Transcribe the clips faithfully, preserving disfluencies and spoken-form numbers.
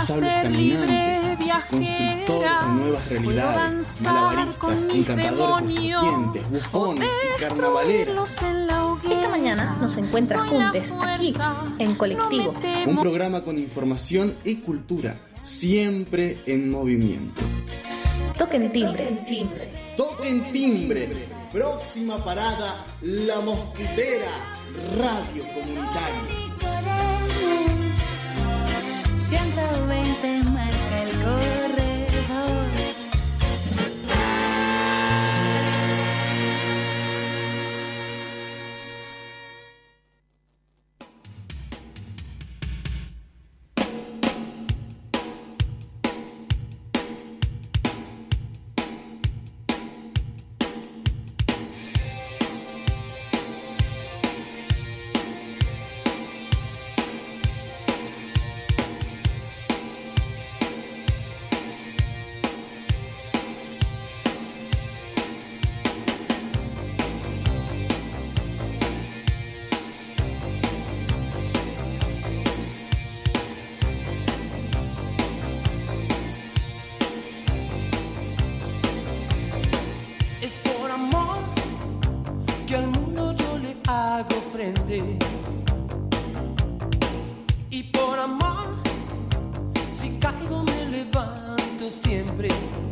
incansables caminantes, constructores de nuevas realidades, malabaristas, encantadores de serpientes, bufones y carnavaleras. Esta mañana nos encuentras juntos aquí, en Colectivo. Un programa con información y cultura, siempre en movimiento. Toquen timbre. Toquen timbre. Próxima parada, La Mosquitera, radio comunitaria. ciento veinte marca el corredor. Y por amor, si caigo me levanto siempre.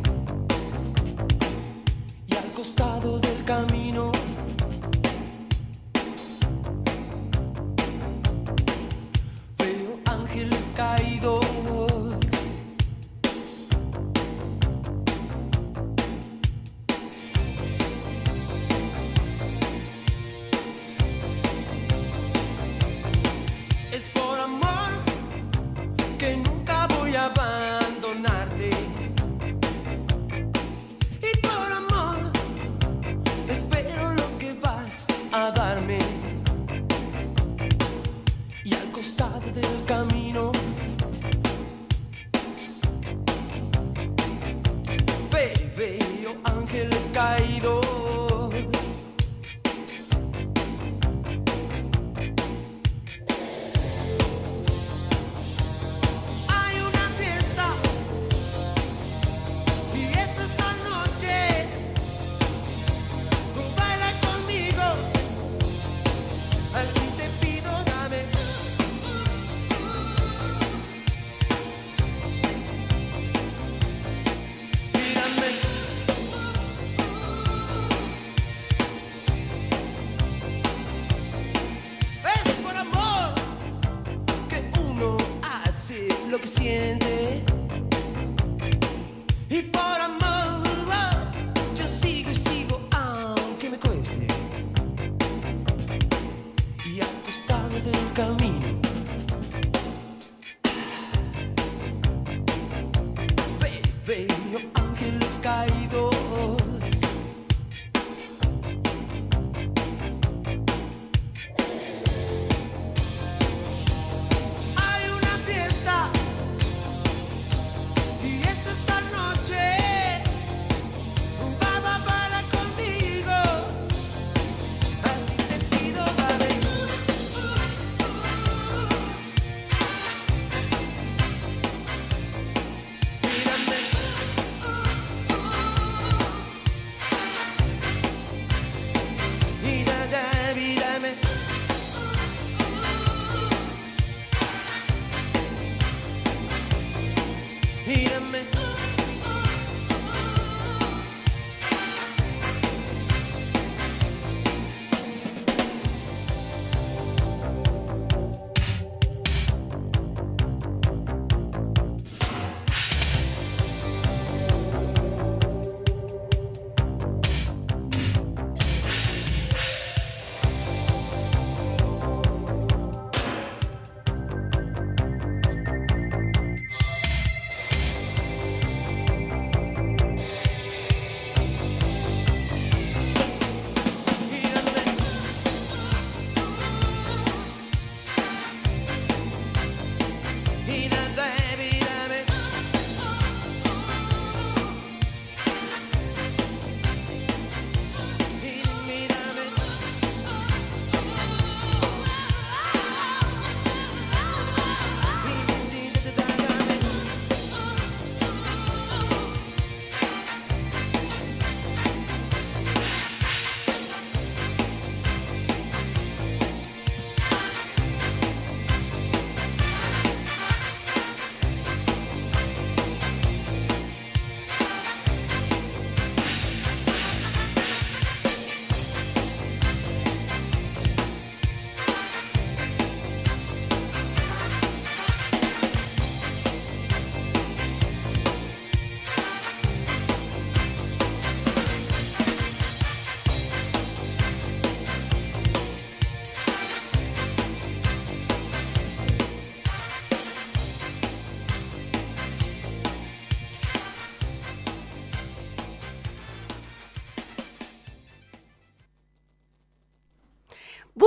Y al costado del camino veo ángeles caídos. Abandonarte. Y por amor espero lo que vas a darme. Y al costado del camino veo ángeles caídos. Lo que siente. Y por amor yo sigo y sigo aunque me cueste. Y al costado del camino ve, veo ángeles caídos.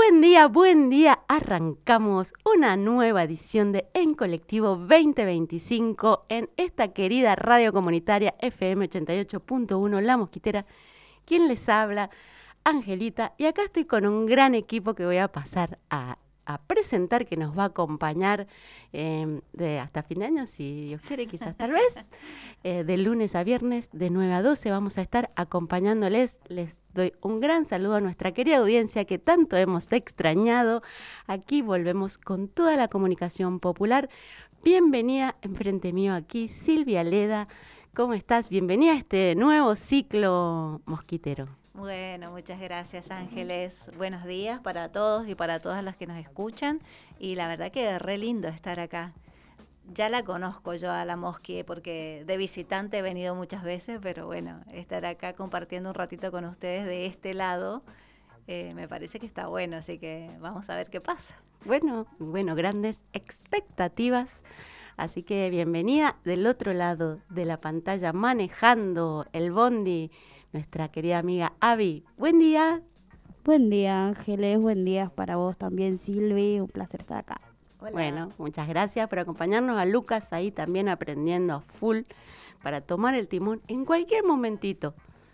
Buen día, buen día. Arrancamos una nueva edición de En Colectivo veinte veinticinco en esta querida radio comunitaria F M ochenta y ocho punto uno, La Mosquitera. ¿Quién les habla? Angelita. Y acá estoy con un gran equipo que voy a pasar a, a presentar, que nos va a acompañar eh, de hasta fin de año, si Dios quiere, quizás tal vez. Eh, de lunes a viernes, de nueve a doce, vamos a estar acompañándoles. Les doy un gran saludo a nuestra querida audiencia que tanto hemos extrañado. Aquí volvemos con toda la comunicación popular. Bienvenida enfrente mío aquí, Silvia Leda. ¿Cómo estás? Bienvenida a este nuevo ciclo mosquitero. Bueno, muchas gracias, Ángeles. Buenos días para todos y para todas las que nos escuchan. Y la verdad que es re lindo estar acá. Ya la conozco yo a la Mosqui porque de visitante he venido muchas veces, pero bueno, estar acá compartiendo un ratito con ustedes de este lado eh, me parece que está bueno, así que vamos a ver qué pasa. Bueno, bueno, grandes expectativas, así que bienvenida del otro lado de la pantalla, manejando el bondi, nuestra querida amiga Abby. Buen día. Buen día, Ángeles, buen día para vos también, Silvi, un placer estar acá. Hola. Bueno, muchas gracias por acompañarnos, a Lucas ahí también aprendiendo a full para tomar el timón en cualquier momentito.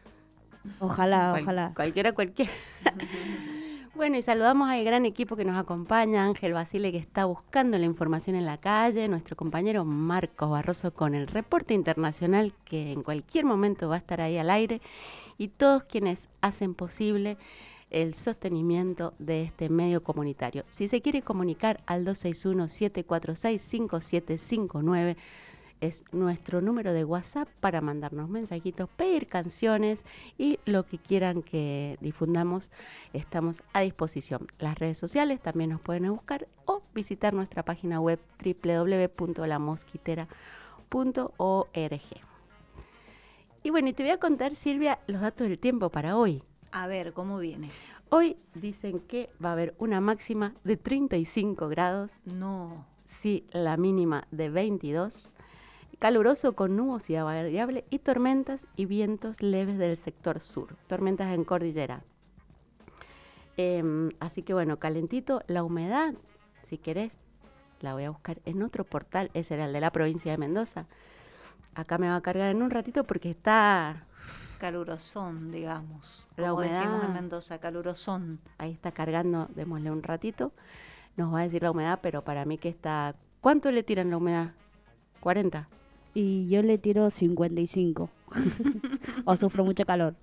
Ojalá, Cual, ojalá. Cualquiera, cualquiera. Bueno, y saludamos al gran equipo que nos acompaña, Ángel Basile, que está buscando la información en la calle, nuestro compañero Marcos Barroso con el reporte internacional, que en cualquier momento va a estar ahí al aire, y todos quienes hacen posible el sostenimiento de este medio comunitario. Si se quiere comunicar al dos seis uno, siete cuatro seis, cinco siete cinco nueve, es nuestro número de WhatsApp para mandarnos mensajitos, pedir canciones y lo que quieran que difundamos, estamos a disposición. Las redes sociales también nos pueden buscar o visitar nuestra página web doble u doble u doble u punto la mosquitera punto org. Y bueno, y te voy a contar, Silvia, los datos del tiempo para hoy. A ver, ¿cómo viene? Hoy dicen que va a haber una máxima de treinta y cinco grados. No. Sí, la mínima de veintidós. Caluroso con nubosidad variable y tormentas y vientos leves del sector sur. Tormentas en cordillera. Eh, así que bueno, calentito. La humedad, si querés, la voy a buscar en otro portal. Ese era el de la provincia de Mendoza. Acá me va a cargar en un ratito porque está... calurosón, digamos. La como humedad, decimos en Mendoza, calurosón. Ahí está cargando, démosle un ratito. Nos va a decir la humedad, pero para mí que está... ¿Cuánto le tiran la humedad? ¿cuarenta? Y yo le tiro cincuenta y cinco. O sufro mucho calor.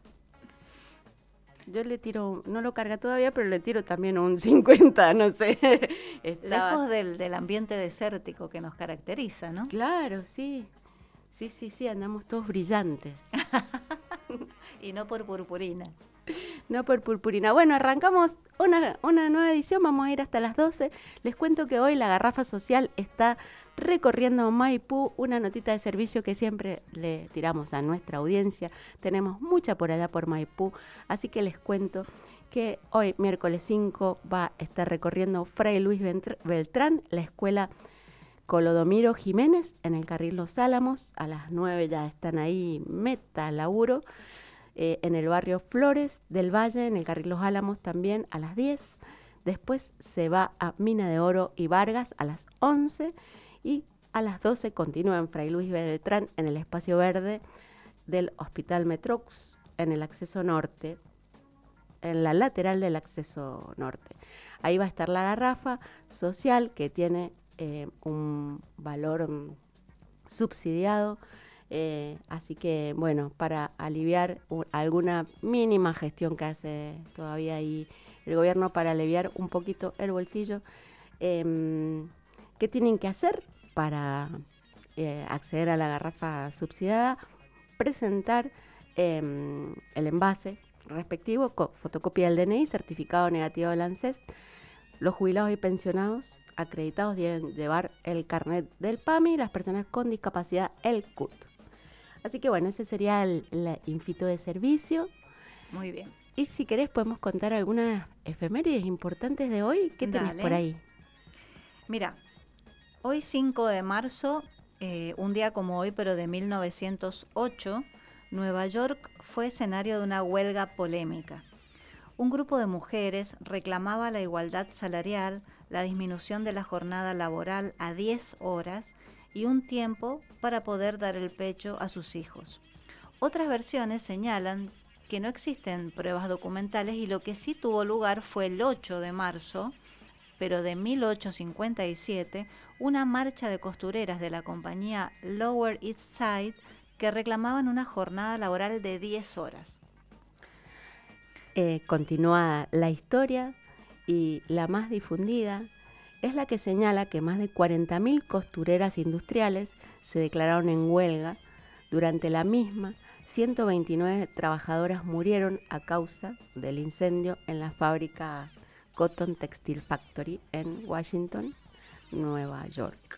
Yo le tiro, no lo carga todavía, pero le tiro también un cincuenta, no sé. Estaba... Lejos del, del ambiente desértico que nos caracteriza, ¿no? Claro, sí. Sí, sí, sí, andamos todos brillantes. Y no por purpurina. No por purpurina. Bueno, arrancamos una, una nueva edición, vamos a ir hasta las doce. Les cuento que hoy la Garrafa Social está recorriendo Maipú, una notita de servicio que siempre le tiramos a nuestra audiencia. Tenemos mucha por allá por Maipú, así que les cuento que hoy, miércoles cinco, va a estar recorriendo Fray Luis Beltrán, la escuela Colodomiro Jiménez, en el carril Los Álamos. A las nueve ya están ahí, meta laburo. Eh, en el barrio Flores del Valle, en el carril Los Álamos también a las diez. Después se va a Mina de Oro y Vargas a las once. Y a las doce continúa en Fray Luis Beltrán, en el espacio verde del Hospital Metrox, en el acceso norte, en la lateral del acceso norte. Ahí va a estar la Garrafa Social, que tiene eh, un valor um, subsidiado. Eh, así que, bueno, para aliviar uh, alguna mínima gestión que hace todavía ahí el gobierno para aliviar un poquito el bolsillo, eh, ¿qué tienen que hacer para eh, acceder a la garrafa subsidiada? Presentar eh, el envase respectivo, co- fotocopia del D N I, certificado negativo del ANSES. Los jubilados y pensionados acreditados deben llevar el carnet del P A M I, las personas con discapacidad el C U T. Así que bueno, ese sería el, el infito de servicio. Muy bien. Y si querés podemos contar algunas efemérides importantes de hoy. ¿Qué tenés Dale. por ahí? Mira, hoy cinco de marzo, eh, un día como hoy, pero de mil novecientos ocho, Nueva York fue escenario de una huelga polémica. un grupo de mujeres reclamaba la igualdad salarial, la disminución de la jornada laboral a diez horas y un tiempo para poder dar el pecho a sus hijos. Otras versiones señalan que no existen pruebas documentales y lo que sí tuvo lugar fue el ocho de marzo, pero de mil ochocientos cincuenta y siete, una marcha de costureras de la compañía Lower East Side que reclamaban una jornada laboral de diez horas. Eh, continúa la historia y la más difundida es la que señala que más de cuarenta mil costureras industriales se declararon en huelga. Durante la misma, ciento veintinueve trabajadoras murieron a causa del incendio en la fábrica Cotton Textile Factory en Washington, Nueva York.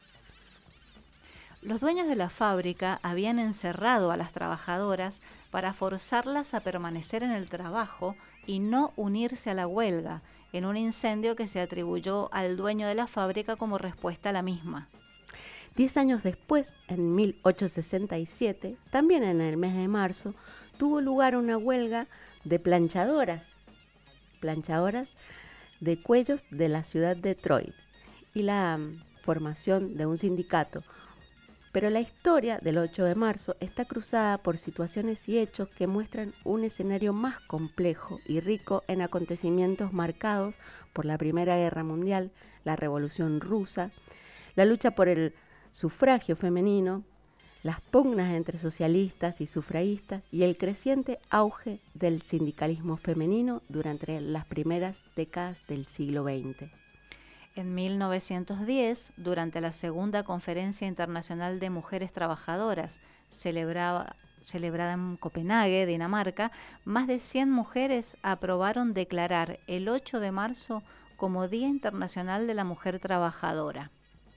Los dueños de la fábrica habían encerrado a las trabajadoras para forzarlas a permanecer en el trabajo y no unirse a la huelga, en un incendio que se atribuyó al dueño de la fábrica como respuesta a la misma. Diez años después, en mil ochocientos sesenta y siete, también en el mes de marzo, tuvo lugar una huelga de planchadoras, planchadoras de cuellos de la ciudad de Detroit y la um, formación de un sindicato. Pero la historia del ocho de marzo está cruzada por situaciones y hechos que muestran un escenario más complejo y rico en acontecimientos marcados por la Primera Guerra Mundial, la Revolución Rusa, la lucha por el sufragio femenino, las pugnas entre socialistas y sufragistas y el creciente auge del sindicalismo femenino durante las primeras décadas del siglo veinte. En mil novecientos diez, durante la Segunda Conferencia Internacional de Mujeres Trabajadoras, celebraba, celebrada en Copenhague, Dinamarca, más de cien mujeres aprobaron declarar el ocho de marzo como Día Internacional de la Mujer Trabajadora.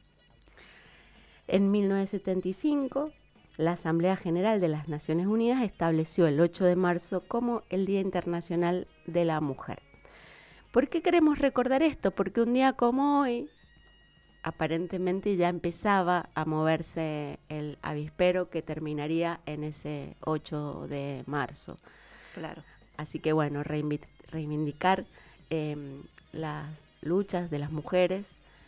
En mil novecientos setenta y cinco, la Asamblea General de las Naciones Unidas estableció el ocho de marzo como el Día Internacional de la Mujer. ¿Por qué queremos recordar esto? Porque un día como hoy, aparentemente ya empezaba a moverse el avispero que terminaría en ese ocho de marzo. Claro. Así que bueno, reivindicar eh, las luchas de las mujeres.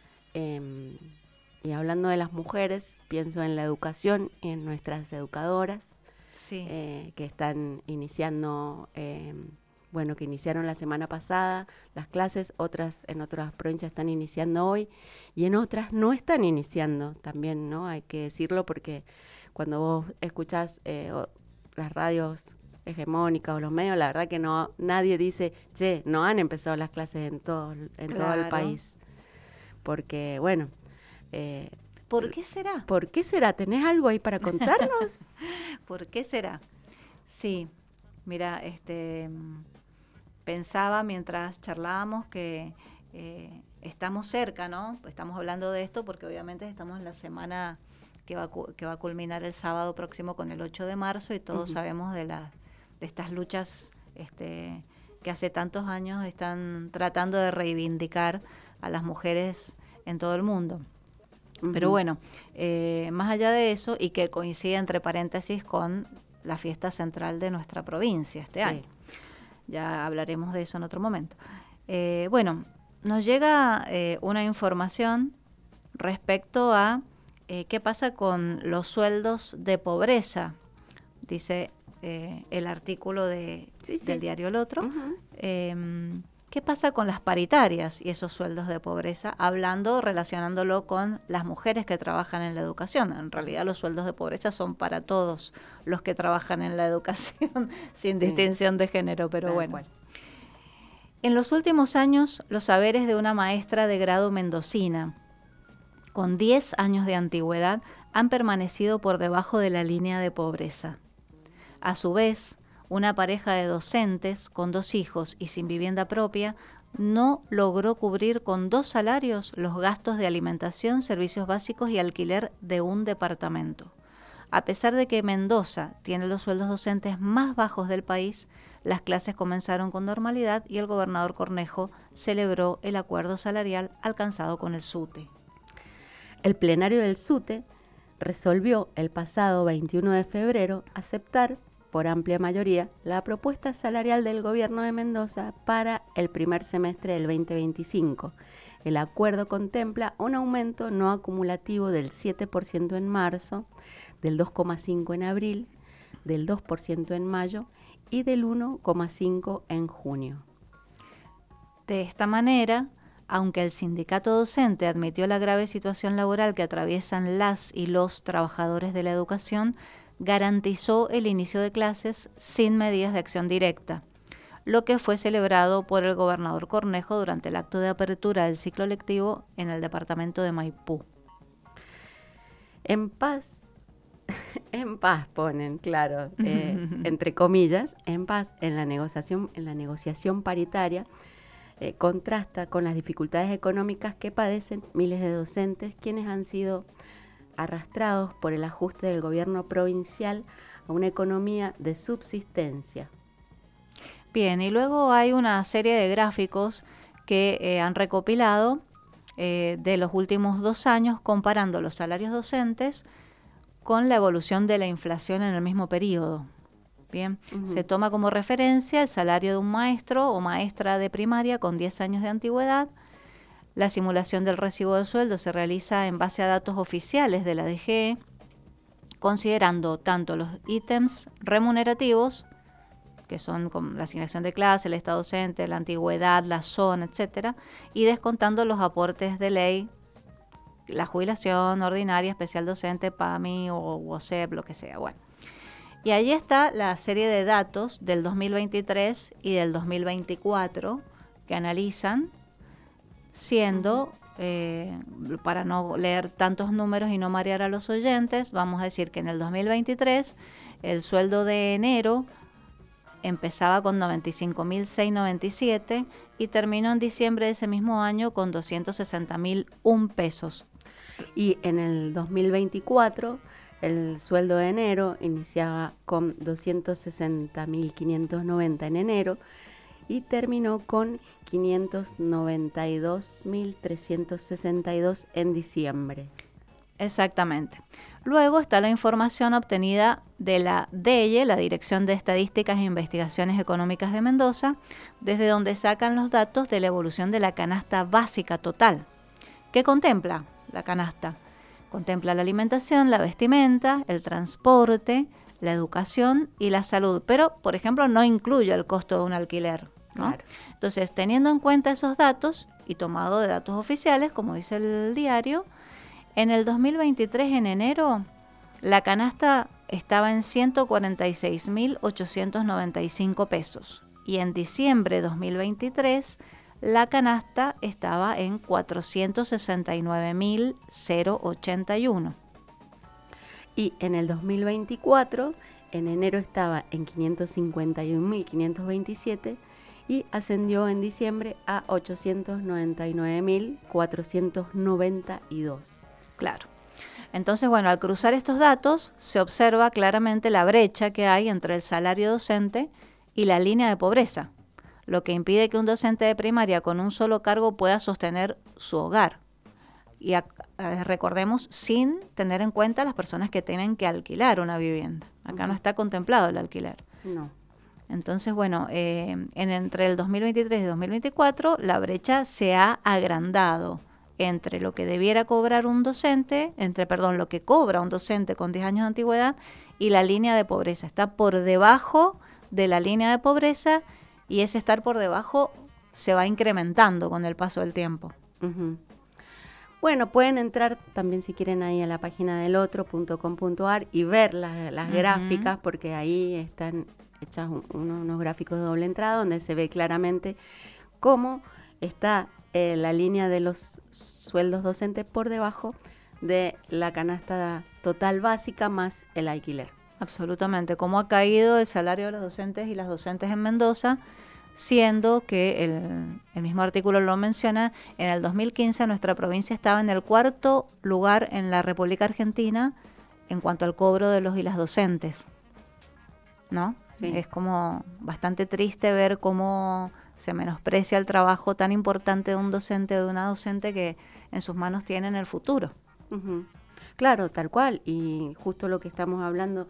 Eh, y hablando de las mujeres, pienso en la educación y en nuestras educadoras, sí. eh, que están iniciando... Eh, bueno, que iniciaron la semana pasada las clases, otras en otras provincias están iniciando hoy y en otras no están iniciando también, ¿no? Hay que decirlo porque cuando vos escuchás eh, o, las radios hegemónicas o los medios, la verdad que no nadie dice, che, no han empezado las clases en todo, en claro. todo el país. Porque, bueno... Eh, ¿Por qué será? ¿Por qué será? ¿Tenés algo ahí para contarnos? ¿Por qué será? Sí, mira, este... pensaba mientras charlábamos que eh, estamos cerca, ¿no? Estamos hablando de esto porque obviamente estamos en la semana que va, que va a culminar el sábado próximo con el ocho de marzo y todos uh-huh. sabemos de, la, de estas luchas este, que hace tantos años están tratando de reivindicar a las mujeres en todo el mundo. Uh-huh. Pero bueno, eh, más allá de eso, y que coincide entre paréntesis con la fiesta central de nuestra provincia este sí. año. Ya hablaremos de eso en otro momento. Eh, bueno, nos llega eh, una información respecto a eh, qué pasa con los sueldos de pobreza, dice eh, el artículo de, sí, sí. del diario El Otro. Uh-huh. Eh, ¿Qué pasa con las paritarias y esos sueldos de pobreza? Hablando, relacionándolo con las mujeres que trabajan en la educación. En realidad los sueldos de pobreza son para todos los que trabajan en la educación, sin sí. distinción de género, pero Tal bueno. Cual. En los últimos años, los saberes de una maestra de grado mendocina, con diez años de antigüedad, han permanecido por debajo de la línea de pobreza. A su vez, una pareja de docentes con dos hijos y sin vivienda propia no logró cubrir con dos salarios los gastos de alimentación, servicios básicos y alquiler de un departamento. A pesar de que Mendoza tiene los sueldos docentes más bajos del país, las clases comenzaron con normalidad y el gobernador Cornejo celebró el acuerdo salarial alcanzado con el SUTE. El plenario del SUTE resolvió el pasado veintiuno de febrero aceptar por amplia mayoría la propuesta salarial del gobierno de Mendoza para el primer semestre del veinte veinticinco. El acuerdo contempla un aumento no acumulativo del siete por ciento en marzo, del dos coma cinco por ciento en abril, del dos por ciento en mayo y del uno coma cinco por ciento en junio. De esta manera, aunque el sindicato docente admitió la grave situación laboral que atraviesan las y los trabajadores de la educación, garantizó el inicio de clases sin medidas de acción directa, lo que fue celebrado por el gobernador Cornejo durante el acto de apertura del ciclo lectivo en el departamento de Maipú. En paz, en paz ponen, claro, eh, entre comillas, en paz en la negociación, en la negociación paritaria, eh, contrasta con las dificultades económicas que padecen miles de docentes, quienes han sido arrastrados por el ajuste del gobierno provincial a una economía de subsistencia. Bien, y luego hay una serie de gráficos que eh, han recopilado eh, de los últimos dos años comparando los salarios docentes con la evolución de la inflación en el mismo periodo. Bien, uh-huh. Se toma como referencia el salario de un maestro o maestra de primaria con diez años de antigüedad. La simulación del recibo de sueldo se realiza en base a datos oficiales de la D G E, considerando tanto los ítems remunerativos, que son como la asignación de clase, el estado docente, la antigüedad, la zona, etcétera, y descontando los aportes de ley, la jubilación ordinaria, especial docente, P A M I o U O C E P, lo que sea. Bueno, y ahí está la serie de datos del dos mil veintitrés y del dos mil veinticuatro que analizan, siendo, eh, para no leer tantos números y no marear a los oyentes, vamos a decir que en el dos mil veintitrés el sueldo de enero empezaba con noventa y cinco mil seiscientos noventa y siete y terminó en diciembre de ese mismo año con doscientos sesenta mil un pesos. Y en el dos mil veinticuatro el sueldo de enero iniciaba con doscientos sesenta mil quinientos noventa en enero y terminó con quinientos noventa y dos mil trescientos sesenta y dos en diciembre. Exactamente. Luego está la información obtenida de la D E I E, la Dirección de Estadísticas e Investigaciones Económicas de Mendoza, desde donde sacan los datos de la evolución de la canasta básica total. ¿Qué contempla la canasta? Contempla la alimentación, la vestimenta, el transporte, la educación y la salud, pero, por ejemplo, no incluye el costo de un alquiler, ¿no? Claro. Entonces, teniendo en cuenta esos datos y tomado de datos oficiales, como dice el diario, en el dos mil veintitrés, en enero, la canasta estaba en ciento cuarenta y seis mil ochocientos noventa y cinco pesos y en diciembre de dos mil veintitrés la canasta estaba en cuatrocientos sesenta y nueve mil ochenta y uno. Y en el dos mil veinticuatro, en enero estaba en quinientos cincuenta y un mil quinientos veintisiete y ascendió en diciembre a ochocientos noventa y nueve mil cuatrocientos noventa y dos. Claro. Entonces, bueno, al cruzar estos datos se observa claramente la brecha que hay entre el salario docente y la línea de pobreza, lo que impide que un docente de primaria con un solo cargo pueda sostener su hogar. Y a, a, recordemos, sin tener en cuenta las personas que tienen que alquilar una vivienda. Acá uh-huh. no está contemplado el alquiler. No. Entonces, bueno, eh, en, entre el dos mil veintitrés y dos mil veinticuatro la brecha se ha agrandado entre lo que debiera cobrar un docente, entre, perdón, lo que cobra un docente con diez años de antigüedad y la línea de pobreza. Está por debajo de la línea de pobreza y ese estar por debajo se va incrementando con el paso del tiempo. Uh-huh. Bueno, pueden entrar también si quieren ahí a la página del otro punto com punto a r y ver la, las uh-huh. gráficas, porque ahí están hechas un, unos, unos gráficos de doble entrada donde se ve claramente cómo está eh, la línea de los sueldos docentes por debajo de la canasta total básica más el alquiler. Absolutamente, cómo ha caído el salario de los docentes y las docentes en Mendoza, siendo que el, el mismo artículo lo menciona, en el dos mil quince nuestra provincia estaba en el cuarto lugar en la República Argentina en cuanto al cobro de los y las docentes, ¿no? Sí. Es como bastante triste ver cómo se menosprecia el trabajo tan importante de un docente o de una docente que en sus manos tienen el futuro. Uh-huh. Claro, tal cual, y justo lo que estamos hablando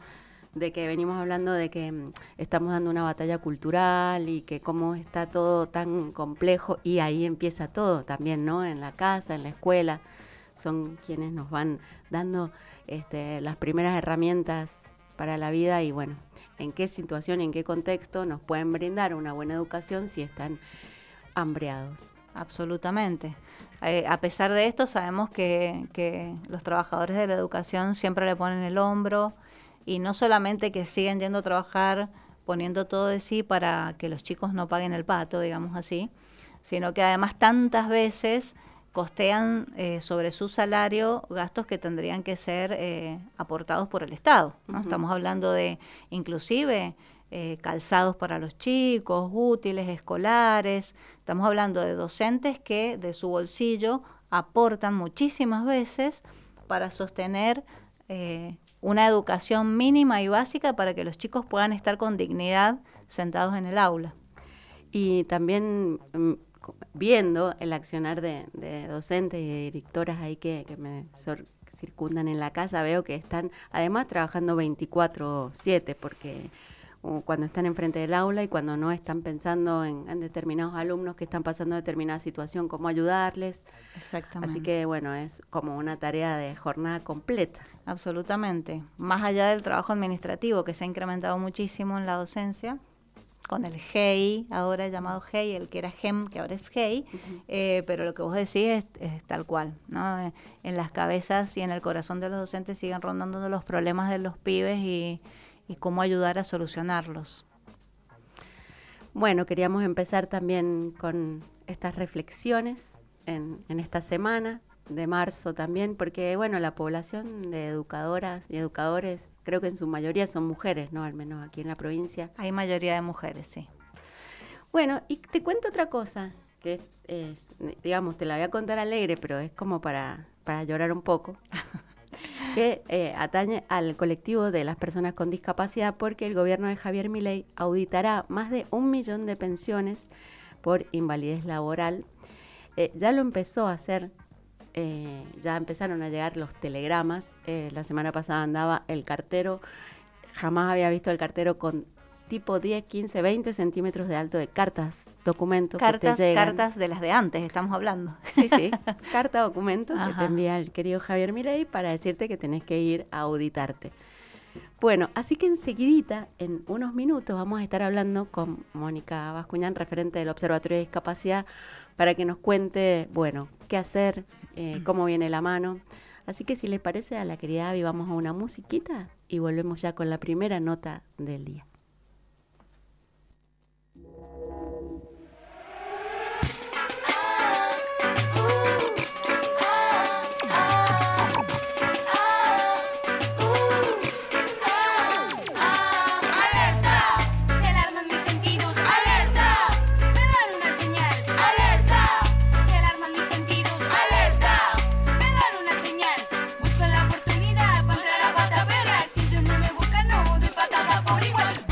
de que venimos hablando de que mm, estamos dando una batalla cultural y que cómo está todo tan complejo, y ahí empieza todo también, ¿no? En la casa, en la escuela, son quienes nos van dando este, las primeras herramientas para la vida y bueno, en qué situación, en qué contexto nos pueden brindar una buena educación si están hambreados. Absolutamente. Eh, a pesar de esto, sabemos que, que los trabajadores de la educación siempre le ponen el hombro, y no solamente que siguen yendo a trabajar poniendo todo de sí para que los chicos no paguen el pato, digamos así, sino que además tantas veces costean eh, sobre su salario gastos que tendrían que ser eh, aportados por el Estado, ¿no? Uh-huh. Estamos hablando de inclusive eh, calzados para los chicos, útiles escolares, estamos hablando de docentes que de su bolsillo aportan muchísimas veces para sostener eh, una educación mínima y básica para que los chicos puedan estar con dignidad sentados en el aula. Y también mm, viendo el accionar de, de docentes y de directoras ahí que, que me sor- circundan en la casa, veo que están además trabajando veinticuatro siete, porque uh, cuando están enfrente del aula y cuando no están pensando en, en determinados alumnos que están pasando determinada situación, cómo ayudarles. Exactamente. Así que bueno, es como una tarea de jornada completa. Absolutamente. Más allá del trabajo administrativo que se ha incrementado muchísimo en la docencia, con el G E I, ahora llamado G E I, el que era G E M, que ahora es G E I, uh-huh. eh, pero lo que vos decís es, es tal cual, ¿no? Eh, en las cabezas y en el corazón de los docentes siguen rondando los problemas de los pibes y, y cómo ayudar a solucionarlos. Bueno, queríamos empezar también con estas reflexiones en, en esta semana de marzo también, porque bueno, la población de educadoras y educadores creo que en su mayoría son mujeres, ¿no? Al menos aquí en la provincia. Hay mayoría de mujeres, sí. Bueno, y te cuento otra cosa, que es, digamos, te la voy a contar alegre, pero es como para, para llorar un poco, que eh, atañe al colectivo de las personas con discapacidad, porque el gobierno de Javier Milei auditará más de un millón de pensiones por invalidez laboral. Eh, ya lo empezó a hacer. Eh, ya empezaron a llegar los telegramas. Eh, la semana pasada andaba el cartero, jamás había visto el cartero con tipo diez, quince, veinte centímetros de alto de cartas, documentos cartas, que te llegan. Cartas de las de antes, estamos hablando. Sí, sí, carta, documento que Ajá. te envía el querido Javier Milei para decirte que tenés que ir a auditarte. Bueno, así que enseguidita, en unos minutos, vamos a estar hablando con Mónica Bascuñán, referente del Observatorio de Discapacidad, para que nos cuente, bueno, qué hacer, eh, cómo viene la mano. Así que si les parece, a la querida Abby, vamos a una musiquita y volvemos ya con la primera nota del día. Busco la oportunidad para entrar a pata verga. Si ellos no me buscan, no doy patada por igual.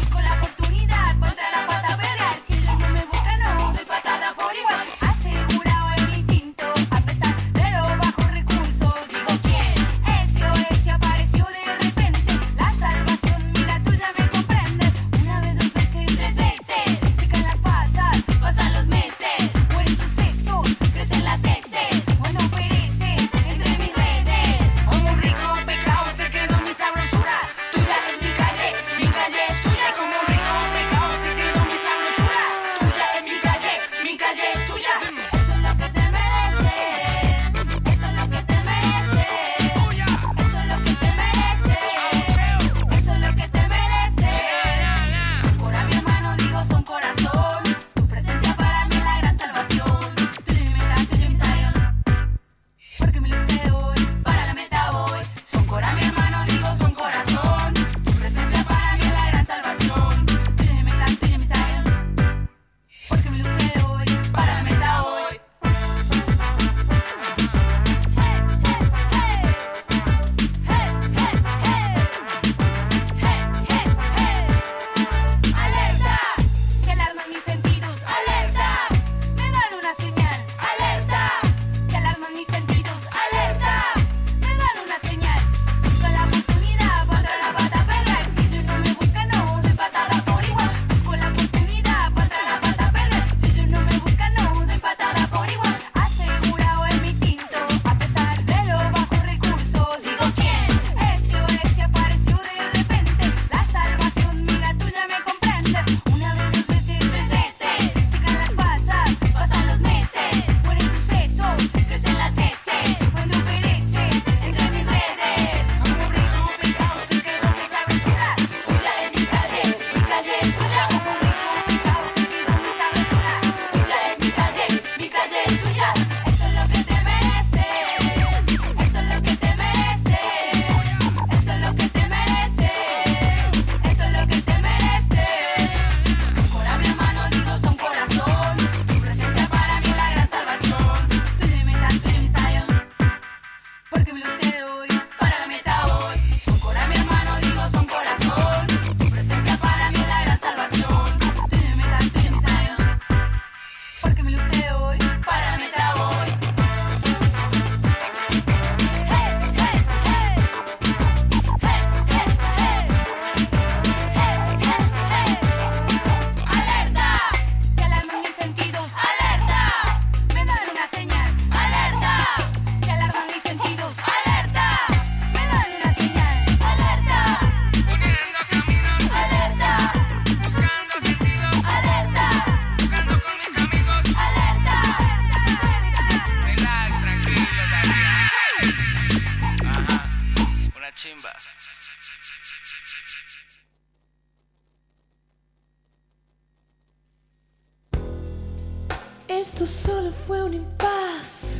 Esto solo fue un impas.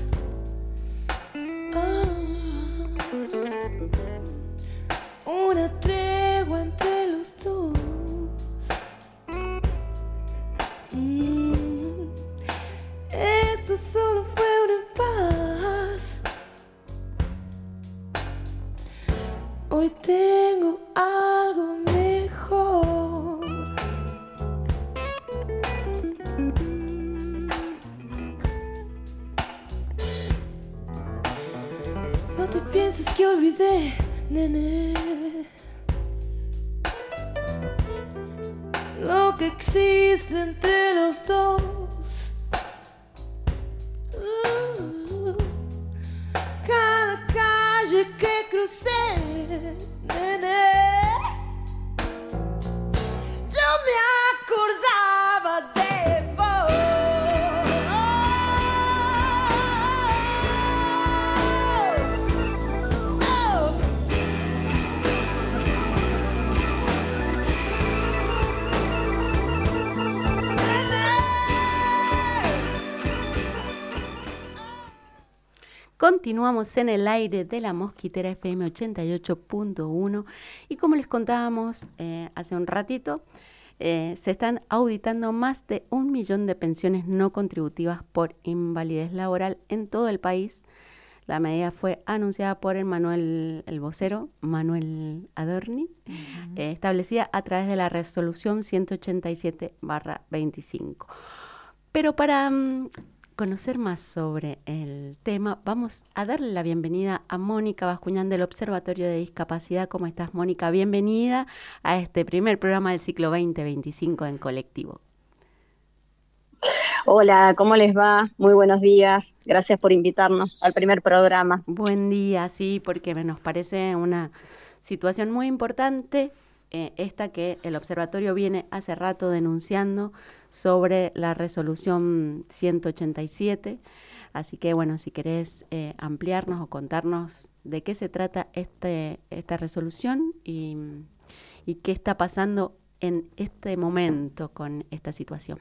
Oh. Una tregua entre los dos. Mm. Esto solo fue un impas. Hoy tengo algo mejor. No te pienses que olvidé, nene, lo que existe entre los dos. Uh, cada calle que crucé, nene, yo me acordaba de vos. Continuamos en el aire de la Mosquitera F M ochenta y ocho punto uno y como les contábamos eh, hace un ratito, eh, se están auditando más de un millón de pensiones no contributivas por invalidez laboral en todo el país. La medida fue anunciada por el Manuel, el vocero, Manuel Adorni, uh-huh. eh, establecida a través de la resolución ciento ochenta y siete barra veinticinco. Pero para um, conocer más sobre el tema, vamos a darle la bienvenida a Mónica Bascuñán del Observatorio de Discapacidad. ¿Cómo estás, Mónica? Bienvenida a este primer programa del ciclo veinte veinticinco en Colectivo. Hola, ¿cómo les va? Muy buenos días. Gracias por invitarnos al primer programa. Buen día, sí, porque nos parece una situación muy importante, eh, esta que el observatorio viene hace rato denunciando sobre la resolución ciento ochenta y siete. Así que, bueno, si querés eh, ampliarnos o contarnos de qué se trata este, esta resolución y, y qué está pasando en este momento con esta situación.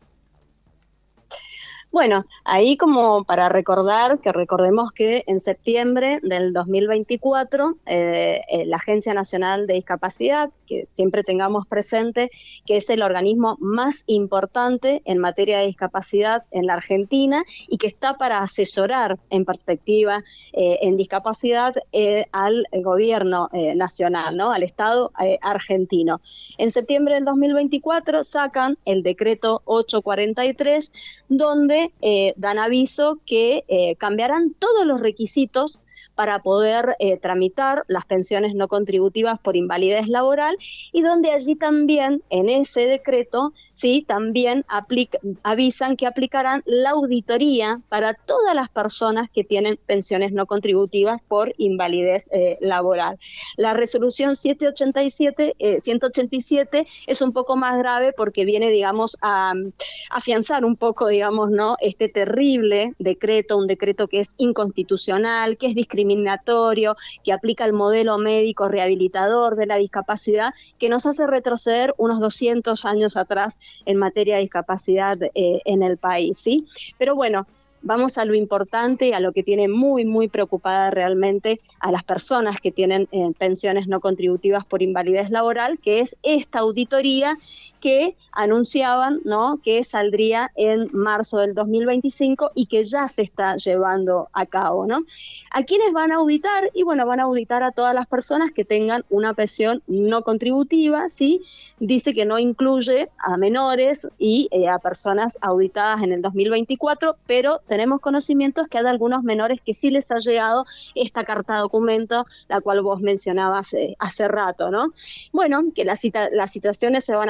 Bueno, ahí como para recordar, que recordemos que en septiembre del dos mil veinticuatro, eh, eh, la Agencia Nacional de Discapacidad, que siempre tengamos presente que es el organismo más importante en materia de discapacidad en la Argentina y que está para asesorar en perspectiva eh, en discapacidad eh, al gobierno eh, nacional, ¿no? Al Estado eh, argentino. En septiembre del dos mil veinticuatro sacan el decreto ochocientos cuarenta y tres, donde Eh, dan aviso que eh, cambiarán todos los requisitos para poder eh, tramitar las pensiones no contributivas por invalidez laboral y donde allí también, en ese decreto, sí, también aplica, avisan que aplicarán la auditoría para todas las personas que tienen pensiones no contributivas por invalidez eh, laboral. La resolución ciento ochenta y siete, eh, ciento ochenta y siete es un poco más grave porque viene, digamos, a, a afianzar un poco, digamos, ¿no?, este terrible decreto, un decreto que es inconstitucional, que es discriminatorio, discriminatorio, que aplica el modelo médico rehabilitador de la discapacidad, que nos hace retroceder unos doscientos años atrás en materia de discapacidad eh, en el país, ¿sí? Pero bueno, vamos a lo importante, a lo que tiene muy, muy preocupada realmente a las personas que tienen eh, pensiones no contributivas por invalidez laboral, que es esta auditoría que anunciaban, ¿no?, que saldría en marzo del dos mil veinticinco y que ya se está llevando a cabo, ¿no? ¿A quiénes van a auditar? Y bueno, van a auditar a todas las personas que tengan una pensión no contributiva, ¿sí? Dice que no incluye a menores y eh, a personas auditadas en el dos mil veinticuatro, pero tenemos conocimientos que hay algunos menores que sí les ha llegado esta carta documento, la cual vos mencionabas eh, hace rato, ¿no? Bueno, que las, cita- las citaciones se van a hacer a partir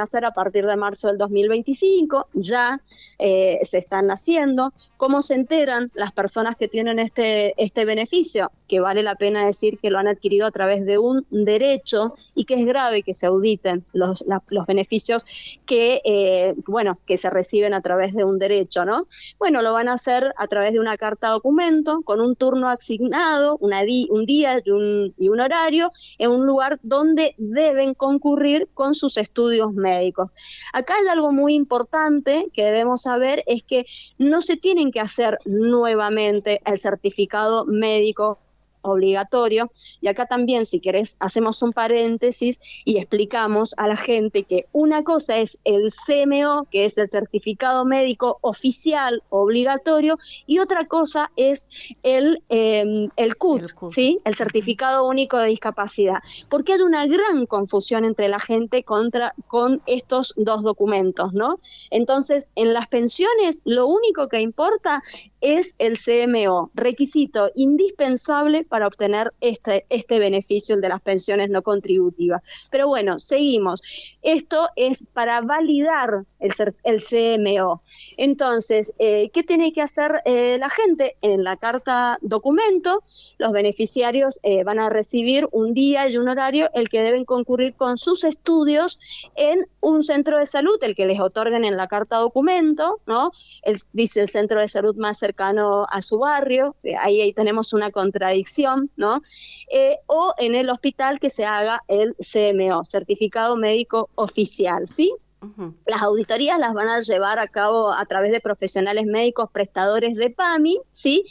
partir de marzo del dos mil veinticinco, ya eh, se están haciendo. ¿Cómo se enteran las personas que tienen este, este beneficio? Que vale la pena decir que lo han adquirido a través de un derecho y que es grave que se auditen los, la, los beneficios que, eh, bueno, que se reciben a través de un derecho, ¿no? Bueno, lo van a hacer a través de una carta documento con un turno asignado, una di, un día y un, y un horario en un lugar donde deben concurrir con sus estudios médicos. Acá hay algo muy importante que debemos saber, es que no se tienen que hacer nuevamente el certificado médico obligatorio, y acá también, si querés, hacemos un paréntesis y explicamos a la gente que una cosa es el C M O, que es el certificado médico oficial obligatorio, y otra cosa es el, eh, el C U D, el C U D, ¿sí? El certificado único de discapacidad, porque hay una gran confusión entre la gente contra, con estos dos documentos, ¿no? Entonces, en las pensiones, lo único que importa es el C M O, requisito indispensable para obtener este, este beneficio, el de las pensiones no contributivas. Pero bueno, seguimos. Esto es para validar el, el C M O. Entonces, eh, ¿qué tiene que hacer eh, la gente? En la carta documento, los beneficiarios eh, van a recibir un día y un horario el que deben concurrir con sus estudios en un centro de salud, el que les otorguen en la carta documento, ¿no? El, dice el centro de salud más cercano a su barrio, ahí, ahí tenemos una contradicción, ¿no? Eh, o en el hospital que se haga el C M O, certificado médico oficial, ¿sí? Uh-huh. Las auditorías las van a llevar a cabo a través de profesionales médicos prestadores de P A M I, ¿sí?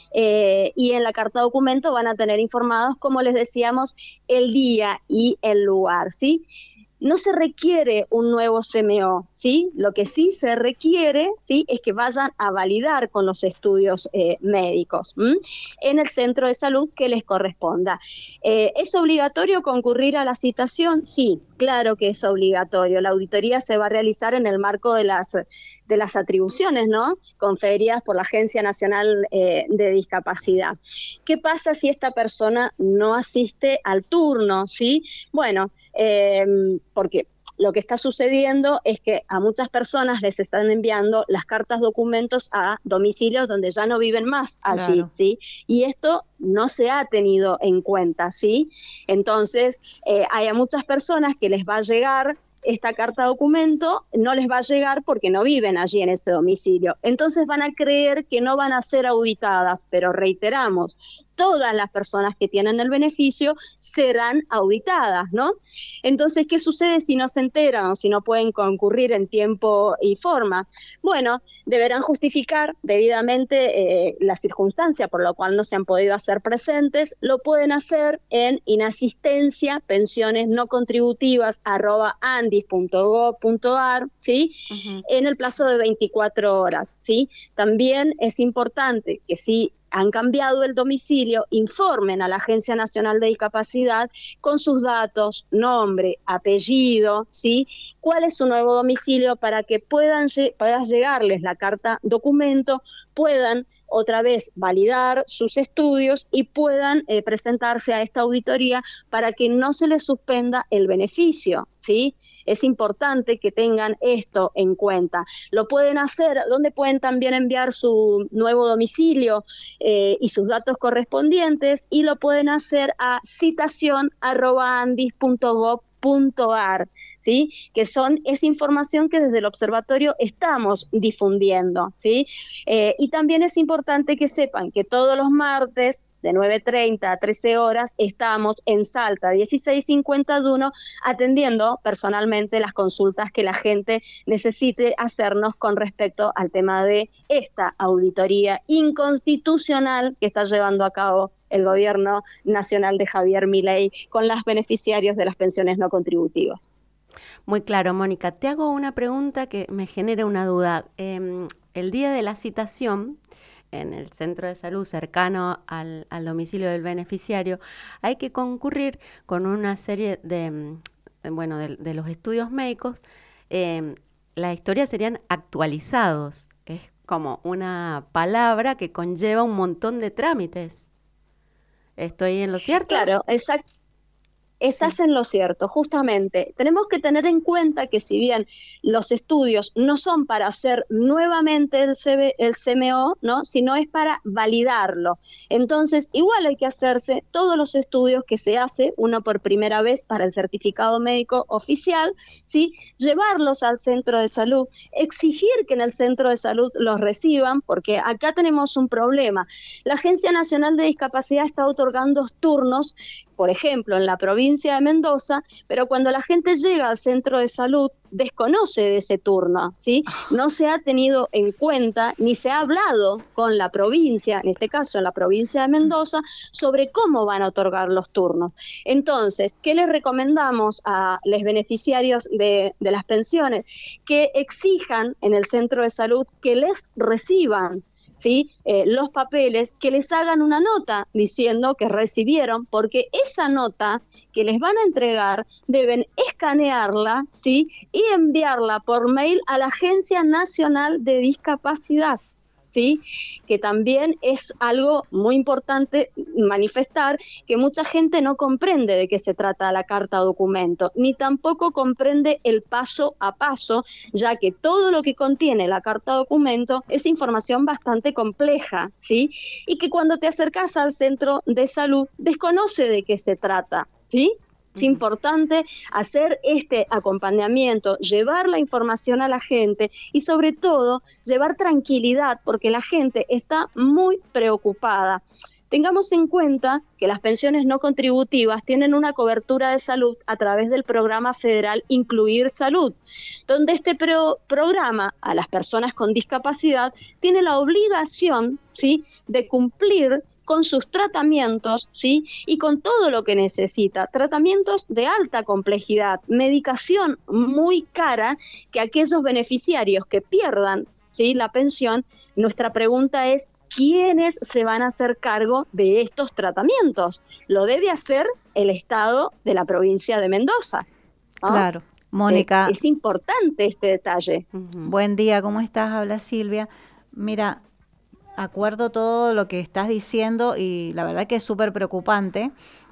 Eh, y en la carta documento van a tener informados, como les decíamos, el día y el lugar, ¿sí? No se requiere un nuevo C M O, ¿sí? Lo que sí se requiere, ¿sí?, es que vayan a validar con los estudios eh, médicos ¿m? en el centro de salud que les corresponda. Eh, ¿Es obligatorio concurrir a la citación? Sí, claro que es obligatorio. La auditoría se va a realizar en el marco de las, de las atribuciones, ¿no?, conferidas por la Agencia Nacional eh, de Discapacidad. ¿Qué pasa si esta persona no asiste al turno, sí? Bueno, eh, porque lo que está sucediendo es que a muchas personas les están enviando las cartas documentos a domicilios donde ya no viven más allí, claro. ¿Sí? Y esto no se ha tenido en cuenta, ¿sí? Entonces, eh, hay a muchas personas que les va a llegar esta carta documento, no les va a llegar porque no viven allí en ese domicilio. Entonces van a creer que no van a ser auditadas, pero reiteramos, todas las personas que tienen el beneficio serán auditadas, ¿no? Entonces, ¿qué sucede si no se enteran o si no pueden concurrir en tiempo y forma? Bueno, deberán justificar debidamente eh, la circunstancia por la cual no se han podido hacer presentes. Lo pueden hacer en inasistencia, pensiones no contributivas, arroba andis punto gov punto ar, ¿sí? Uh-huh. En el plazo de veinticuatro horas, ¿sí? También es importante que si han cambiado el domicilio, informen a la Agencia Nacional de Discapacidad con sus datos, nombre, apellido, ¿sí? ¿Cuál es su nuevo domicilio para que puedan pueda llegarles la carta documento, puedan otra vez validar sus estudios y puedan eh, presentarse a esta auditoría para que no se les suspenda el beneficio, ¿sí? Es importante que tengan esto en cuenta. Lo pueden hacer, donde pueden también enviar su nuevo domicilio eh, y sus datos correspondientes, y lo pueden hacer a citación arroba andis punto gov punto ar, ¿sí? Que son esa información que desde el observatorio estamos difundiendo, ¿sí? Eh, y también es importante que sepan que todos los martes de nueve treinta a trece horas estamos en Salta dieciséis cincuenta y uno atendiendo personalmente las consultas que la gente necesite hacernos con respecto al tema de esta auditoría inconstitucional que está llevando a cabo el gobierno nacional de Javier Milei con los beneficiarios de las pensiones no contributivas. Muy claro, Mónica. Te hago una pregunta que me genera una duda. Eh, el día de la citación, en el centro de salud cercano al, al domicilio del beneficiario, hay que concurrir con una serie de, bueno, de, de los estudios médicos. Eh, la historia serían actualizados. Es como una palabra que conlleva un montón de trámites. ¿Estoy en lo cierto? Claro, exacto. estás sí. en lo cierto, justamente. Tenemos que tener en cuenta que si bien los estudios no son para hacer nuevamente el, C B, el C M O, ¿no? Sino es para validarlo. Entonces, igual hay que hacerse todos los estudios que se hace, uno por primera vez para el certificado médico oficial, ¿sí? Llevarlos al centro de salud, exigir que en el centro de salud los reciban, porque acá tenemos un problema. La Agencia Nacional de Discapacidad está otorgando turnos, por ejemplo, en la provincia de Mendoza, pero cuando la gente llega al centro de salud, desconoce de ese turno, ¿sí? No se ha tenido en cuenta, ni se ha hablado con la provincia, en este caso en la provincia de Mendoza, sobre cómo van a otorgar los turnos. Entonces, ¿qué les recomendamos a los beneficiarios de, de las pensiones? Que exijan en el centro de salud que les reciban, ¿sí? Eh, los papeles, que les hagan una nota diciendo que recibieron, porque esa nota que les van a entregar deben escanearla, ¿sí? Y enviarla por mail a la Agencia Nacional de Discapacidad, ¿sí? Que también es algo muy importante manifestar, que mucha gente no comprende de qué se trata la carta documento, ni tampoco comprende el paso a paso, ya que todo lo que contiene la carta documento es información bastante compleja, ¿sí? Y que cuando te acercas al centro de salud desconoce de qué se trata, ¿sí? Es importante hacer este acompañamiento, llevar la información a la gente y sobre todo llevar tranquilidad, porque la gente está muy preocupada. Tengamos en cuenta que las pensiones no contributivas tienen una cobertura de salud a través del programa federal Incluir Salud, donde este pro- programa a las personas con discapacidad tiene la obligación, ¿sí?, de cumplir con sus tratamientos, ¿sí?, y con todo lo que necesita, tratamientos de alta complejidad, medicación muy cara, que aquellos beneficiarios que pierdan, ¿sí?, la pensión, nuestra pregunta es, ¿quiénes se van a hacer cargo de estos tratamientos? Lo debe hacer el Estado de la provincia de Mendoza, ¿no? Claro. Mónica. Es, es importante este detalle. Uh-huh. Buen día, ¿cómo estás? Habla Silvia. Mira, acuerdo todo lo que estás diciendo y la verdad que es súper preocupante.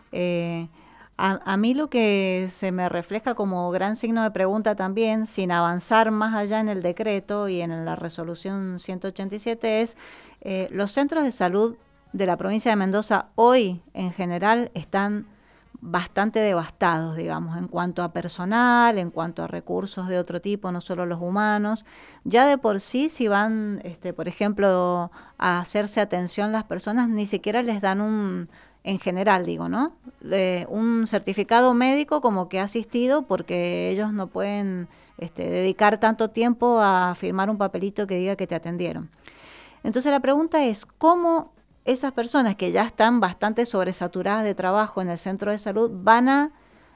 Eh, a, a mí lo que se me refleja como gran signo de pregunta también, sin avanzar más allá en el decreto y en la resolución ciento ochenta y siete, es eh, los centros de salud de la provincia de Mendoza hoy en general están bastante devastados, digamos, en cuanto a personal, en cuanto a recursos de otro tipo, no solo los humanos. Ya de por sí, si van, este, por ejemplo, a hacerse atención las personas, ni siquiera les dan un, en general digo, ¿no? Eh, un certificado médico como que ha asistido, porque ellos no pueden este, dedicar tanto tiempo a firmar un papelito que diga que te atendieron. Entonces la pregunta es, ¿cómo esas personas que ya están bastante sobresaturadas de trabajo en el centro de salud van a,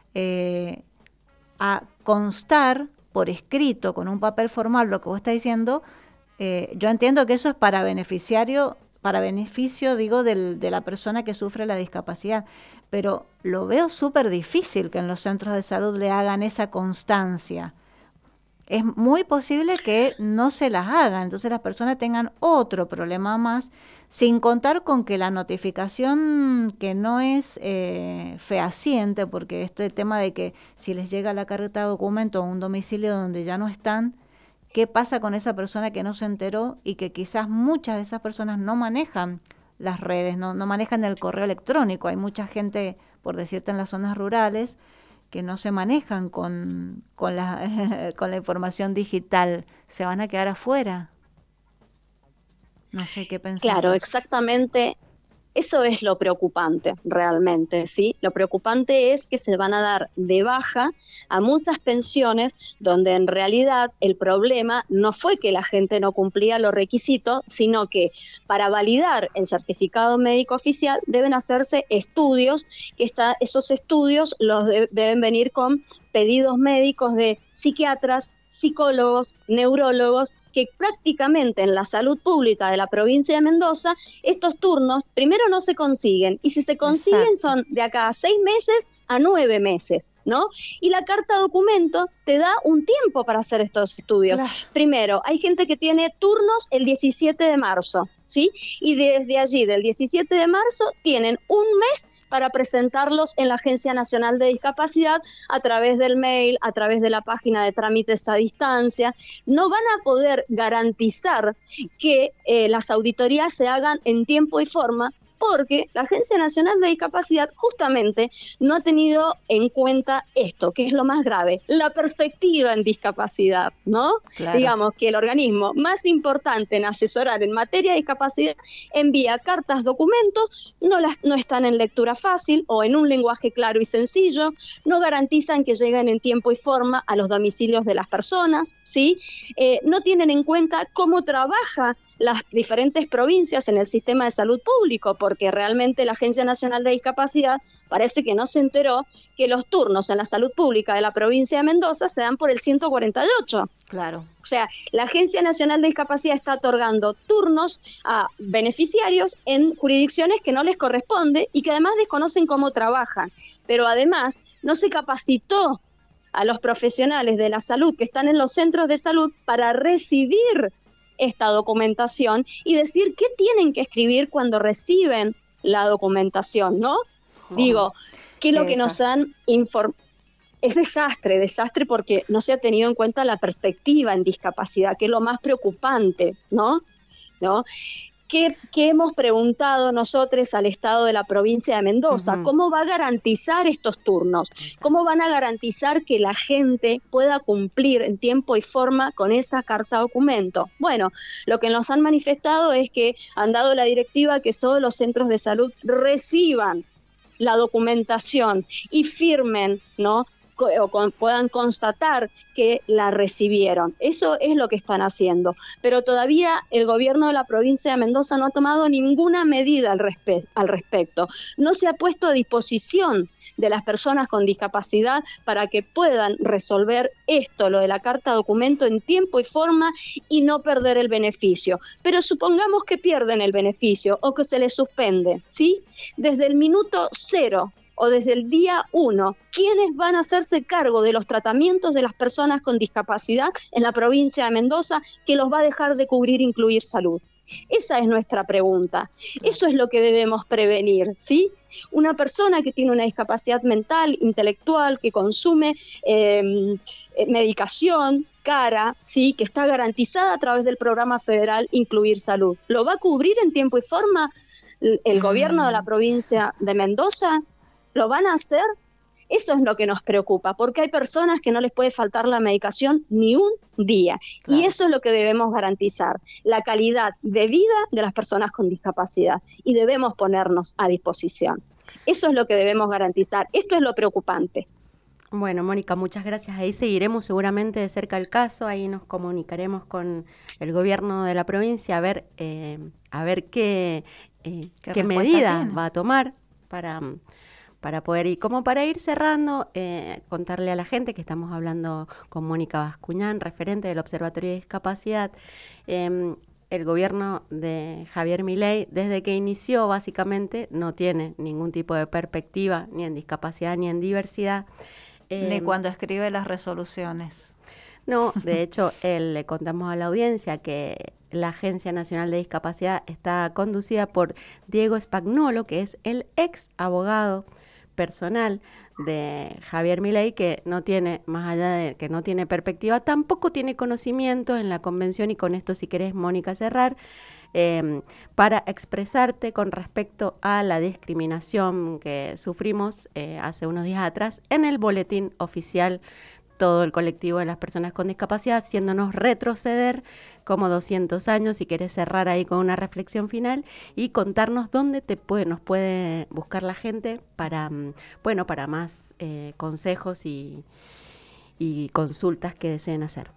eh, a constar por escrito con un papel formal lo que vos estás diciendo? Eh, yo entiendo que eso es para beneficiario, para beneficio, digo, del, de la persona que sufre la discapacidad, pero lo veo súper difícil que en los centros de salud le hagan esa constancia. Es muy posible que no se las hagan, entonces las personas tengan otro problema más, sin contar con que la notificación que no es eh, fehaciente, porque este tema de que si les llega la carta de documento a un domicilio donde ya no están, ¿qué pasa con esa persona que no se enteró y que quizás muchas de esas personas no manejan las redes, no, no manejan el correo electrónico? Hay mucha gente, por decirte, en las zonas rurales que no se manejan con, con, la, con la información digital, se van a quedar afuera. No sé qué pensar. Claro, exactamente. Eso es lo preocupante realmente, ¿sí? Lo preocupante es que se van a dar de baja a muchas pensiones donde en realidad el problema no fue que la gente no cumplía los requisitos, sino que para validar el certificado médico oficial deben hacerse estudios, que está, esos estudios los de, deben venir con pedidos médicos de psiquiatras, psicólogos, neurólogos, que prácticamente en la salud pública de la provincia de Mendoza, estos turnos primero no se consiguen, y si se consiguen Exacto. son de acá a seis meses a nueve meses, ¿no? Y la carta documento te da un tiempo para hacer estos estudios. Claro. Primero, hay gente que tiene turnos el diecisiete de marzo, ¿sí? Y desde allí, del diecisiete de marzo, tienen un mes para presentarlos en la Agencia Nacional de Discapacidad a través del mail, a través de la página de trámites a distancia. No van a poder garantizar que eh, las auditorías se hagan en tiempo y forma, porque la Agencia Nacional de Discapacidad justamente no ha tenido en cuenta esto, que es lo más grave, la perspectiva en discapacidad, ¿no? Claro. Digamos que el organismo más importante en asesorar en materia de discapacidad envía cartas, documentos, no, las, no están en lectura fácil o en un lenguaje claro y sencillo, no garantizan que lleguen en tiempo y forma a los domicilios de las personas, ¿sí? Eh, no tienen en cuenta cómo trabaja las diferentes provincias en el sistema de salud público, porque realmente la Agencia Nacional de Discapacidad parece que no se enteró que los turnos en la salud pública de la provincia de Mendoza se dan por el ciento cuarenta y ocho. Claro. O sea, la Agencia Nacional de Discapacidad está otorgando turnos a beneficiarios en jurisdicciones que no les corresponde y que además desconocen cómo trabajan. Pero además no se capacitó a los profesionales de la salud que están en los centros de salud para recibir esta documentación y decir qué tienen que escribir cuando reciben la documentación, ¿no? Oh, Digo, que lo que nos han informado es desastre, desastre porque no se ha tenido en cuenta la perspectiva en discapacidad, que es lo más preocupante, ¿no? ¿No? ¿Qué, qué hemos preguntado nosotros al Estado de la provincia de Mendoza? Uh-huh. ¿Cómo va a garantizar estos turnos? ¿Cómo van a garantizar que la gente pueda cumplir en tiempo y forma con esa carta documento? Bueno, lo que nos han manifestado es que han dado la directiva que todos los centros de salud reciban la documentación y firmen, ¿no?, o con, puedan constatar que la recibieron. Eso es lo que están haciendo. Pero todavía el gobierno de la provincia de Mendoza no ha tomado ninguna medida al, respe- al respecto. No se ha puesto a disposición de las personas con discapacidad para que puedan resolver esto, lo de la carta documento, en tiempo y forma y no perder el beneficio. Pero supongamos que pierden el beneficio o que se les suspende, ¿sí? Desde el minuto cero o desde el día uno, ¿quiénes van a hacerse cargo de los tratamientos de las personas con discapacidad en la provincia de Mendoza que los va a dejar de cubrir Incluir Salud? Esa es nuestra pregunta. Eso es lo que debemos prevenir, ¿sí? Una persona que tiene una discapacidad mental, intelectual, que consume eh, medicación cara, ¿sí?, que está garantizada a través del programa federal Incluir Salud, ¿lo va a cubrir en tiempo y forma el, el mm. gobierno de la provincia de Mendoza? ¿Lo van a hacer? Eso es lo que nos preocupa, porque hay personas que no les puede faltar la medicación ni un día. Claro. Y eso es lo que debemos garantizar, la calidad de vida de las personas con discapacidad. Y debemos ponernos a disposición. Eso es lo que debemos garantizar. Esto es lo preocupante. Bueno, Mónica, muchas gracias. Ahí seguiremos seguramente de cerca el caso. Ahí nos comunicaremos con el gobierno de la provincia a ver, eh, a ver qué, eh, qué, qué medida tiene. va a tomar para... para poder ir, como para ir cerrando, eh, contarle a la gente que estamos hablando con Mónica Bascuñán, referente del Observatorio de Discapacidad. Eh, el gobierno de Javier Milei, desde que inició, básicamente, no tiene ningún tipo de perspectiva, ni en discapacidad, ni en diversidad. Eh, ni cuando escribe las resoluciones. No, de hecho, él, le contamos a la audiencia que la Agencia Nacional de Discapacidad está conducida por Diego Spagnolo, que es el ex abogado personal de Javier Milei, que no tiene, más allá de que no tiene perspectiva, tampoco tiene conocimiento en la convención. Y con esto, si querés, Mónica, cerrar, eh, para expresarte con respecto a la discriminación que sufrimos eh, hace unos días atrás en el boletín oficial, todo el colectivo de las personas con discapacidad, haciéndonos retroceder como doscientos años. Si querés cerrar ahí con una reflexión final y contarnos dónde te puede, nos puede buscar la gente para, bueno, para más eh, consejos y, y consultas que deseen hacer.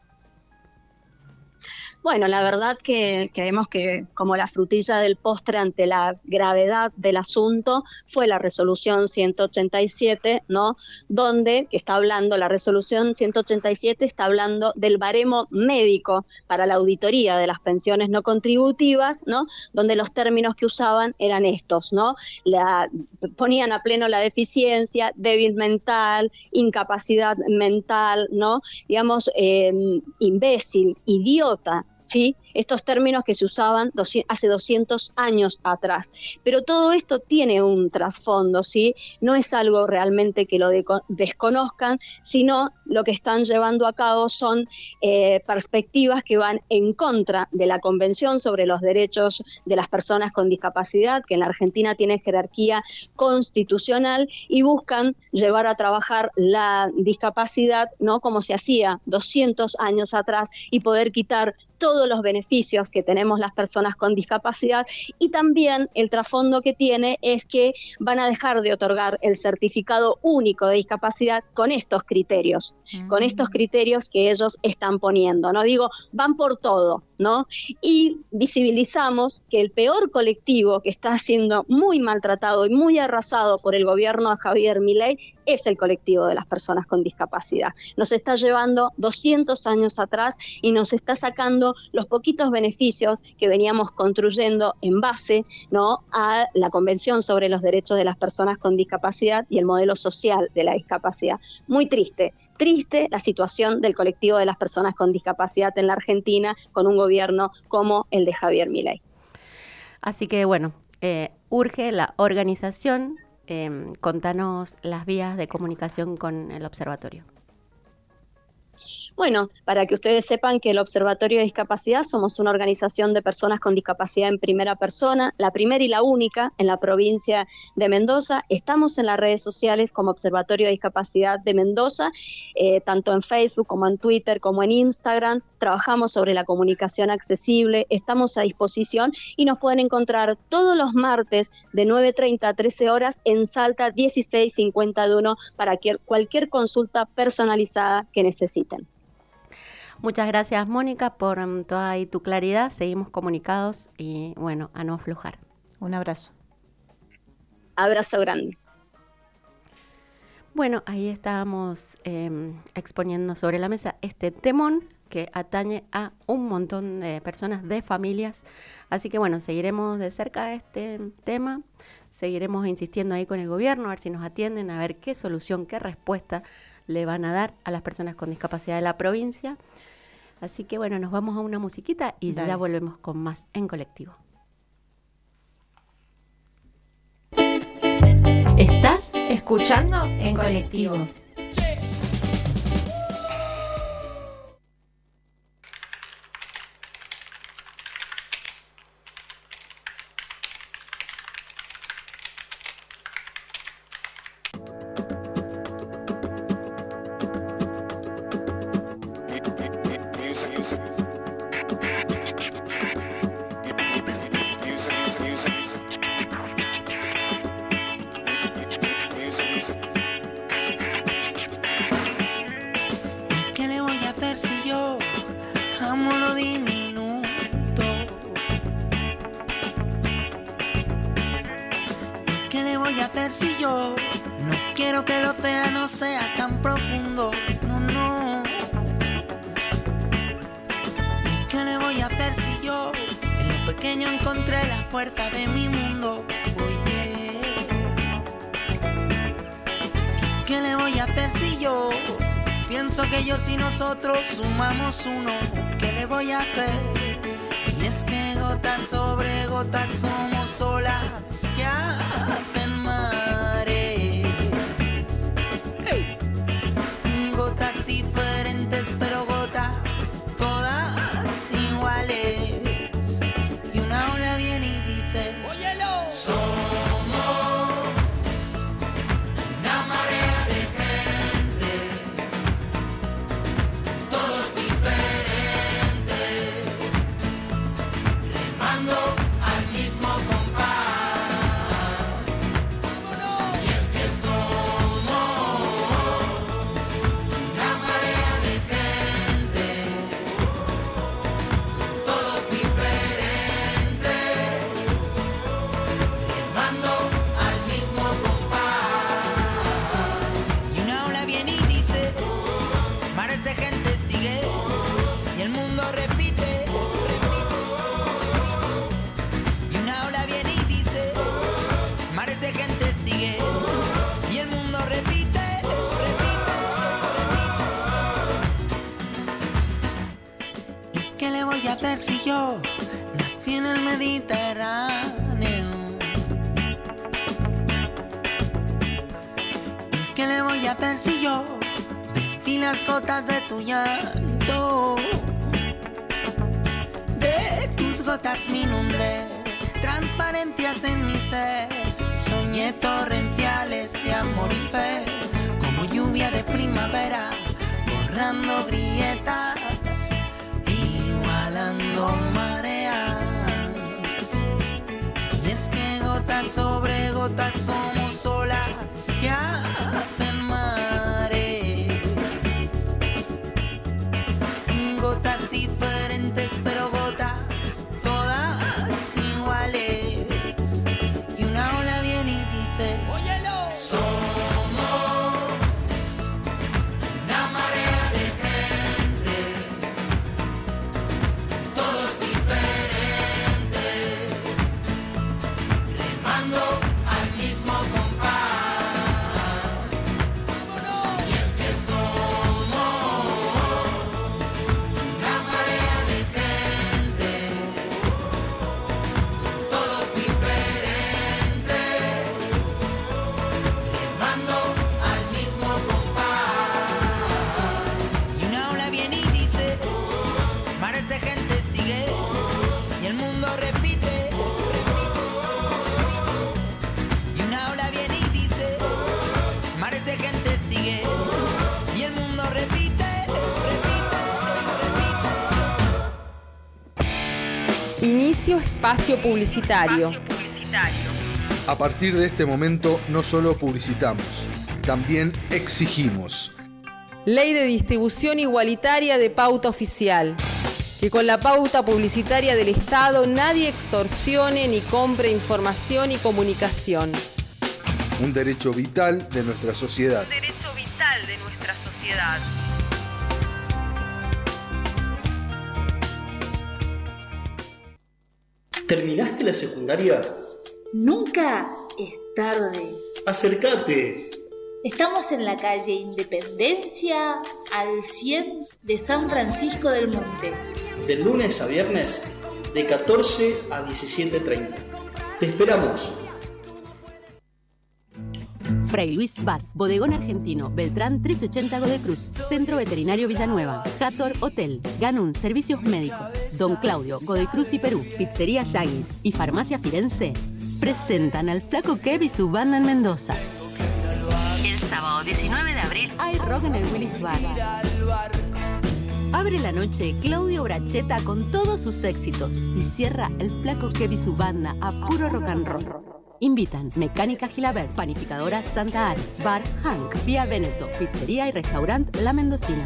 Bueno, la verdad que creemos que como la frutilla del postre ante la gravedad del asunto fue la resolución ciento ochenta y siete, ¿no? Donde, que está hablando, la resolución ciento ochenta y siete está hablando del baremo médico para la auditoría de las pensiones no contributivas, ¿no? Donde los términos que usaban eran estos, ¿no? La, ponían a pleno la deficiencia, débil mental, incapacidad mental, ¿no? Digamos, eh, imbécil, idiota, ¿sí? Estos términos que se usaban hace doscientos años atrás. Pero todo esto tiene un trasfondo, ¿sí? No es algo realmente que lo de desconozcan, sino lo que están llevando a cabo son eh, perspectivas que van en contra de la Convención sobre los Derechos de las Personas con Discapacidad, que en la Argentina tiene jerarquía constitucional, y buscan llevar a trabajar la discapacidad, ¿no? Como se hacía doscientos años atrás, y poder quitar todos los beneficios que tenemos las personas con discapacidad. Y también el trasfondo que tiene es que van a dejar de otorgar el certificado único de discapacidad con estos criterios, mm. con estos criterios que ellos están poniendo, ¿no? Digo, van por todo, ¿no? Y visibilizamos que el peor colectivo que está siendo muy maltratado y muy arrasado por el gobierno de Javier Milei es el colectivo de las personas con discapacidad. Nos está llevando doscientos años atrás y nos está sacando los poquitos beneficios que veníamos construyendo en base, ¿no?, a la Convención sobre los Derechos de las Personas con Discapacidad y el modelo social de la discapacidad. Muy triste, triste la situación del colectivo de las personas con discapacidad en la Argentina con un gobierno como el de Javier Milei. Así que bueno, eh, urge la organización. Eh, contanos las vías de comunicación con el observatorio. Bueno, para que ustedes sepan que el Observatorio de Discapacidad somos una organización de personas con discapacidad en primera persona, la primera y la única en la provincia de Mendoza. Estamos en las redes sociales como Observatorio de Discapacidad de Mendoza, eh, tanto en Facebook como en Twitter como en Instagram. Trabajamos sobre la comunicación accesible, estamos a disposición y nos pueden encontrar todos los martes de nueve treinta a trece horas en Salta dieciséis cincuenta y uno para que cualquier consulta personalizada que necesiten. Muchas gracias, Mónica, por um, toda y tu claridad. Seguimos comunicados y, bueno, a no aflojar. Un abrazo. Abrazo grande. Bueno, ahí estábamos eh, exponiendo sobre la mesa este temón que atañe a un montón de personas, de familias. Así que, bueno, seguiremos de cerca este tema. Seguiremos insistiendo ahí con el gobierno, a ver si nos atienden, a ver qué solución, qué respuesta le van a dar a las personas con discapacidad de la provincia. Así que bueno, nos vamos a una musiquita y Dale. Ya volvemos con más En Colectivo. Estás escuchando En Colectivo. ¿Qué le voy a hacer si yo amo lo diminuto? ¿Qué le voy a hacer si yo no quiero que el océano sea tan profundo? No, no. ¿Qué le voy a hacer si yo en lo pequeño encontré la fuerza de mi mundo? Oye, ¿qué le voy a hacer si yo pienso que ellos y nosotros sumamos uno? ¿Qué le voy a hacer? Y es que gotas sobre gotas somos olas que hacen mares. Hey. Gotas diferentes pero gotas todas iguales. Y una ola viene y dice: óyelo. Somos una marea de gente, todos diferentes, remando al mismo compás. yo nací en el Mediterráneo. ¿Y qué le voy a hacer si yo bebí las gotas de tu llanto? De tus gotas me inundé, transparencias en mi ser. Soñé torrenciales de amor y fe, como lluvia de primavera, borrando grietas, igualando mareas. Y es que gotas sobre gotas somos olas que hacen mares. Gotas diferentes pero gotas todas iguales. Y una ola viene y dice: óyelo, somos una marea de gente, todos diferentes, remando al mismo compás. Y es que somos una marea de gente, todos diferentes, remando al mismo compás. Y una ola viene y dice: mares de gente sigue, y el mundo repite, repite, repite. Y una ola viene y dice: mares de gente sigue, y el mundo repite, repite, repite. Inicio espacio publicitario. A partir de este momento no solo publicitamos, también exigimos. Ley de distribución igualitaria de pauta oficial. Que con la pauta publicitaria del Estado nadie extorsione ni compre información y comunicación. Un derecho vital de nuestra sociedad. Derecho vital de nuestra sociedad. ¿Terminaste la secundaria? Nunca es tarde. Acércate. Estamos en la calle Independencia al cien de San Francisco del Monte. De lunes a viernes, de catorce a diecisiete treinta. Te esperamos. Fray Luis Bar, Bodegón Argentino, Beltrán trescientos ochenta Godecruz, Centro Veterinario Villanueva, Hathor Hotel, Ganun Servicios Médicos, Don Claudio, Godecruz y Perú, Pizzería Yaguis y Farmacia Firenze presentan al Flaco Kev y su banda en Mendoza. El sábado diecinueve de abril hay rock en el Willis Bar. Abre la noche Claudio Bracheta con todos sus éxitos y cierra el Flaco Kev y su banda a puro rock and roll. Invitan Mecánica Gilabert, Panificadora Santa Ana, Bar Hank, Vía Veneto, Pizzería y Restaurant La Mendocina.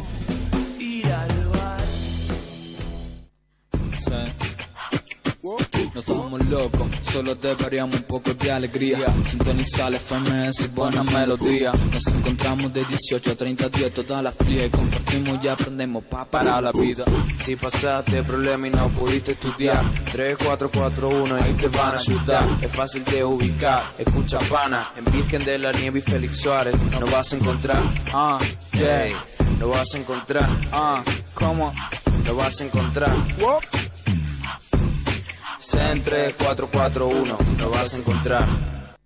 No estamos locos, solo deberíamos un poco de alegría. Sintonizar la F M S y buena melodía. Nos encontramos de dieciocho a treinta días todas las frías y compartimos y aprendemos pa' parar la vida. Si pasaste problema y no pudiste estudiar, tres cuatro cuatro uno y te van a ayudar. Es fácil de ubicar, escucha pana. En Virgen de la Nieve y Félix Suárez no vas a encontrar, ah, yeah, lo vas a encontrar, ah, ¿cómo? Lo vas a encontrar, what? Centre cuatro cuatro uno, lo vas a encontrar.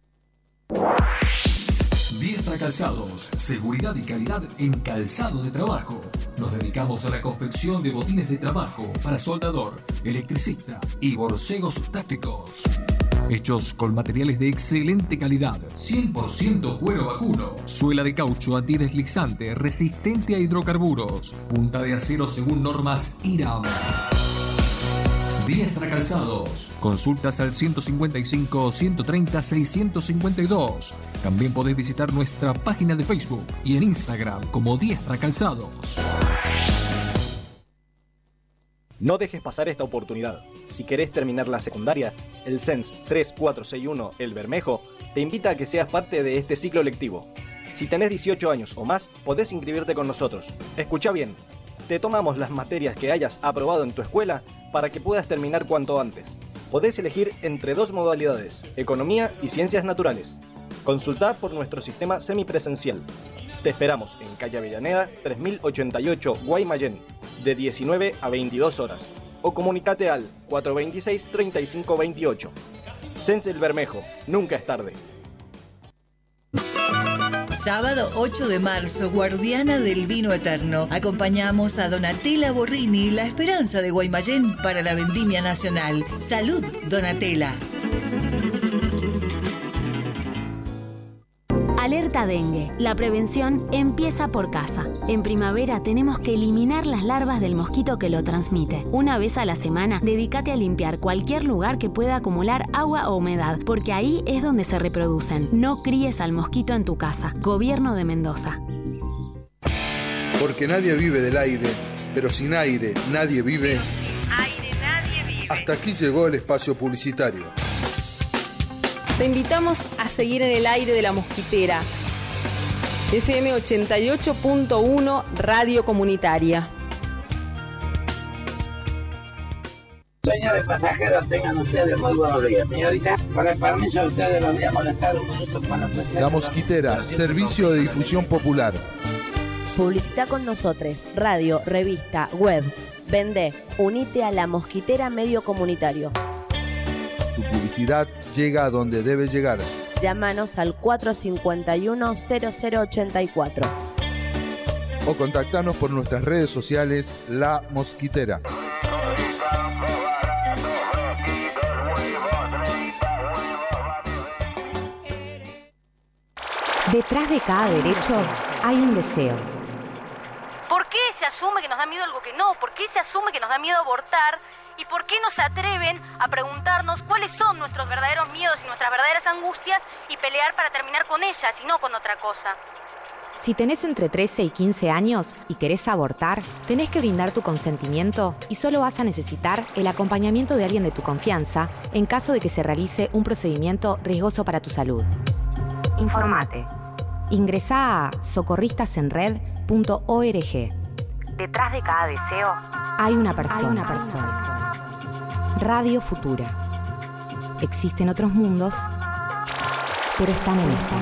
Diestra Calzados, seguridad y calidad en calzado de trabajo. Nos dedicamos a la confección de botines de trabajo para soldador, electricista y borcegos tácticos. Hechos con materiales de excelente calidad, cien por ciento cuero vacuno, suela de caucho antideslizante, resistente a hidrocarburos, punta de acero según normas I R A M. Diestra Calzados. Consultas al ciento cincuenta y cinco, ciento treinta, seiscientos cincuenta y dos. También podés visitar nuestra página de Facebook y en Instagram como Diestra Calzados. No dejes pasar esta oportunidad. Si querés terminar la secundaria, el C E N S tres cuatro seis uno El Bermejo te invita a que seas parte de este ciclo lectivo. Si tenés dieciocho años o más, podés inscribirte con nosotros. Escucha bien. Te tomamos las materias que hayas aprobado en tu escuela para que puedas terminar cuanto antes. Podés elegir entre dos modalidades, economía y ciencias naturales. Consultá por nuestro sistema semipresencial. Te esperamos en calle Avellaneda tres mil ochenta y ocho Guaymallén, de diecinueve a veintidós horas. o comunicate al cuatro dos seis, tres cinco dos ocho. Sense El Bermejo, nunca es tarde. Sábado ocho de marzo, guardiana del vino eterno. Acompañamos a Donatella Borrini, la esperanza de Guaymallén para la vendimia nacional. Salud, Donatella. Alerta dengue. La prevención empieza por casa. En primavera tenemos que eliminar las larvas del mosquito que lo transmite. Una vez a la semana, dedícate a limpiar cualquier lugar que pueda acumular agua o humedad, porque ahí es donde se reproducen. No críes al mosquito en tu casa. Gobierno de Mendoza. Porque nadie vive del aire, pero sin aire nadie vive. Aire nadie vive. Hasta aquí llegó el espacio publicitario. Te invitamos a seguir en el aire de La Mosquitera. F M ochenta y ocho punto uno, Radio Comunitaria. Señores pasajeros, tengan ustedes muy buenos días. Señorita, con el permiso de ustedes los voy a molestar un minuto para ofrecer... La Mosquitera, servicio de difusión popular. Publicita con nosotros, radio, revista, web. Vende, unite a La Mosquitera Medio Comunitario. Tu publicidad llega a donde debe llegar. Llámanos al cuatro cinco uno, cero cero ocho cuatro. O contactanos por nuestras redes sociales La Mosquitera. Detrás de cada derecho hay un deseo. ¿Por qué se asume que nos da miedo algo que no? ¿Por qué se asume que nos da miedo abortar? ¿Y por qué no se atreven a preguntarnos cuáles son nuestros verdaderos miedos y nuestras verdaderas angustias y pelear para terminar con ellas y no con otra cosa? Si tenés entre trece y quince años y querés abortar, tenés que brindar tu consentimiento y solo vas a necesitar el acompañamiento de alguien de tu confianza en caso de que se realice un procedimiento riesgoso para tu salud. Informate. Ingresá a socorristasenred punto org. Detrás de cada deseo hay una persona. Hay una persona. Radio Futura. Existen otros mundos, pero están en esta.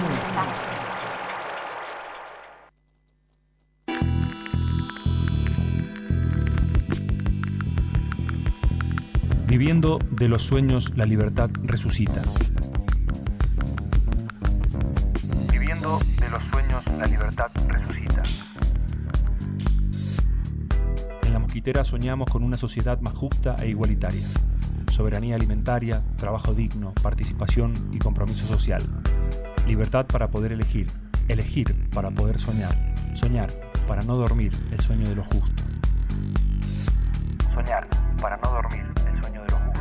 Viviendo de los sueños, la libertad resucita. Viviendo de los sueños, la libertad resucita. En La Mosquitera soñamos con una sociedad más justa e igualitaria. Soberanía alimentaria, trabajo digno, participación y compromiso social. Libertad para poder elegir, elegir para poder soñar, soñar para no dormir el sueño de lo justo. Soñar para no dormir el sueño de lo justo.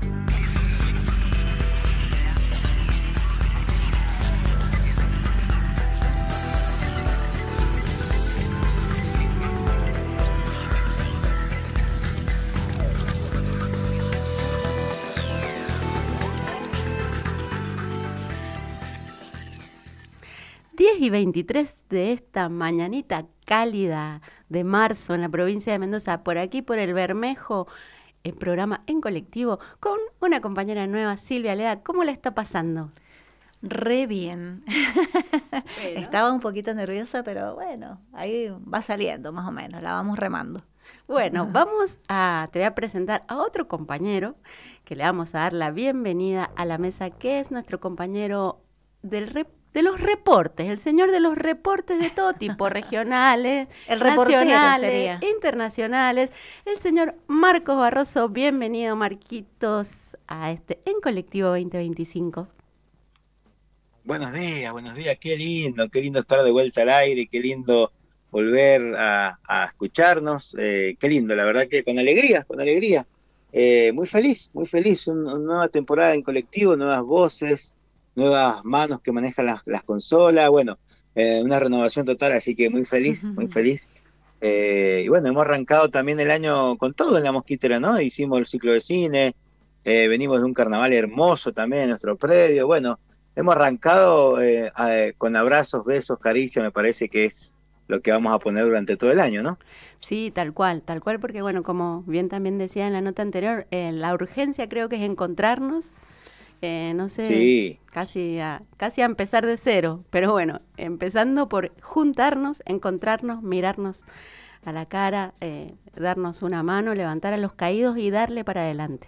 diez y veintitrés de esta mañanita cálida de marzo en la provincia de Mendoza, por aquí por el Bermejo, el programa En Colectivo, con una compañera nueva, Silvia Leda. ¿Cómo la está pasando? Re bien. Bueno. Estaba un poquito nerviosa, pero bueno, ahí va saliendo más o menos, la vamos remando. Bueno, vamos a, te voy a presentar a otro compañero que le vamos a dar la bienvenida a la mesa, que es nuestro compañero del rep de los reportes, el señor de los reportes de todo tipo, regionales, el nacionales, sería. internacionales, el señor Marcos Barroso. Bienvenido, Marquitos, a este En Colectivo veinte veinticinco. Buenos días, buenos días, qué lindo, qué lindo estar de vuelta al aire, qué lindo volver a, a escucharnos, eh, qué lindo, la verdad que con alegría, con alegría, eh, muy feliz, muy feliz, un, una nueva temporada en Colectivo, nuevas voces, nuevas manos que manejan las, las consolas, bueno, eh, una renovación total, así que muy feliz, muy feliz. Eh, y bueno, hemos arrancado también el año con todo en La Mosquitera, ¿no? Hicimos el ciclo de cine, eh, venimos de un carnaval hermoso también en nuestro predio, bueno, hemos arrancado eh, eh, con abrazos, besos, caricias, me parece que es lo que vamos a poner durante todo el año, ¿no? Sí, tal cual, tal cual, porque bueno, como bien también decía en la nota anterior, eh, la urgencia creo que es encontrarnos, eh, no sé, Sí. casi a, casi a empezar de cero, pero bueno, empezando por juntarnos, encontrarnos, mirarnos a la cara, eh, darnos una mano, levantar a los caídos y darle para adelante.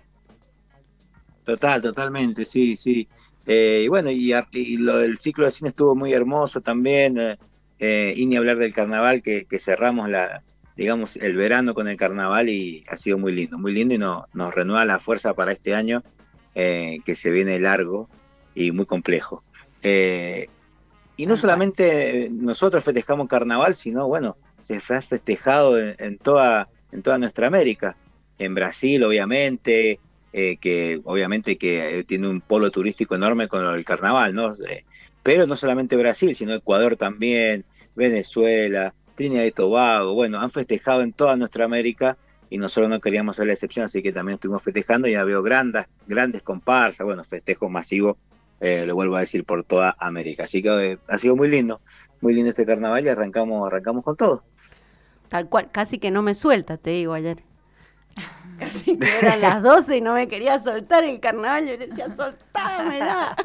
Total, totalmente, sí, sí. Eh, y bueno, y, a- y lo del ciclo de cine estuvo muy hermoso también, eh, eh, y ni hablar del carnaval, que, que cerramos la, digamos, el verano con el carnaval y ha sido muy lindo, muy lindo y no, nos renueva la fuerza para este año, eh, que se viene largo y muy complejo. Eh, y no solamente nosotros festejamos carnaval, sino, bueno, se ha festejado en, en toda, en toda nuestra América, en Brasil, obviamente, eh, que obviamente que eh, tiene un polo turístico enorme con el carnaval, ¿no? Eh, pero no solamente Brasil, sino Ecuador también, Venezuela, Trinidad y Tobago, bueno, han festejado en toda nuestra América y nosotros no queríamos ser la excepción, así que también estuvimos festejando. Ya veo grandes, grandes comparsas, bueno, festejos masivos, eh, lo vuelvo a decir, por toda América. Así que eh, ha sido muy lindo, muy lindo este carnaval y arrancamos, arrancamos con todo. Tal cual, casi que no me suelta, te digo ayer. Casi que eran las doce y no me quería soltar el carnaval, yo le decía, soltame ya.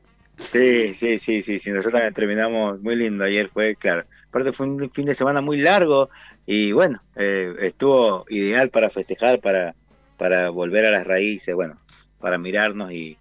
Sí, sí, sí, sí, sí, nosotros también terminamos muy lindo, ayer fue, claro, aparte fue un fin de semana muy largo y bueno, eh, estuvo ideal para festejar, para, para volver a las raíces, bueno, para mirarnos y,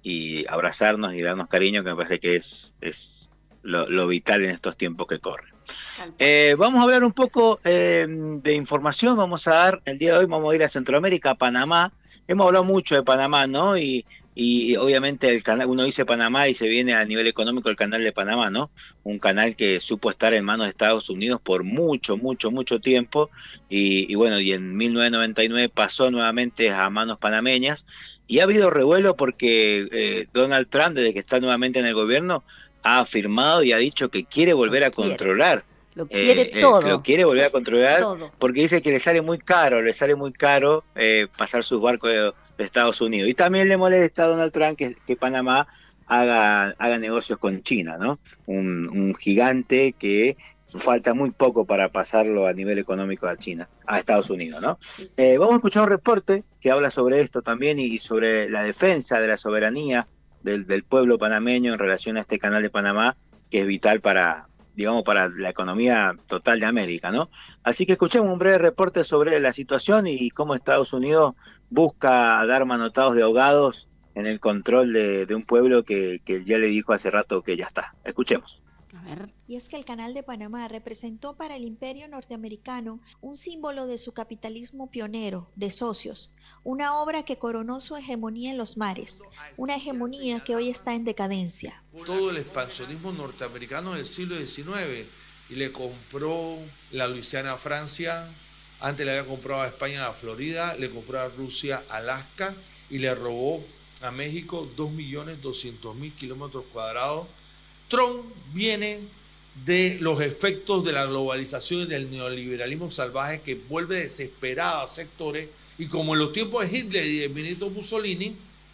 y abrazarnos y darnos cariño, que me parece que es, es lo, lo vital en estos tiempos que corren. Eh, vamos a hablar un poco eh, de información, vamos a dar, el día de hoy vamos a ir a Centroamérica, a Panamá. Hemos hablado mucho de Panamá, ¿no? Y, y obviamente el canal, uno dice Panamá y se viene a nivel económico el canal de Panamá, ¿no? Un canal que supo estar en manos de Estados Unidos por mucho, mucho, mucho tiempo y, y bueno, y en mil novecientos noventa y nueve pasó nuevamente a manos panameñas y ha habido revuelo porque eh, Donald Trump, desde que está nuevamente en el gobierno, ha afirmado y ha dicho que quiere volver a controlar. Lo quiere eh, todo. Eh, lo quiere volver a controlar Todo. porque dice que le sale muy caro, le sale muy caro eh, pasar sus barcos de, de Estados Unidos. Y también le molesta a Donald Trump que, que Panamá haga, haga negocios con China, ¿no? Un, un gigante que falta muy poco para pasarlo a nivel económico a China, a Estados Unidos, ¿no? Eh, vamos a escuchar un reporte que habla sobre esto también y sobre la defensa de la soberanía del, del pueblo panameño en relación a este canal de Panamá, que es vital para, digamos, para la economía total de América, ¿no? Así que escuchemos un breve reporte sobre la situación y cómo Estados Unidos busca dar manotados de ahogados en el control de, de un pueblo que, que ya le dijo hace rato que ya está. Escuchemos. Y es que el Canal de Panamá representó para el imperio norteamericano un símbolo de su capitalismo pionero, de socios, una obra que coronó su hegemonía en los mares, una hegemonía que hoy está en decadencia. Todo el expansionismo norteamericano del siglo diecinueve y le compró la Luisiana a Francia, antes le había comprado a España la Florida, le compró a Rusia Alaska y le robó a México dos millones doscientos mil kilómetros cuadrados. Trump viene de los efectos de la globalización y del neoliberalismo salvaje que vuelve desesperado a sectores y como en los tiempos de Hitler y de Benito Mussolini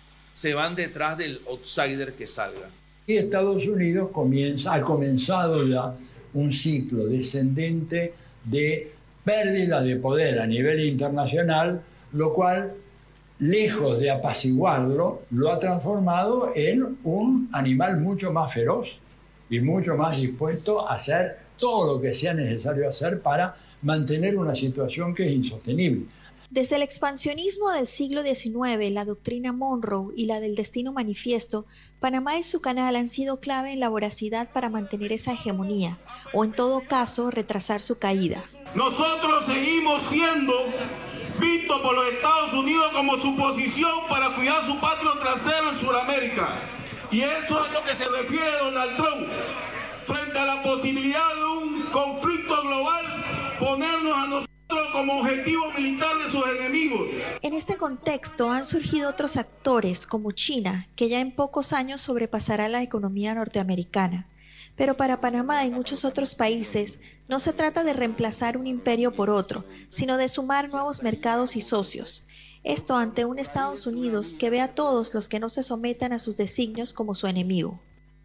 se van detrás del outsider que salga. Y Estados Unidos comienza, ha comenzado ya un ciclo descendente de pérdida de poder a nivel internacional, lo cual, lejos de apaciguarlo, lo ha transformado en un animal mucho más feroz y mucho más dispuesto a hacer todo lo que sea necesario hacer para mantener una situación que es insostenible. Desde el expansionismo del siglo diecinueve, la doctrina Monroe y la del destino manifiesto, Panamá y su canal han sido clave en la voracidad para mantener esa hegemonía, o en todo caso, retrasar su caída. Nosotros seguimos siendo vistos por los Estados Unidos como su posición para cuidar su patrio trasero en Sudamérica. Y eso es lo que se refiere Donald Trump. Frente a la posibilidad de un conflicto global, ponernos a nosotros como objetivo militar de sus enemigos. En este contexto han surgido otros actores como China, que ya en pocos años sobrepasará la economía norteamericana. Pero para Panamá y muchos otros países, no se trata de reemplazar un imperio por otro, sino de sumar nuevos mercados y socios. Esto ante un Estados Unidos que ve a todos los que no se sometan a sus designios como su enemigo.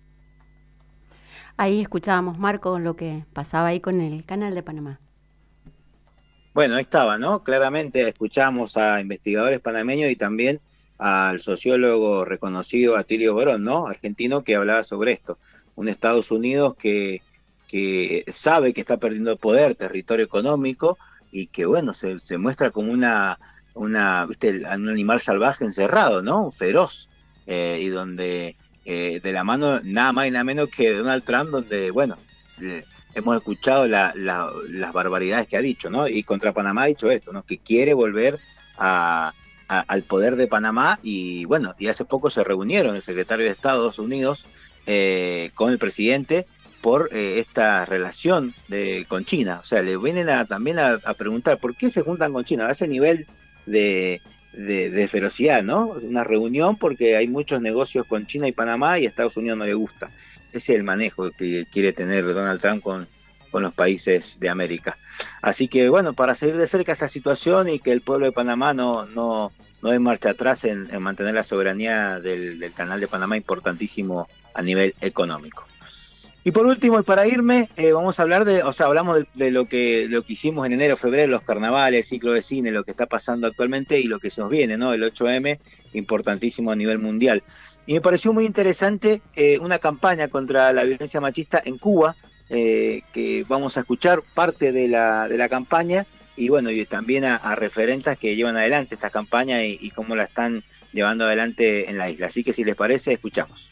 Ahí escuchábamos, Marco, lo que pasaba ahí con el Canal de Panamá. Bueno, ahí estaba, ¿no? Claramente escuchamos a investigadores panameños y también al sociólogo reconocido Atilio Borón, ¿no? Argentino, que hablaba sobre esto. Un Estados Unidos que, que sabe que está perdiendo poder, territorio económico, y que, bueno, se, se muestra como una, una, ¿viste? Un animal salvaje encerrado, ¿no? Feroz, eh, y donde eh, de la mano nada más y nada menos que Donald Trump, donde, bueno, eh, hemos escuchado la, la, las barbaridades que ha dicho, ¿no? Y contra Panamá ha dicho esto, ¿no? Que quiere volver a, a, al poder de Panamá, y bueno, y hace poco se reunieron el secretario de Estados Unidos eh, con el presidente por eh, esta relación de, con China. O sea, le vienen a, también a, a preguntar por qué se juntan con China a ese nivel de, de, de ferocidad, ¿no? Una reunión porque hay muchos negocios con China y Panamá y a Estados Unidos no le gusta. Ese es el manejo que quiere tener Donald Trump con, con los países de América. Así que, bueno, para seguir de cerca esta situación y que el pueblo de Panamá no, no, no dé marcha atrás en, en mantener la soberanía del, del Canal de Panamá, importantísimo a nivel económico. Y por último, y para irme, eh, vamos a hablar de, o sea, hablamos de, de lo que de lo que hicimos en enero, febrero, los carnavales, el ciclo de cine, lo que está pasando actualmente y lo que se nos viene, ¿no? El ocho eme, importantísimo a nivel mundial. Y me pareció muy interesante eh, una campaña contra la violencia machista en Cuba, eh, que vamos a escuchar parte de la, de la campaña, y bueno, y también a, a referentes que llevan adelante esta campaña y, y cómo la están llevando adelante en la isla. Así que si les parece, escuchamos.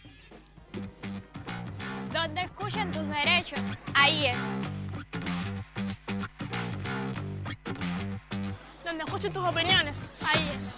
Donde escuchen tus derechos, ahí es. Donde escuchen tus opiniones, ahí es.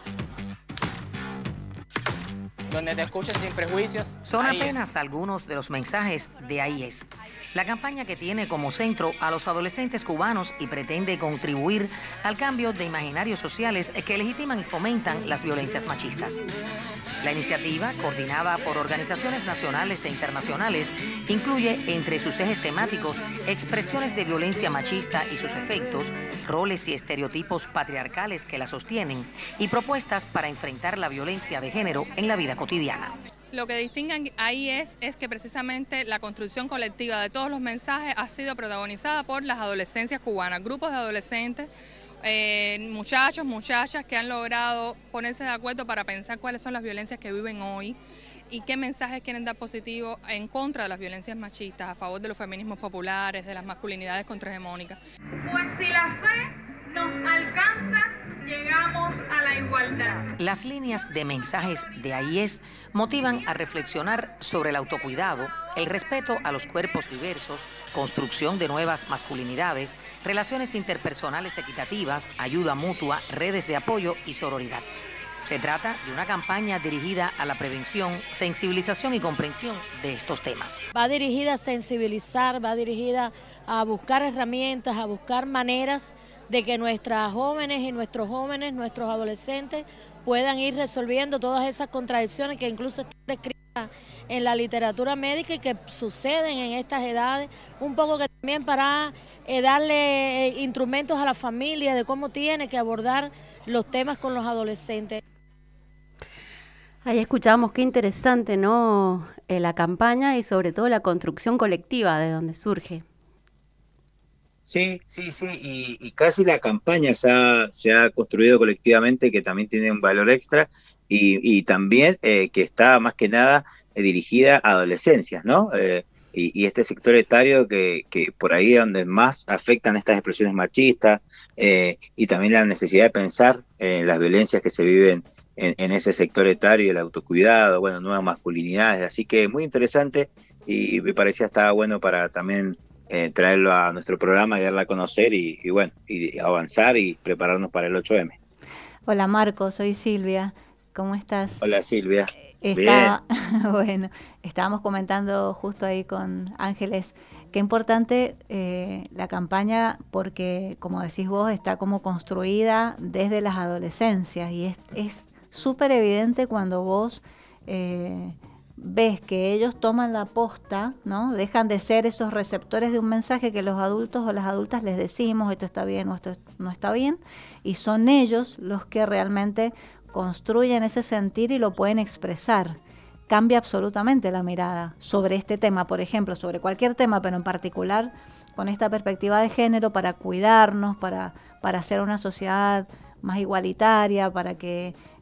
Donde te escuchen sin prejuicios. Son ahí apenas es. algunos de los mensajes de Ahí es, la campaña que tiene como centro a los adolescentes cubanos y pretende contribuir al cambio de imaginarios sociales que legitiman y fomentan las violencias machistas. La iniciativa, coordinada por organizaciones nacionales e internacionales, incluye entre sus ejes temáticos expresiones de violencia machista y sus efectos, roles y estereotipos patriarcales que la sostienen y propuestas para enfrentar la violencia de género en la vida cotidiana. Lo que distingue ahí es, es que precisamente la construcción colectiva de todos los mensajes ha sido protagonizada por las adolescencias cubanas, grupos de adolescentes, eh, muchachos, muchachas que han logrado ponerse de acuerdo para pensar cuáles son las violencias que viven hoy y qué mensajes quieren dar positivo en contra de las violencias machistas, a favor de los feminismos populares, de las masculinidades contrahegemónicas. Pues si la fe nos alcanza, llegamos a la igualdad. Las líneas de mensajes de Ahí es motivan a reflexionar sobre el autocuidado, el respeto a los cuerpos diversos, construcción de nuevas masculinidades, relaciones interpersonales equitativas, ayuda mutua, redes de apoyo y sororidad. Se trata de una campaña dirigida a la prevención, sensibilización y comprensión de estos temas. Va dirigida a sensibilizar, va dirigida a buscar herramientas, a buscar maneras de que nuestras jóvenes y nuestros jóvenes, nuestros adolescentes puedan ir resolviendo todas esas contradicciones que incluso están descritas en la literatura médica y que suceden en estas edades, un poco que también para eh, darle eh, instrumentos a la familia de cómo tiene que abordar los temas con los adolescentes. Ahí escuchamos qué interesante, ¿no? Eh, la campaña y sobre todo la construcción colectiva de donde surge. Sí, sí, sí, y, y casi la campaña se ha, se ha construido colectivamente, que también tiene un valor extra, y, y también eh, que está más que nada eh, dirigida a adolescencias, ¿no? Eh, y, y este sector etario que, que por ahí es donde más afectan estas expresiones machistas, eh, y también la necesidad de pensar en las violencias que se viven en, en ese sector etario, el autocuidado, bueno, nuevas masculinidades, así que muy interesante, y me parecía estaba bueno para también Eh, traerlo a nuestro programa y darla a conocer y, y bueno, y avanzar y prepararnos para el ocho eme. Hola Marco, soy Silvia, ¿cómo estás? Hola Silvia. Estaba, bueno, estábamos comentando justo ahí con Ángeles, qué importante eh, la campaña porque, como decís vos, está como construida desde las adolescencias y es súper evidente cuando vos eh, ves que ellos toman la posta, ¿no? Dejan de ser esos receptores de un mensaje que los adultos o las adultas les decimos, esto está bien o esto no está bien, y son ellos los que realmente construyen ese sentir y lo pueden expresar. Cambia absolutamente la mirada sobre este tema, por ejemplo, sobre cualquier tema, pero en particular con esta perspectiva de género para cuidarnos, para, para hacer una sociedad más igualitaria, para que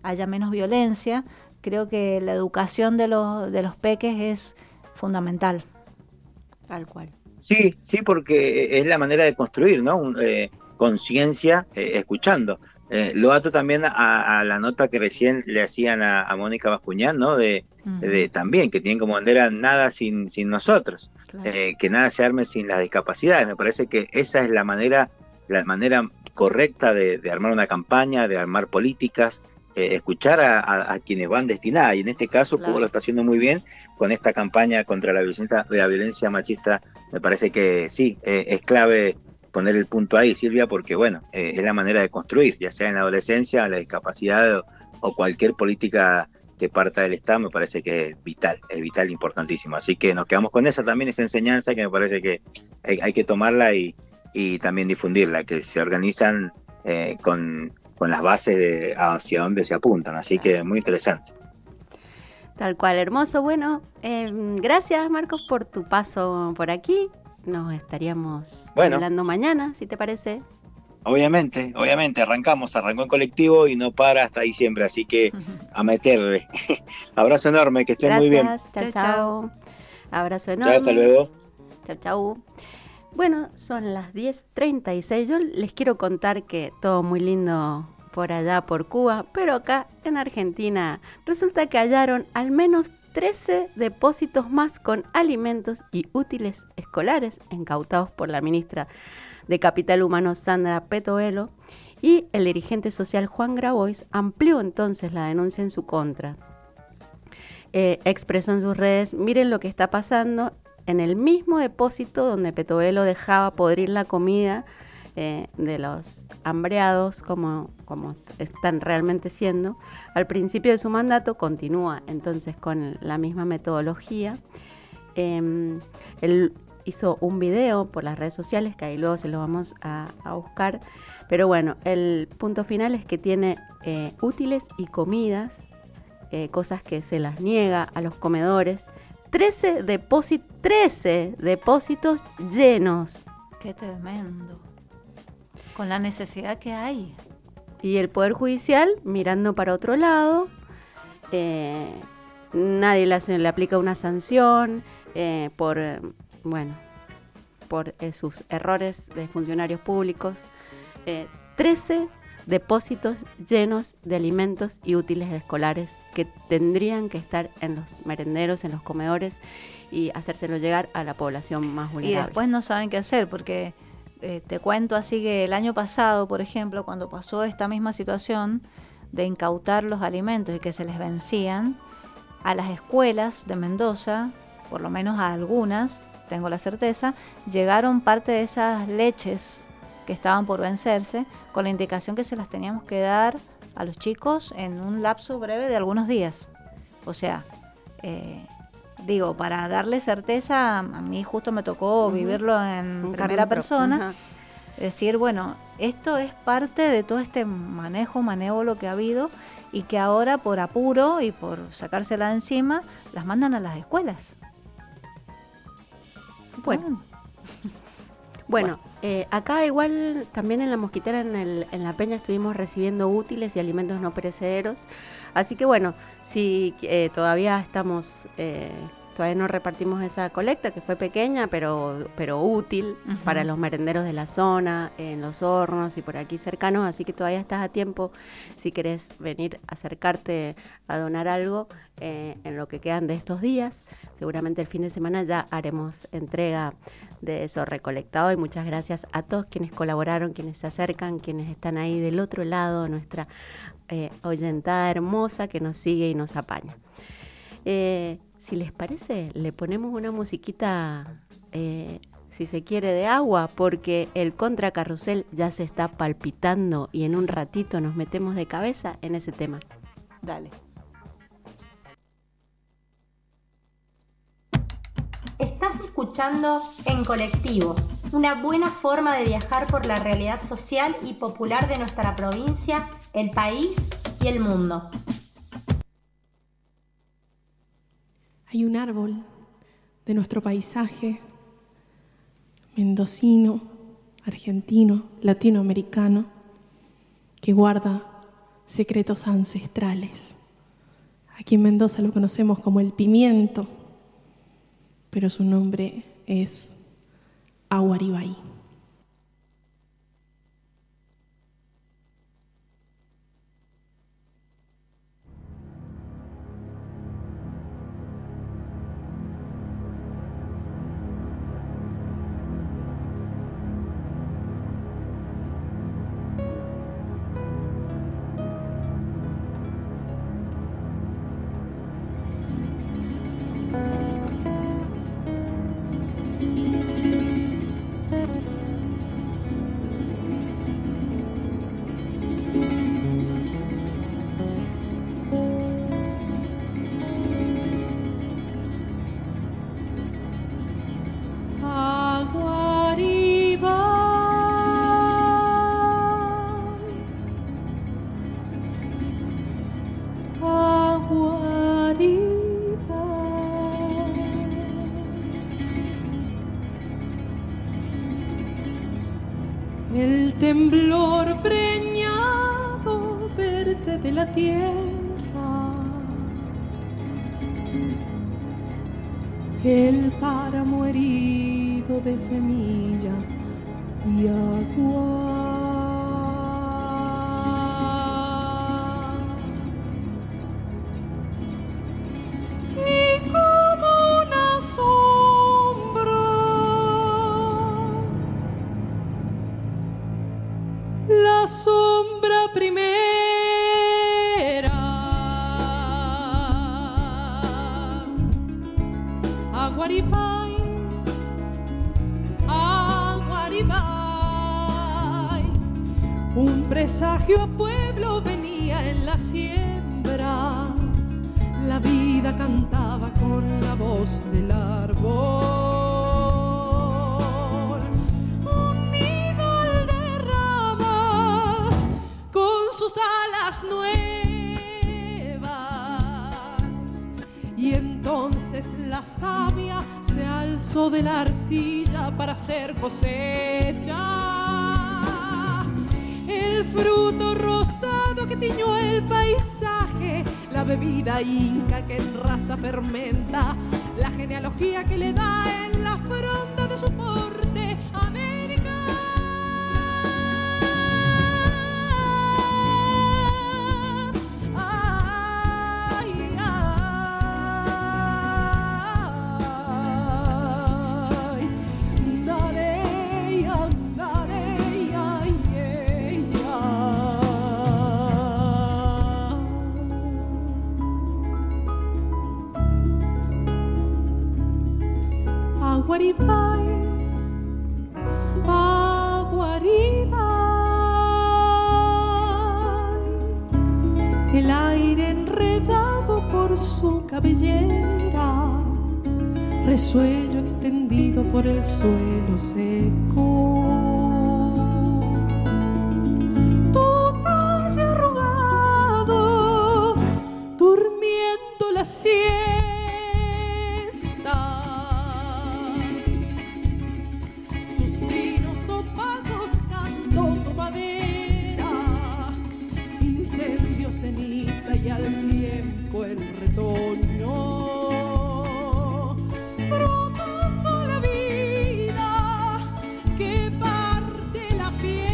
haya menos violencia. Creo que la educación de los, de los peques es fundamental. Tal cual. Sí, sí, porque es la manera de construir, ¿no? Un, eh, conciencia eh, escuchando. Eh, lo ato también a, a la nota que recién le hacían a, a Mónica Bascuñán, ¿no? De, uh-huh. de también, que tienen como bandera nada sin, sin nosotros, claro. eh, que nada se arme sin las discapacidades. Me parece que esa es la manera, la manera correcta de, de armar una campaña, de armar políticas, eh, escuchar a, a, a quienes van destinadas. Y en este caso, claro. Cuba lo está haciendo muy bien con esta campaña contra la violencia, la violencia machista. Me parece que sí, eh, es clave poner el punto ahí, Silvia, porque bueno, eh, es la manera de construir, ya sea en la adolescencia, la discapacidad o, o cualquier política que parta del Estado. Me parece que es vital, es vital, importantísimo. Así que nos quedamos con esa también, esa enseñanza que me parece que hay, hay que tomarla y, y también difundirla, que se organizan eh, con, con las bases de hacia dónde se apuntan. Así que muy interesante. Tal cual, hermoso. Bueno, eh, gracias Marcos por tu paso por aquí. Nos estaríamos bueno. hablando mañana, si te parece. Obviamente, obviamente, arrancamos, arrancó en colectivo y no para hasta diciembre, así que a meterle. Abrazo enorme, que estén Gracias, muy bien. Chao, chao. Abrazo enorme. Hasta luego. Chao, chao. Bueno, son las diez treinta y seis. Yo les quiero contar que todo muy lindo por allá, por Cuba, pero acá en Argentina resulta que hallaron al menos trece depósitos más con alimentos y útiles escolares incautados por la ministra de Capital Humano, Sandra Petovelo, y el dirigente social Juan Grabois amplió entonces la denuncia en su contra. Eh, expresó en sus redes: miren lo que está pasando en el mismo depósito donde Petovelo dejaba podrir la comida eh, de los hambreados, como, como están realmente siendo. Al principio de su mandato continúa entonces con la misma metodología. Eh, él hizo un video por las redes sociales, que ahí luego se lo vamos a, a buscar, pero bueno, el punto final es que tiene eh, útiles y comidas, eh, cosas que se las niega a los comedores, trece depósitos, trece depósitos llenos. Qué tremendo. Con la necesidad que hay. Y el Poder Judicial mirando para otro lado, eh, nadie le, hace, le aplica una sanción eh, por, eh, bueno, por eh, sus errores de funcionarios públicos. Eh, trece depósitos llenos de alimentos y útiles escolares que tendrían que estar en los merenderos, en los comedores, y hacérselo llegar a la población más vulnerable. Y después no saben qué hacer, porque eh, te cuento así que el año pasado, por ejemplo, cuando pasó esta misma situación de incautar los alimentos y que se les vencían, a las escuelas de Mendoza, por lo menos a algunas, tengo la certeza, llegaron parte de esas leches que estaban por vencerse, con la indicación que se las teníamos que dar a los chicos en un lapso breve de algunos días. O sea, eh, digo, para darle certeza, a mí justo me tocó uh-huh. vivirlo en un primera persona, uh-huh. decir, bueno, esto es parte de todo este manejo manévolo que ha habido y que ahora por apuro y por sacársela de encima, las mandan a las escuelas. Bueno, bueno, eh, acá igual también en la Mosquitera, en, el, en la Peña, estuvimos recibiendo útiles y alimentos no perecederos. Así que bueno, si eh, todavía estamos, eh, todavía no repartimos esa colecta, que fue pequeña, pero, pero útil uh-huh. para los merenderos de la zona, en los hornos y por aquí cercanos. Así que todavía estás a tiempo si querés venir a acercarte a donar algo eh, en lo que quedan de estos días. Seguramente el fin de semana ya haremos entrega de eso recolectado, y muchas gracias a todos quienes colaboraron, quienes se acercan, quienes están ahí del otro lado, nuestra eh, oyentada hermosa que nos sigue y nos apaña. Eh, si les parece, le ponemos una musiquita, eh, si se quiere, de agua, porque el contracarrusel ya se está palpitando y en un ratito nos metemos de cabeza en ese tema. Dale. Estás escuchando En Colectivo, una buena forma de viajar por la realidad social y popular de nuestra provincia, el país y el mundo. Hay un árbol de nuestro paisaje mendocino, argentino, latinoamericano, que guarda secretos ancestrales. Aquí en Mendoza lo conocemos como el pimiento, pero su nombre es Aguaribay. El temblor preñado verde de la tierra, el páramo herido de semilla y agua. Y como una sombra, la sombra primera, Aguaribay, Aguaribay, un presagio a pueblo venía en la siembra, la vida cantaba con la voz del árbol. Un nido de ramas con sus alas nuevas, y entonces la savia se alzó de la arcilla para hacer cosecha. El fruto rosado que tiñó el paisaje, la bebida inca que en raza fermenta, la genealogía que le da en la fronda de su porte América. Ay, ay, dale, dale, ay, ay, Aguaribay, Aguaribay, el aire enredado por su cabellera, resuello extendido por el suelo seco. Tu talle arrugado, durmiendo la siesta, ceniza y al tiempo el retoño, brotando la vida que parte la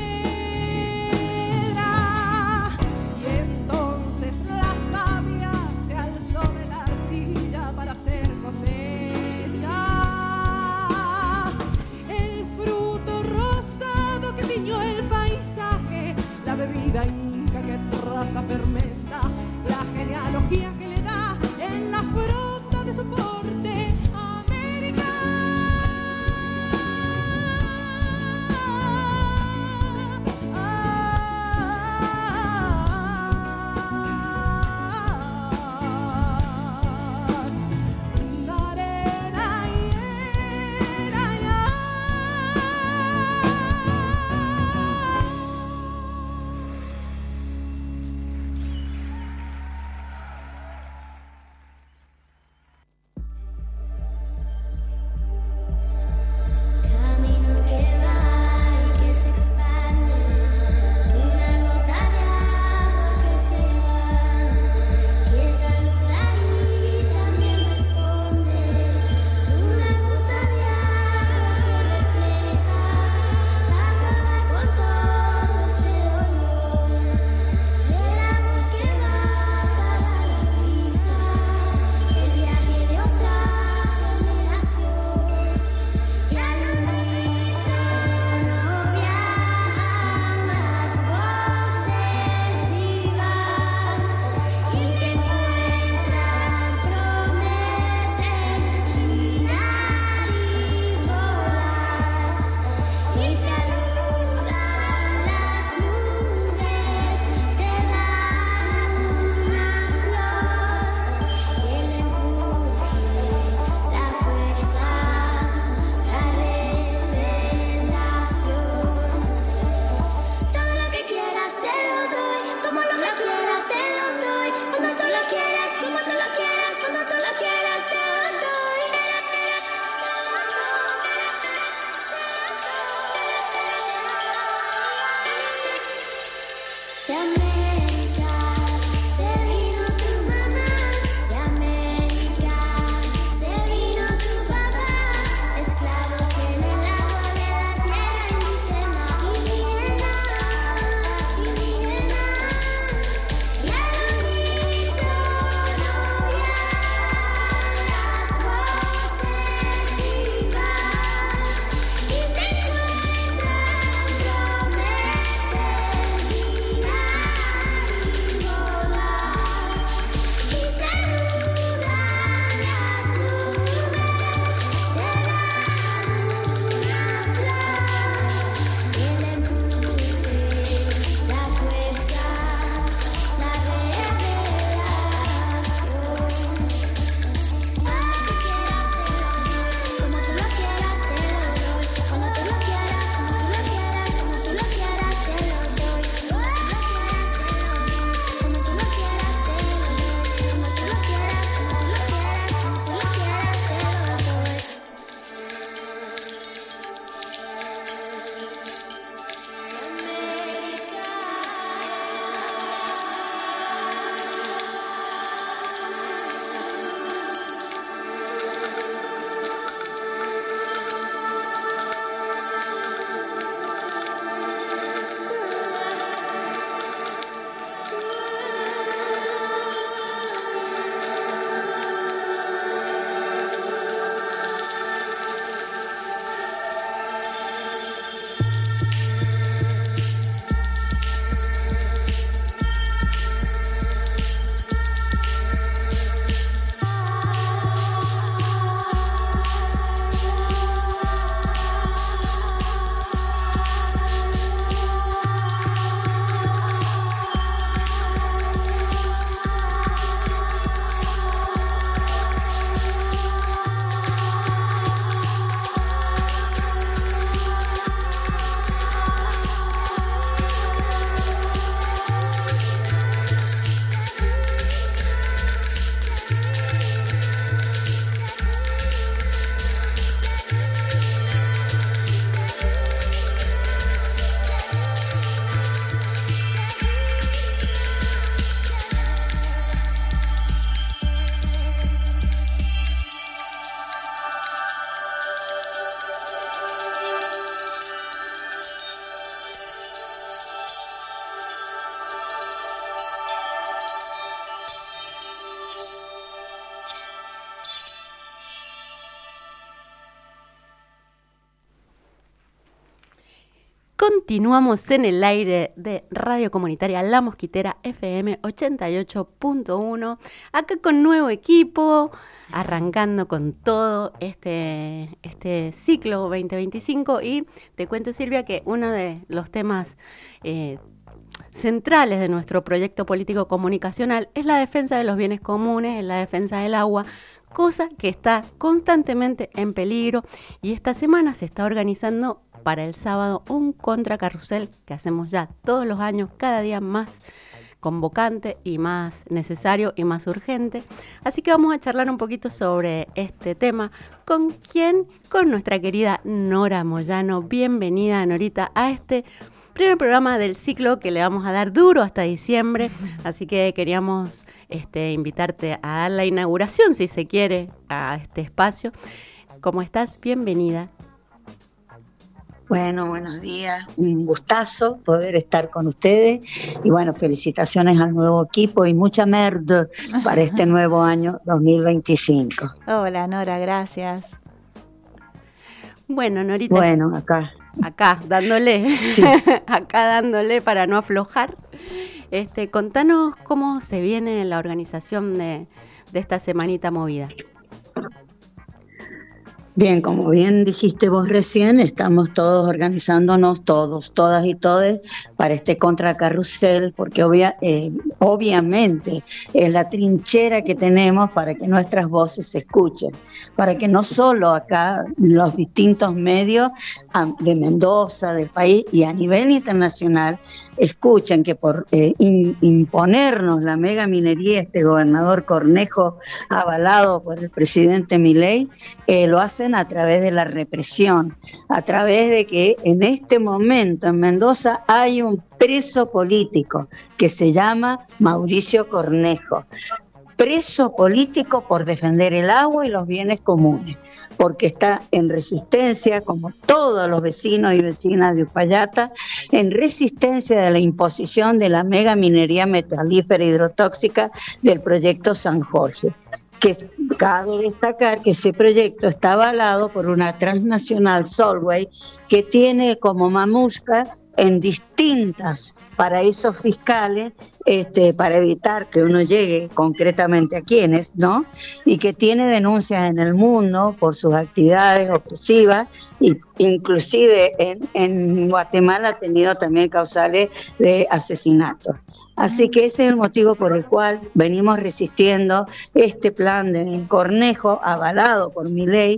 piedra. Y entonces la savia se alzó de la arcilla para hacer cosecha. El fruto rosado que tiñó el paisaje, la bebida inca que en raza fermenta, la genealogía que le da en la fronda de su porte América. Continuamos en el aire de Radio Comunitaria La Mosquitera F M ochenta y ocho punto uno, acá con nuevo equipo, arrancando con todo este, este ciclo veinte veinticinco. Y te cuento, Silvia, que uno de los temas eh, centrales de nuestro proyecto político comunicacional es la defensa de los bienes comunes, es la defensa del agua, cosa que está constantemente en peligro, y esta semana se está organizando para el sábado un contracarrusel que hacemos ya todos los años, cada día más convocante y más necesario y más urgente. Así que vamos a charlar un poquito sobre este tema. ¿Con quién? Con nuestra querida Nora Moyano. Bienvenida, Norita, a este primer programa del ciclo que le vamos a dar duro hasta diciembre. Así que queríamos este, invitarte a dar la inauguración, si se quiere, a este espacio. ¿Cómo estás? Bienvenida. Bueno, buenos días, un gustazo poder estar con ustedes y bueno, felicitaciones al nuevo equipo y mucha merda para este nuevo año dos mil veinticinco. Hola Nora, gracias. Bueno, Norita. Bueno, acá. Acá, dándole, sí. acá dándole para no aflojar. Este, contanos cómo se viene la organización de, de esta semanita movida. Bien, como bien dijiste vos recién, estamos todos organizándonos, todos, todas y todes, para este contracarrusel, porque obvia, eh, obviamente es la trinchera que tenemos para que nuestras voces se escuchen, para que no solo acá los distintos medios de Mendoza, del país y a nivel internacional escuchen que por eh, in, imponernos la mega minería, este gobernador Cornejo, avalado por el presidente Milei, eh, lo hace hacen a través de la represión, a través de que en este momento en Mendoza hay un preso político que se llama Mauricio Cornejo. Preso político por defender el agua y los bienes comunes, porque está en resistencia, como todos los vecinos y vecinas de Uspallata, en resistencia de la imposición de la mega minería metalífera hidrotóxica del proyecto San Jorge. Que cabe destacar que ese proyecto está avalado por una transnacional, Solvay, que tiene como mamusca en distintas paraísos fiscales, este, para evitar que uno llegue concretamente a quienes, ¿no? Y que tiene denuncias en el mundo por sus actividades opresivas, y inclusive en, en Guatemala ha tenido también causales de asesinatos. Así que ese es el motivo por el cual venimos resistiendo este plan de Cornejo, avalado por Milei.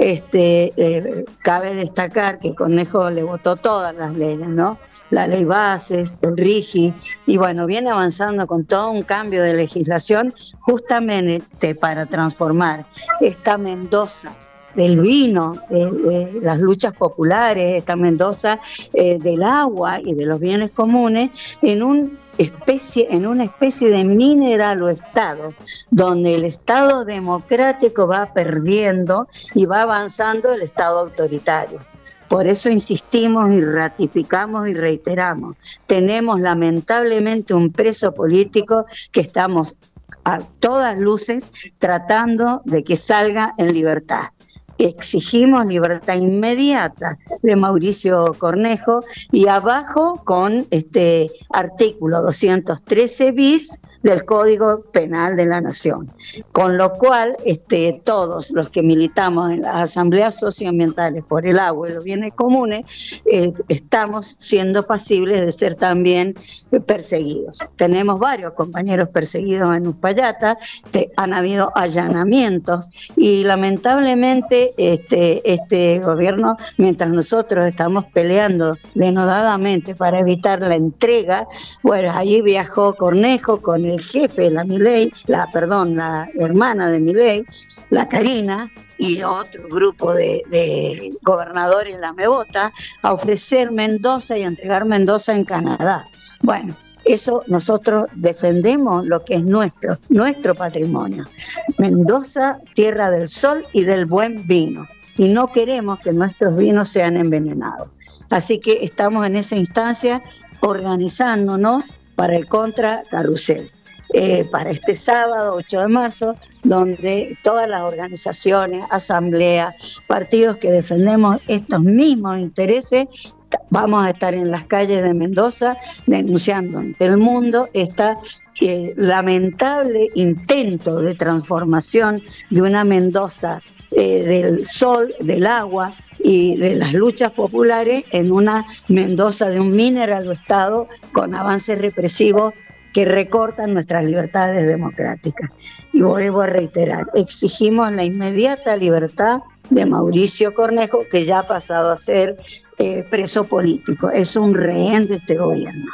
Este, eh, cabe destacar que Cornejo le votó todas las leyes, ¿no? La ley bases, el RIGI, y bueno, viene avanzando con todo un cambio de legislación justamente para transformar esta Mendoza del vino, eh, eh, las luchas populares, esta Mendoza eh, del agua y de los bienes comunes, en un especie, en una especie de mineral o Estado, donde el Estado democrático va perdiendo y va avanzando el Estado autoritario. Por eso insistimos y ratificamos y reiteramos. Tenemos lamentablemente un preso político que estamos a todas luces tratando de que salga en libertad. Exigimos libertad inmediata de Mauricio Cornejo, y abajo con este artículo doscientos trece bis del Código Penal de la Nación, con lo cual este, todos los que militamos en las asambleas socioambientales por el agua y los bienes comunes eh, estamos siendo pasibles de ser también eh, perseguidos. Tenemos varios compañeros perseguidos en Uspallata, te, han habido allanamientos, y lamentablemente este, este gobierno, mientras nosotros estamos peleando denodadamente para evitar la entrega, bueno, allí viajó Cornejo con el jefe de la Milei, la, perdón, la hermana de Milei, la Karina, y otro grupo de, de gobernadores, la Mebota, a ofrecer Mendoza y a entregar Mendoza en Canadá. Bueno, eso nosotros defendemos lo que es nuestro, nuestro patrimonio. Mendoza, tierra del sol y del buen vino, y no queremos que nuestros vinos sean envenenados. Así que estamos en esa instancia organizándonos para el Contra Carrusel. Eh, para este sábado ocho de marzo, donde todas las organizaciones, asambleas, partidos que defendemos estos mismos intereses, vamos a estar en las calles de Mendoza denunciando ante el mundo este eh, lamentable intento de transformación de una Mendoza eh, del sol, del agua y de las luchas populares en una Mendoza de un mineral Estado con avances represivos que recortan nuestras libertades democráticas. Y vuelvo a reiterar, exigimos la inmediata libertad de Mauricio Cornejo, que ya ha pasado a ser eh, preso político, es un rehén de este gobierno.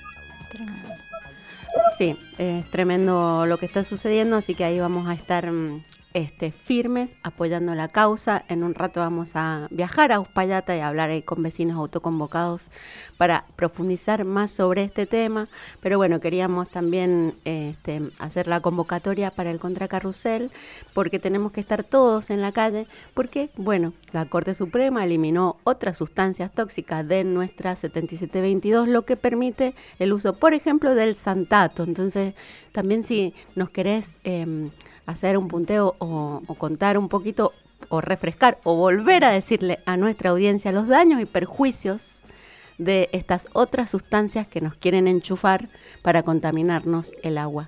Sí, es tremendo lo que está sucediendo, así que ahí vamos a estar Este, firmes, apoyando la causa. En un rato vamos a viajar a Uspallata y a hablar ahí con vecinos autoconvocados para profundizar más sobre este tema, pero bueno, queríamos también este, hacer la convocatoria para el Contracarrusel, porque tenemos que estar todos en la calle, porque bueno, la Corte Suprema eliminó otras sustancias tóxicas de nuestra setenta y siete veintidós, lo que permite el uso, por ejemplo, del santato. Entonces, también si nos querés eh, hacer un punteo o, o contar un poquito o refrescar o volver a decirle a nuestra audiencia los daños y perjuicios de estas otras sustancias que nos quieren enchufar para contaminarnos el agua.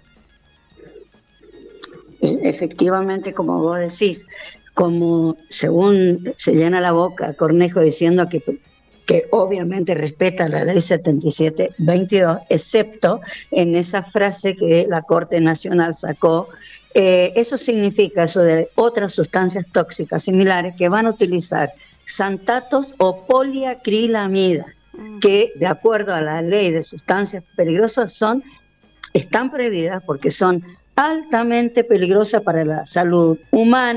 Efectivamente, como vos decís, como según se llena la boca Cornejo diciendo que que obviamente respeta la ley setenta y siete veintidós, excepto en esa frase que la Corte Nacional sacó. Eh, eso significa, eso de otras sustancias tóxicas similares que van a utilizar santatos o poliacrilamida, mm. que de acuerdo a la ley de sustancias peligrosas son, están prohibidas porque son altamente peligrosas para la salud humana,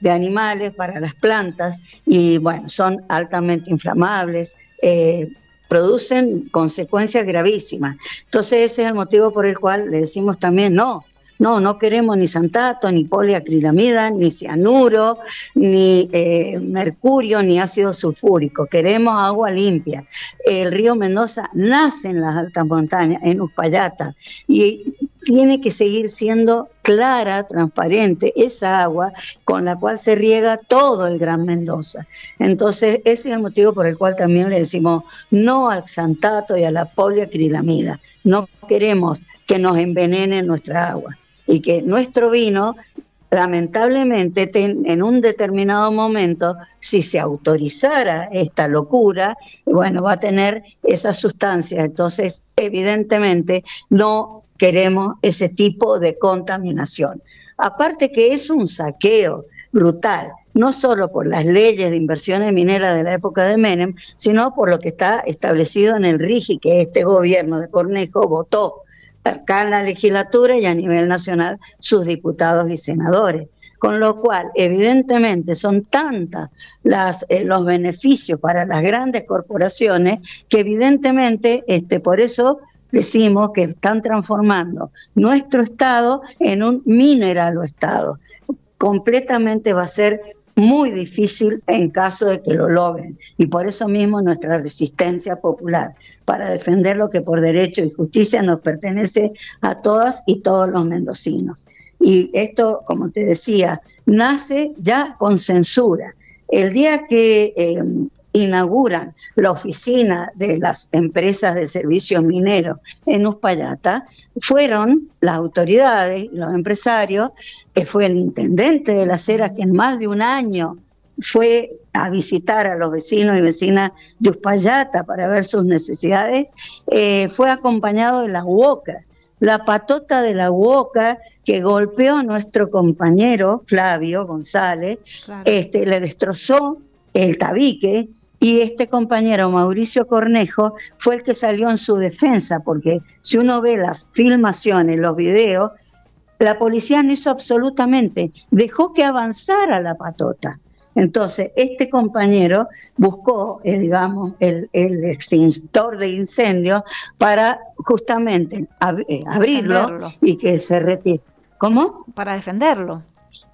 de animales para las plantas y bueno, son altamente inflamables, eh, producen consecuencias gravísimas. Entonces ese es el motivo por el cual le decimos también no. No, no queremos ni santato, ni poliacrilamida, ni cianuro, ni eh, mercurio, ni ácido sulfúrico. Queremos agua limpia. El río Mendoza nace en las altas montañas, en Uspallata, y tiene que seguir siendo clara, transparente, esa agua con la cual se riega todo el Gran Mendoza. Entonces, ese es el motivo por el cual también le decimos no al santato y a la poliacrilamida. No queremos que nos envenenen nuestra agua. Y que nuestro vino, lamentablemente, ten, en un determinado momento, si se autorizara esta locura, bueno, va a tener esas sustancias. Entonces, evidentemente, no queremos ese tipo de contaminación. Aparte que es un saqueo brutal, no solo por las leyes de inversiones mineras de la época de Menem, sino por lo que está establecido en el RIGI, que este gobierno de Cornejo votó acá en la legislatura y a nivel nacional sus diputados y senadores. Con lo cual, evidentemente, son tantas las, eh, los beneficios para las grandes corporaciones que evidentemente, este, por eso decimos que están transformando nuestro Estado en un mineralo Estado. Completamente va a ser muy difícil en caso de que lo logren, y por eso mismo nuestra resistencia popular para defender lo que por derecho y justicia nos pertenece a todas y todos los mendocinos. Y esto, como te decía, nace ya con censura. El día que eh, inauguran la oficina de las empresas de servicios mineros en Uspallata, fueron las autoridades, los empresarios, que fue el intendente de Las Heras, que en más de un año fue a visitar a los vecinos y vecinas de Uspallata para ver sus necesidades, eh, fue acompañado de la U O C A, la patota de la U O C A que golpeó a nuestro compañero Flavio González, claro. este, le destrozó el tabique. Y este compañero, Mauricio Cornejo, fue el que salió en su defensa, porque si uno ve las filmaciones, los videos, la policía no hizo absolutamente, dejó que avanzara la patota. Entonces, este compañero buscó, eh, digamos, el, el extintor de incendio para justamente ab- eh, abrirlo defenderlo. Y que se retire. ¿Cómo? Para defenderlo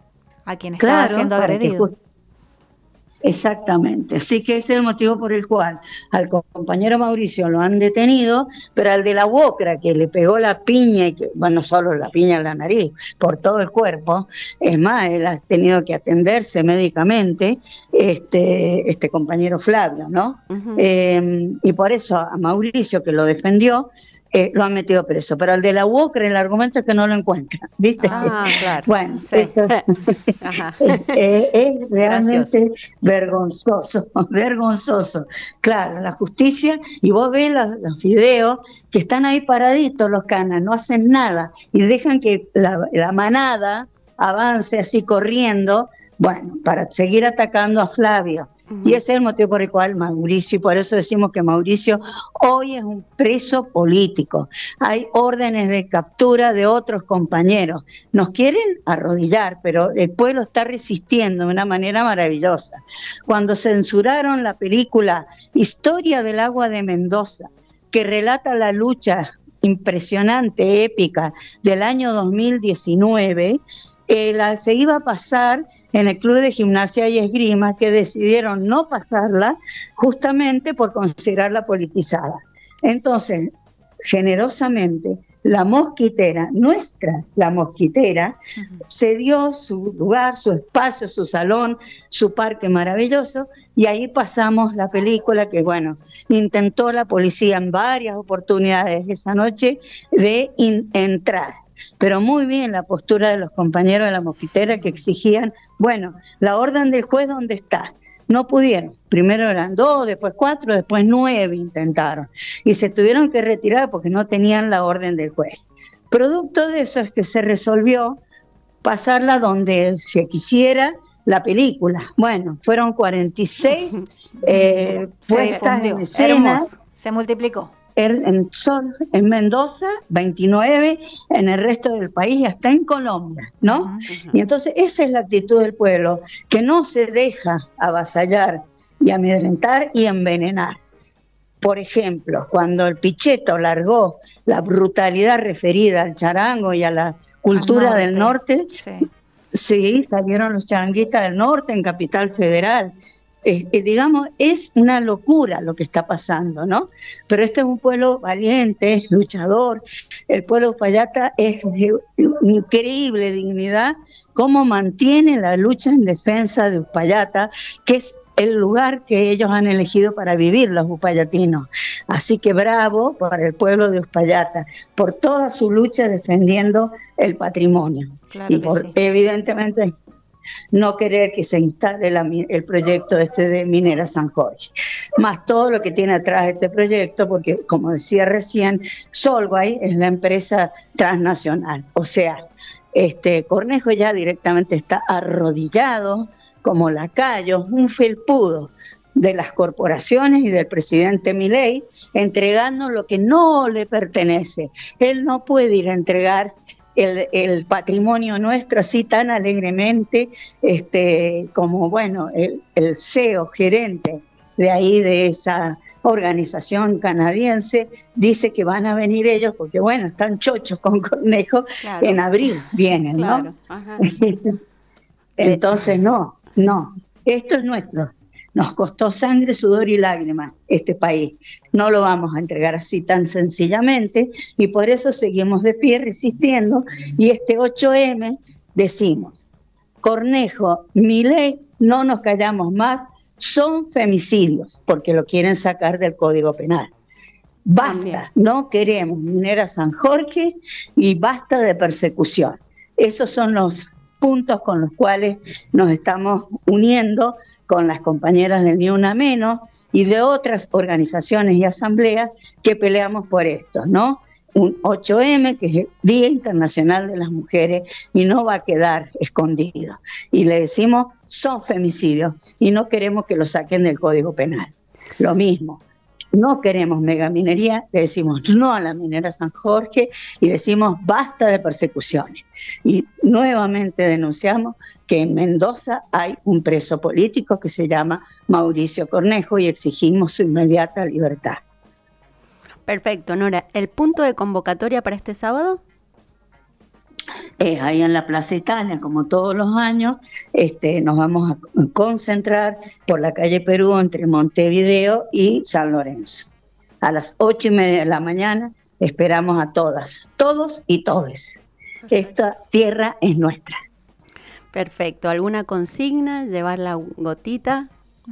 a quien claro, estaba siendo agredido. Exactamente, así que ese es el motivo por el cual al compañero Mauricio lo han detenido, pero al de la U O C A que le pegó la piña, y que, bueno, no solo la piña en la nariz, por todo el cuerpo, es más, él ha tenido que atenderse médicamente, este, este compañero Flavio, ¿no? Uh-huh. Eh, y por eso a Mauricio, que lo defendió, Eh, lo han metido preso, pero al de la U O C A el argumento es que no lo encuentran, ¿viste? Ah, claro. Bueno, sí. esto es, es, es realmente Gracioso. vergonzoso, vergonzoso. Claro, la justicia, y vos ves los, los videos que están ahí paraditos los canas, no hacen nada, y dejan que la, la manada avance así corriendo, bueno, para seguir atacando a Flavio. Y ese es el motivo por el cual Mauricio, y por eso decimos que Mauricio hoy es un preso político. Hay órdenes de captura de otros compañeros. Nos quieren arrodillar, pero el pueblo está resistiendo de una manera maravillosa. Cuando censuraron la película Historia del Agua de Mendoza, que relata la lucha impresionante, épica, del año dos mil diecinueve, eh, la, se iba a pasar en el Club de Gimnasia y Esgrima, que decidieron no pasarla justamente por considerarla politizada. Entonces, generosamente, la mosquitera, nuestra, la mosquitera, uh-huh. se dio su lugar, su espacio, su salón, su parque maravilloso, y ahí pasamos la película que, bueno, intentó la policía en varias oportunidades esa noche de in- entrar. Pero muy bien la postura de los compañeros de la mosquitera que exigían, bueno, la orden del juez, ¿dónde está? No pudieron, primero eran dos, después cuatro, después nueve intentaron, y se tuvieron que retirar porque no tenían la orden del juez. Producto de eso es que se resolvió pasarla donde se quisiera la película. Bueno, fueron cuarenta y seis eh, puestas en escena. Se multiplicó. en, en, en Mendoza, veintinueve, en el resto del país y hasta en Colombia, ¿no? Uh-huh. Y entonces esa es la actitud del pueblo, que no se deja avasallar y amedrentar y envenenar. Por ejemplo, cuando el Pichetto largó la brutalidad referida al charango y a la cultura norte, del norte, sí. sí, salieron los charanguistas del norte en Capital Federal. Eh, eh, digamos, es una locura lo que está pasando, ¿no? Pero este es un pueblo valiente, luchador. El pueblo uspallata es de increíble dignidad, cómo mantiene la lucha en defensa de Uspallata, que es el lugar que ellos han elegido para vivir los uspallatinos. Así que bravo para el pueblo de Uspallata, por toda su lucha defendiendo el patrimonio. Claro y por, sí. evidentemente, no querer que se instale la, el proyecto este de Minera San Jorge. Más todo lo que tiene atrás este proyecto, porque como decía recién, Solvay es la empresa transnacional. O sea, este Cornejo ya directamente está arrodillado como lacayo, un felpudo de las corporaciones y del presidente Milei, entregando lo que no le pertenece. Él no puede ir a entregar el, el patrimonio nuestro así tan alegremente, este, como bueno, el, el C E O, gerente de ahí de esa organización canadiense, dice que van a venir ellos, porque bueno, están chochos con Cornejo, claro. En abril vienen, ¿no? Claro. Entonces no. No, esto es nuestro. Nos costó sangre, sudor y lágrimas este país. No lo vamos a entregar así tan sencillamente y por eso seguimos de pie resistiendo. Y este ocho eme decimos, Cornejo, Milei, no nos callamos más, son femicidios porque lo quieren sacar del Código Penal. Basta, También. No queremos Minera San Jorge y basta de persecución. Esos son los puntos con los cuales nos estamos uniendo con las compañeras de Ni Una Menos y de otras organizaciones y asambleas que peleamos por esto, ¿no? Un ocho eme, que es el Día Internacional de las Mujeres, y no va a quedar escondido. Y le decimos, son femicidios, y no queremos que lo saquen del Código Penal. Lo mismo. No queremos megaminería, le decimos no a la minera San Jorge y decimos basta de persecuciones. Y nuevamente denunciamos que en Mendoza hay un preso político que se llama Mauricio Cornejo y exigimos su inmediata libertad. Perfecto, Nora. ¿El punto de convocatoria para este sábado? Es ahí en la Plaza Italia, como todos los años. Este, nos vamos a concentrar por la calle Perú entre Montevideo y San Lorenzo. A las ocho y media de la mañana esperamos a todas, todos y todes. Esta tierra es nuestra. Perfecto. ¿Alguna consigna? ¿Llevar la gotita?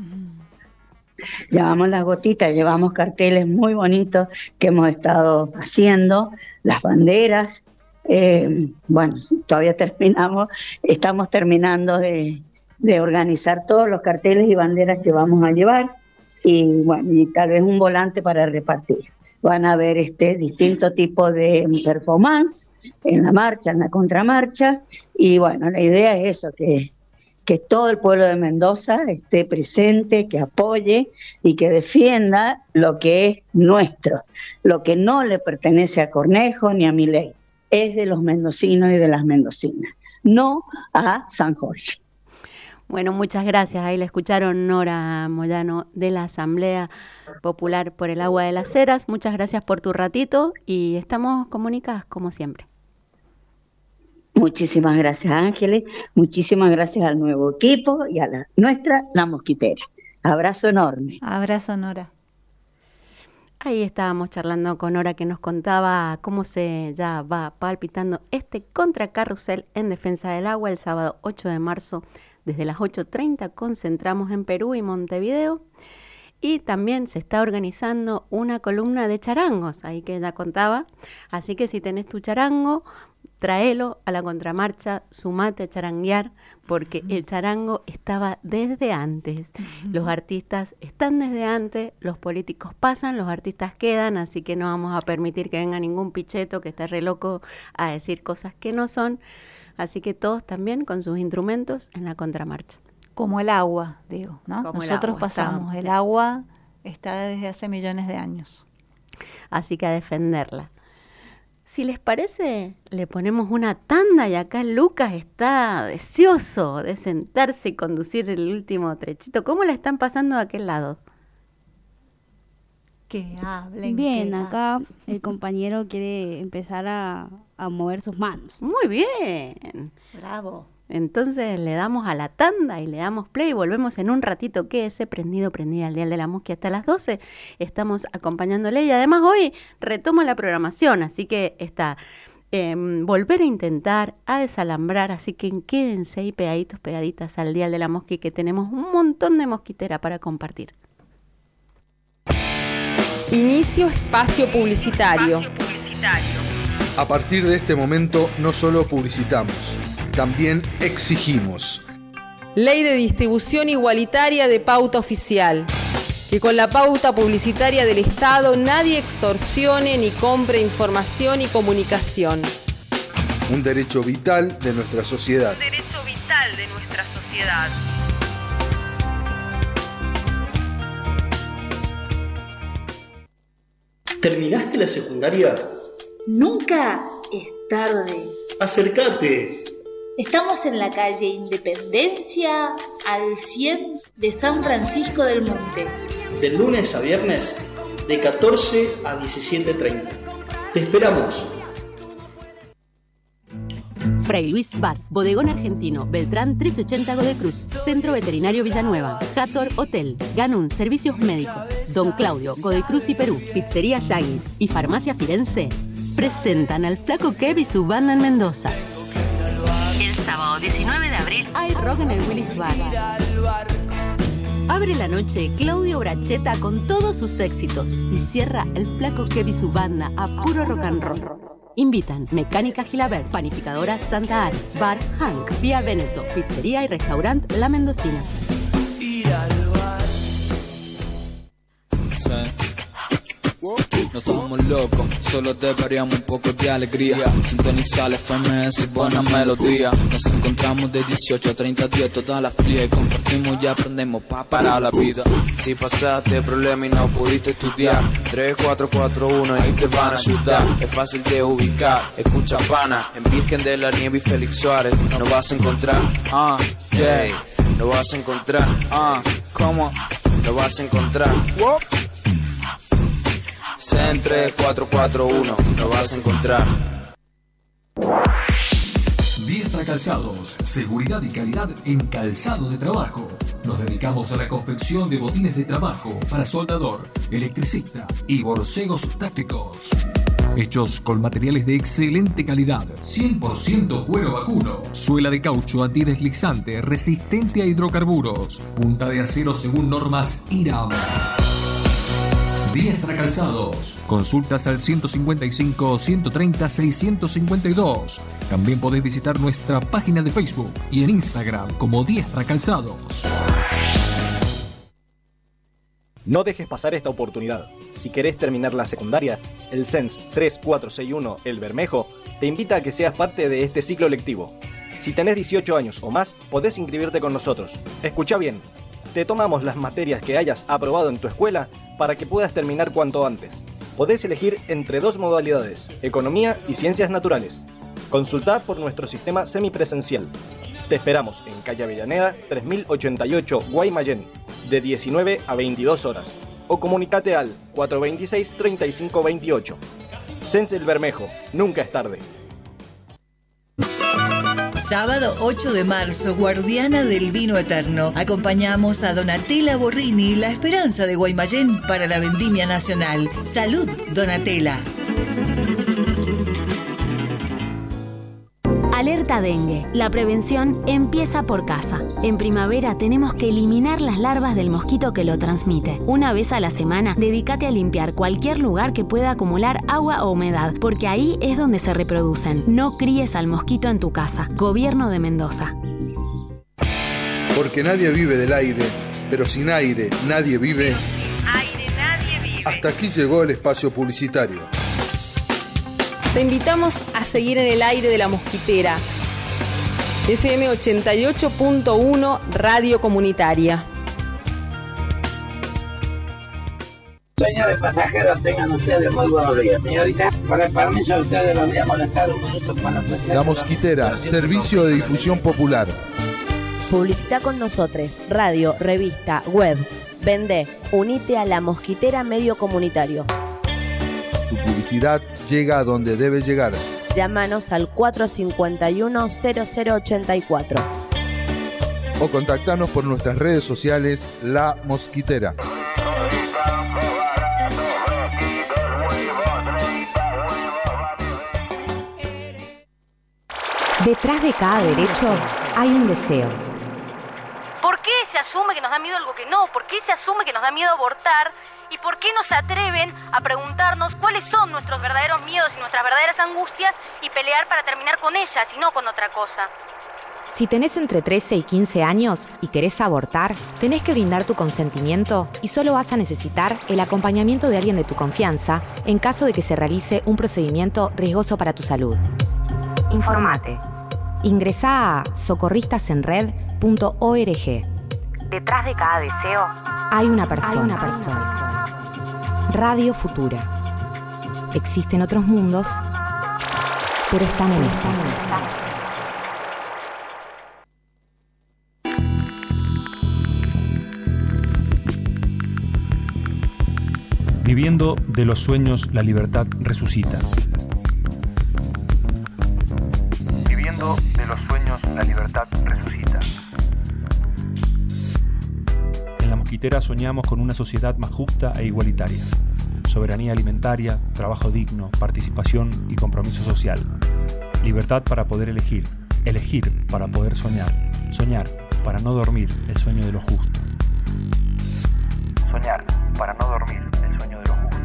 Llevamos las gotitas, llevamos carteles muy bonitos que hemos estado haciendo, las banderas. Eh, bueno, todavía terminamos, estamos terminando de, de organizar todos los carteles y banderas que vamos a llevar y bueno, y tal vez un volante para repartir. Van a haber este distinto tipo de performance en la marcha, en la contramarcha y bueno, la idea es eso, que, que todo el pueblo de Mendoza esté presente, que apoye y que defienda lo que es nuestro, lo que no le pertenece a Cornejo ni a Milei. Es de los mendocinos y de las mendocinas, no a San Jorge. Bueno, muchas gracias. Ahí la escucharon Nora Moyano de la Asamblea Popular por el Agua de las Heras. Muchas gracias por tu ratito y estamos comunicadas como siempre. Muchísimas gracias, Ángeles. Muchísimas gracias al nuevo equipo y a la nuestra, La Mosquitera. Abrazo enorme. Abrazo, Nora. Ahí estábamos charlando con Nora que nos contaba cómo se ya va palpitando este contracarrusel en defensa del agua el sábado ocho de marzo. Desde las ocho treinta concentramos en Perú y Montevideo. Y también se está organizando una columna de charangos, ahí que ella contaba. Así que si tenés tu charango, tráelo a la contramarcha, sumate a charanguear, porque el charango estaba desde antes. Los artistas están desde antes, los políticos pasan, los artistas quedan, así que no vamos a permitir que venga ningún picheto que esté re loco a decir cosas que no son. Así que todos también con sus instrumentos en la contramarcha. Como el agua, digo, ¿no? Como Nosotros el agua, pasamos, estamos. El agua está desde hace millones de años. Así que a defenderla. Si les parece, le ponemos una tanda y acá Lucas está deseoso de sentarse y conducir el último trechito. ¿Cómo la están pasando de aquel lado? Que hablen. Bien, que acá el compañero quiere empezar a, a mover sus manos. Muy bien. Bravo. Entonces le damos a la tanda y le damos play y volvemos en un ratito. Quédese prendido, prendida al Dial de la Mosqui hasta las doce. Estamos acompañándole y además hoy retomo la programación, así que está eh, volver a intentar, a desalambrar, así que quédense ahí pegaditos, pegaditas al Dial de la Mosqui, que tenemos un montón de mosquitera para compartir. Inicio espacio publicitario. Espacio publicitario. A partir de este momento no solo publicitamos, también exigimos. Ley de distribución igualitaria de pauta oficial. Que con la pauta publicitaria del Estado nadie extorsione ni compre información y comunicación. Un derecho vital de nuestra sociedad. Un derecho vital de nuestra sociedad. ¿Terminaste la secundaria? Nunca es tarde. Acércate. Estamos en la calle Independencia al cien de San Francisco del Monte. De lunes a viernes, de catorce a diecisiete treinta. Te esperamos. Fray Luis Bar, Bodegón Argentino, Beltrán trescientos ochenta Godecruz, Centro Veterinario Villanueva, Hathor Hotel, Ganun Servicios Médicos, Don Claudio, Godecruz y Perú, Pizzería Yaguis y Farmacia Firenze presentan al Flaco Kev y su banda en Mendoza. El sábado diecinueve de abril hay rock en el Willis Bar. Abre la noche Claudio Bracheta con todos sus éxitos y cierra el Flaco Kev y su banda a puro rock and roll. Invitan Mecánica Gilabert, Panificadora Santa Ana, Bar Hank, Vía Veneto, Pizzería y Restaurant La Mendocina. No estamos locos, solo deberíamos un poco de alegría. Sintonizar la F M S y buena melodía. Nos encontramos de dieciocho a treinta días toda la fría y compartimos y aprendemos pa' parar la vida. Si pasaste problema y no pudiste estudiar, tres cuatro cuatro uno ahí te van a ayudar. Es fácil de ubicar, escucha pana. En Virgen de la Nieve y Félix Suárez no vas a encontrar, ah, yeah, no vas a encontrar, ah, ¿cómo? No vas a encontrar, whoop. En tres cuatro cuatro uno lo vas a encontrar. Diestra Calzados, seguridad y calidad en calzado de trabajo. Nos dedicamos a la confección de botines de trabajo para soldador, electricista y borcegos tácticos. Hechos con materiales de excelente calidad, cien por ciento cuero vacuno, suela de caucho antideslizante, resistente a hidrocarburos, punta de acero según normas I R A M. Diestra Calzados. Consultas al ciento cincuenta y cinco, ciento treinta, seiscientos cincuenta y dos. También podés visitar nuestra página de Facebook y en Instagram como Diestra Calzados. No dejes pasar esta oportunidad. Si querés terminar la secundaria, el C E N S tres cuatro seis uno El Bermejo te invita a que seas parte de este ciclo lectivo. Si tenés dieciocho años o más, podés inscribirte con nosotros. Escucha bien. Te tomamos las materias que hayas aprobado en tu escuela para que puedas terminar cuanto antes. Podés elegir entre dos modalidades, economía y ciencias naturales. Consultá por nuestro sistema semipresencial. Te esperamos en calle Avellaneda tres mil ochenta y ocho Guaymallén, de diecinueve a veintidós horas. O comunicate al cuatro dos seis, treinta y cinco veintiocho. C E N S El Bermejo, nunca es tarde. Sábado ocho de marzo, guardiana del vino eterno. Acompañamos a Donatella Borrini, la esperanza de Guaymallén para la vendimia nacional. Salud, Donatella. Alerta dengue. La prevención empieza por casa. En primavera tenemos que eliminar las larvas del mosquito que lo transmite. Una vez a la semana, dedícate a limpiar cualquier lugar que pueda acumular agua o humedad, porque ahí es donde se reproducen. No críes al mosquito en tu casa. Gobierno de Mendoza. Porque nadie vive del aire, pero sin aire nadie vive. Sin aire nadie vive. Hasta aquí llegó el espacio publicitario. Te invitamos a seguir en el aire de la mosquitera. F M ochenta y ocho punto uno Radio Comunitaria. Señores pasajeros, tengan ustedes muy buenos días. Señorita, con el permiso de ustedes los voy a molestar un minuto para La Mosquitera, servicio de difusión popular. Publicita con nosotros, radio, revista, web. Vende, unite a La Mosquitera Medio Comunitario. Tu publicidad llega a donde debe llegar. Llámanos al cuatro cinco uno, cero cero ocho cuatro. O contactanos por nuestras redes sociales La Mosquitera. Detrás de cada derecho hay un deseo. ¿Por qué se asume que nos da miedo algo que no? ¿Por qué se asume que nos da miedo abortar? ¿Y por qué no se atreven a preguntarnos cuáles son nuestros verdaderos miedos y nuestras verdaderas angustias y pelear para terminar con ellas y no con otra cosa? Si tenés entre trece y quince años y querés abortar, tenés que brindar tu consentimiento y solo vas a necesitar el acompañamiento de alguien de tu confianza en caso de que se realice un procedimiento riesgoso para tu salud. Informate. Ingresá a socorristasenred punto org. Detrás de cada deseo hay una persona. Hay una persona. Radio Futura. Existen otros mundos, pero están en esta. Viviendo de los sueños, la libertad resucita. Viviendo de los sueños, la libertad resucita. En La Mosquitera soñamos con una sociedad más justa e igualitaria. Soberanía alimentaria, trabajo digno, participación y compromiso social. Libertad para poder elegir. Elegir para poder soñar. Soñar para no dormir el sueño de lo justo. Soñar para no dormir el sueño de lo justo.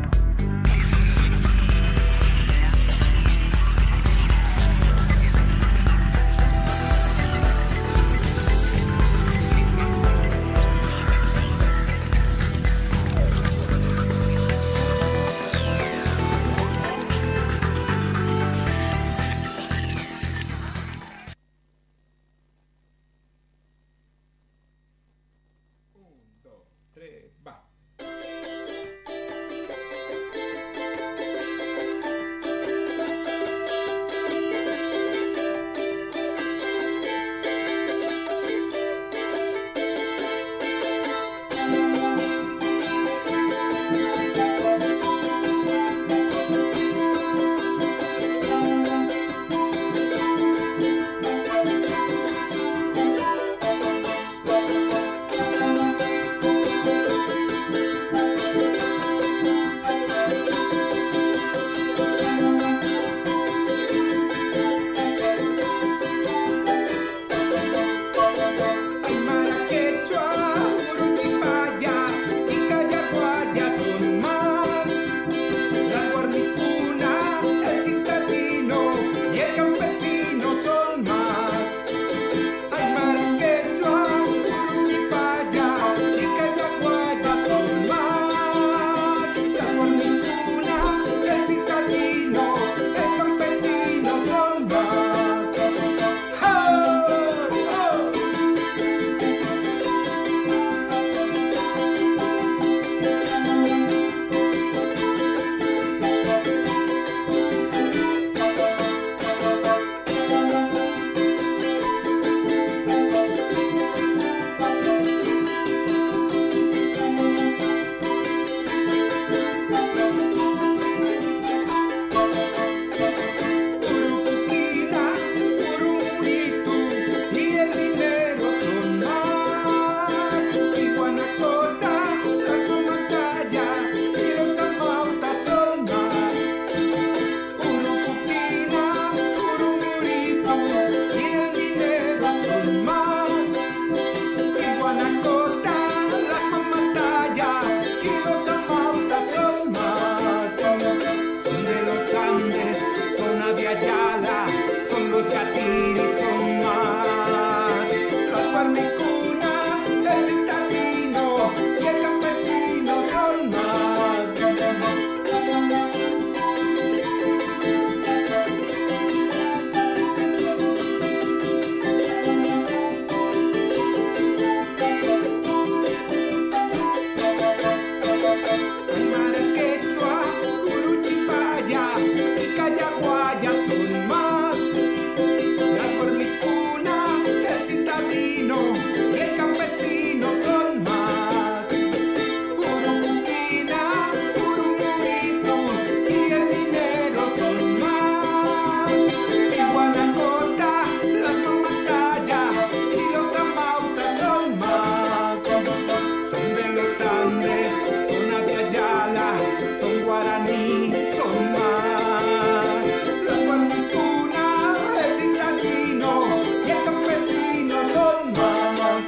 pantalla son más. Las formicunas, el citadino y el campesino son más. Curupina, curumurito y el dinero son más. Y Guanacota, las tomatayas y los amautas son más. Son de los Andes, son Abiyala, son guaraní, son más. Los guarnicunas, el citadino y el campesino son más.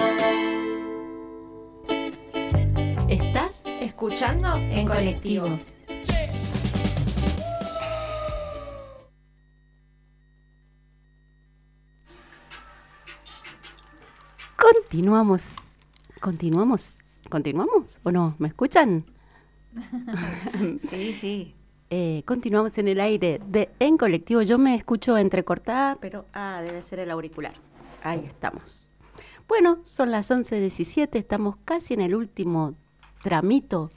¿Estás escuchando en colectivo? Continuamos. Continuamos. ¿Continuamos o no? ¿Me escuchan? Sí, sí. Eh, continuamos en el aire de En Colectivo. Yo me escucho entrecortada, pero ah, debe ser el auricular. Ahí estamos. Bueno, son las once diecisiete, estamos casi en el último tramito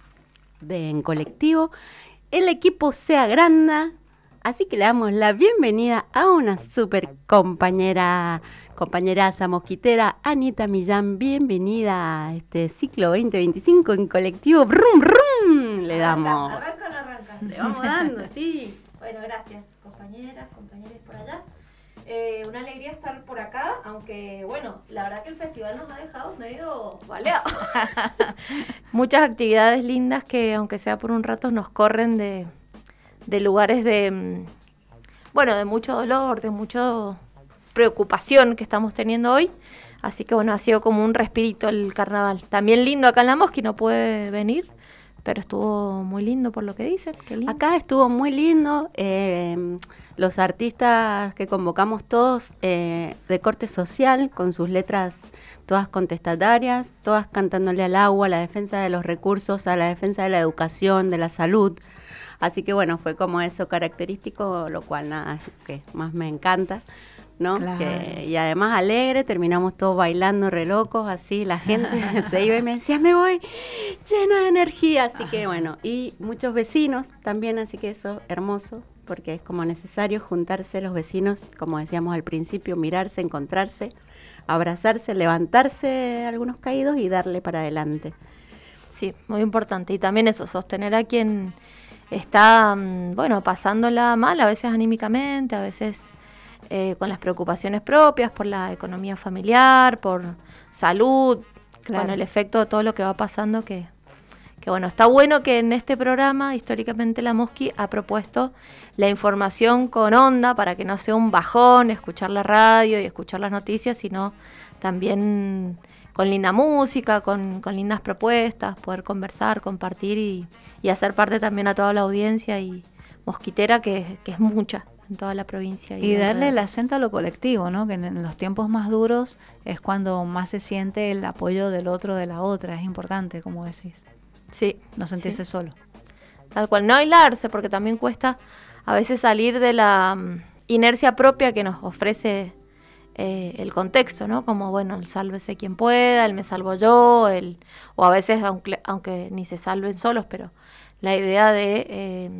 de En Colectivo. El equipo se agranda, así que le damos la bienvenida a una super compañera, compañeraza mosquitera, Anita Millán. Bienvenida a este ciclo veinte veinticinco en Colectivo. ¡Brum, brum! Le damos. Arranca o no arranca. Le vamos dando, sí. Bueno, gracias, compañeras, compañeros por allá. Eh, una alegría estar por acá, aunque, bueno, la verdad que el festival nos ha dejado medio baleados. Muchas actividades lindas que, aunque sea por un rato, nos corren de, de lugares de, bueno, de mucho dolor, de mucha preocupación que estamos teniendo hoy. Así que, bueno, ha sido como un respirito el carnaval. También lindo acá en La Mosqui, no puede venir, pero estuvo muy lindo por lo que dicen. Qué lindo. Acá estuvo muy lindo. Eh, los artistas que convocamos todos eh, de corte social, con sus letras todas contestatarias, todas cantándole al agua, a la defensa de los recursos, a la defensa de la educación, de la salud. Así que bueno, fue como eso característico, lo cual nada, que más me encanta, ¿no? Claro. Que, y además alegre, terminamos todos bailando re locos, así la gente se iba y me decía, me voy llena de energía, así que bueno, y muchos vecinos también, así que eso, hermoso, porque es como necesario juntarse los vecinos, como decíamos al principio, mirarse, encontrarse, abrazarse, levantarse algunos caídos y darle para adelante. Sí, muy importante. Y también eso, sostener a quien está, bueno, pasándola mal, a veces anímicamente, a veces eh, con las preocupaciones propias, por la economía familiar, por salud, Claro. con el efecto de todo lo que va pasando, que, que bueno, está bueno que en este programa, históricamente La Mosqui ha propuesto la información con onda, para que no sea un bajón escuchar la radio y escuchar las noticias, sino también con linda música, con, con lindas propuestas, poder conversar, compartir y, y hacer parte también a toda la audiencia y mosquitera, que, que es mucha en toda la provincia. Y, y darle el acento a lo colectivo, ¿no? Que en, en los tiempos más duros es cuando más se siente el apoyo del otro, de la otra. Es importante, como decís. Sí. No sentirse sí. solo. Tal cual, no aislarse, porque también cuesta a veces salir de la um, inercia propia que nos ofrece eh, el contexto, ¿no? Como, bueno, el sálvese quien pueda, el me salvo yo, el o a veces, aunque, aunque ni se salven solos, pero la idea de, eh,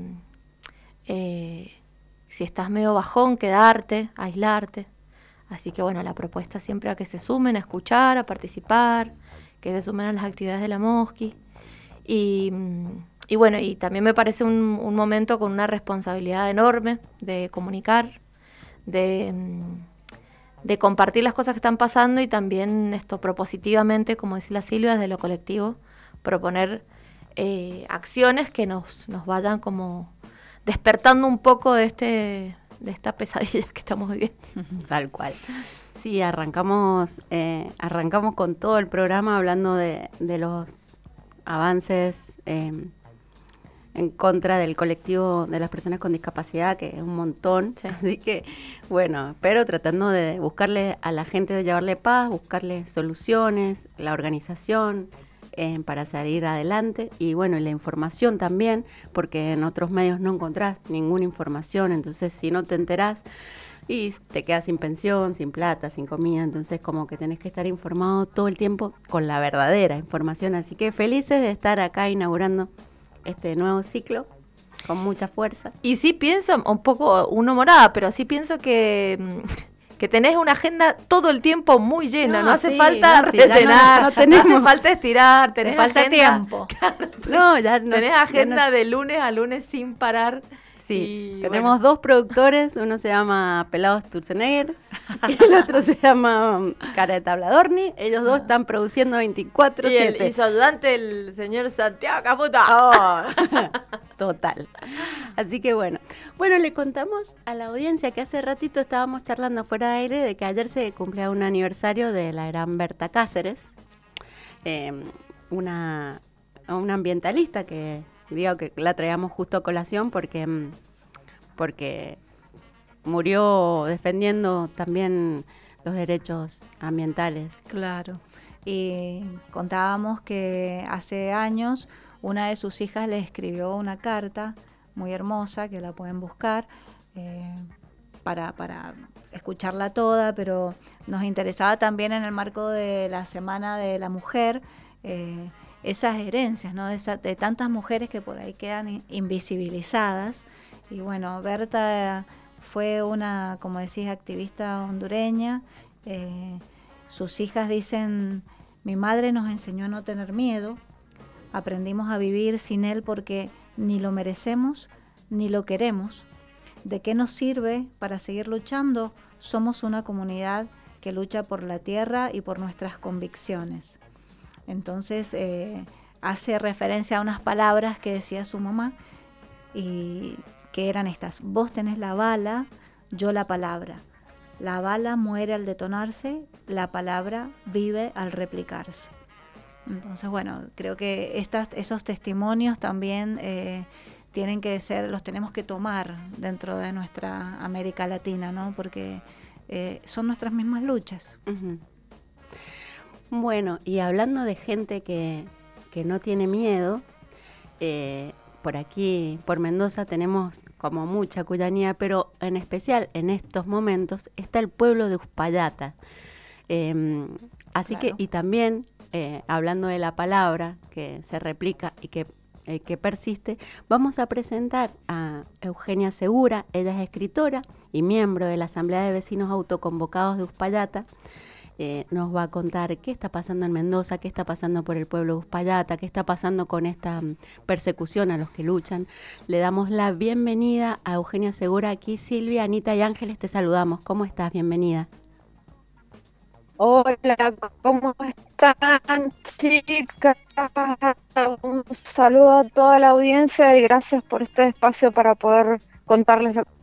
eh, si estás medio bajón, quedarte, aislarte. Así que, bueno, la propuesta siempre a que se sumen, a escuchar, a participar, que se sumen a las actividades de La Mosqui. Y... Y bueno, y también me parece un, un momento con una responsabilidad enorme de comunicar, de, de compartir las cosas que están pasando y también esto propositivamente, como decía la Silvia, desde lo colectivo, proponer eh, acciones que nos, nos vayan como despertando un poco de este de esta pesadilla que estamos viviendo. Tal cual. Sí, arrancamos, eh, arrancamos con todo el programa hablando de, de los avances eh, en contra del colectivo de las personas con discapacidad, que es un montón, sí. Así que, bueno, pero tratando de buscarle a la gente, de llevarle paz, buscarle soluciones, la organización eh, para salir adelante, y bueno, y la información también, porque en otros medios no encontrás ninguna información, entonces si no te enterás, y te quedas sin pensión, sin plata, sin comida, entonces como que tenés que estar informado todo el tiempo con la verdadera información, así que felices de estar acá inaugurando este nuevo ciclo con mucha fuerza. Y sí pienso, un poco uno morada, pero sí pienso que, que tenés una agenda todo el tiempo muy llena, no, no hace sí, no, no, sí, rellenar, no, no, no hace falta estirar, tenés Te falta agenda, tiempo. Claro, no, ya no, tenés agenda ya no. de lunes a lunes sin parar. Sí, y, tenemos bueno. dos productores, uno se llama Pelado Sturzenegger y el otro se llama Cara de Tabladorni. Ellos dos están produciendo veinticuatro siete. Y, el, y su ayudante, el señor Santiago Caputa. Oh, total. Así que bueno. Bueno, le contamos a la audiencia que hace ratito estábamos charlando fuera de aire de que ayer se cumplía un aniversario de la gran Berta Cáceres, eh, una, una ambientalista que... Digo que la traíamos justo a colación porque, porque murió defendiendo también los derechos ambientales. Claro. Y contábamos que hace años una de sus hijas le escribió una carta muy hermosa, que la pueden buscar, eh, para, para escucharla toda, pero nos interesaba también en el marco de la Semana de la Mujer, eh, esas herencias, ¿no? De, esa, de tantas mujeres que por ahí quedan in, invisibilizadas. Y bueno, Berta fue una, como decís, activista hondureña. Eh, sus hijas dicen, mi madre nos enseñó a no tener miedo, aprendimos a vivir sin él porque ni lo merecemos ni lo queremos. ¿De qué nos sirve para seguir luchando? Somos una comunidad que lucha por la tierra y por nuestras convicciones. Entonces eh, hace referencia a unas palabras que decía su mamá y que eran estas: vos tenés la bala, yo la palabra. La bala muere al detonarse, la palabra vive al replicarse. Entonces, bueno, creo que estas, esos testimonios también eh, tienen que ser, los tenemos que tomar dentro de nuestra América Latina, ¿no? Porque eh, son nuestras mismas luchas. Uh-huh. Bueno, y hablando de gente que, que no tiene miedo, eh, por aquí, por Mendoza, tenemos como mucha cuyanía, pero en especial en estos momentos está el pueblo de Uspallata. Eh, así claro. que, y también, eh, hablando de la palabra que se replica y que, eh, que persiste, vamos a presentar a Eugenia Segura. Ella es escritora y miembro de la Asamblea de Vecinos Autoconvocados de Uspallata. Eh, nos va a contar qué está pasando en Mendoza, qué está pasando por el pueblo de Uspallata, qué está pasando con esta um, persecución a los que luchan. Le damos la bienvenida a Eugenia Segura. Aquí Silvia, Anita y Ángeles te saludamos. ¿Cómo estás? Bienvenida. Hola, ¿cómo están, chicas? Un saludo a toda la audiencia y gracias por este espacio para poder contarles lo que...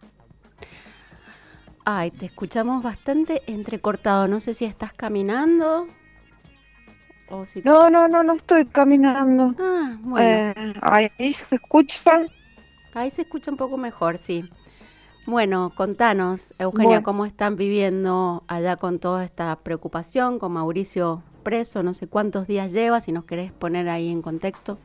Ay, te escuchamos bastante entrecortado. No sé si estás caminando o si... No, no, no, no estoy caminando. Ah, bueno. Eh, ahí se escucha. Ahí se escucha un poco mejor, sí. Bueno, contanos, Eugenia, bueno. ¿Cómo están viviendo allá con toda esta preocupación, con Mauricio preso? No sé cuántos días lleva, si nos querés poner ahí en contexto.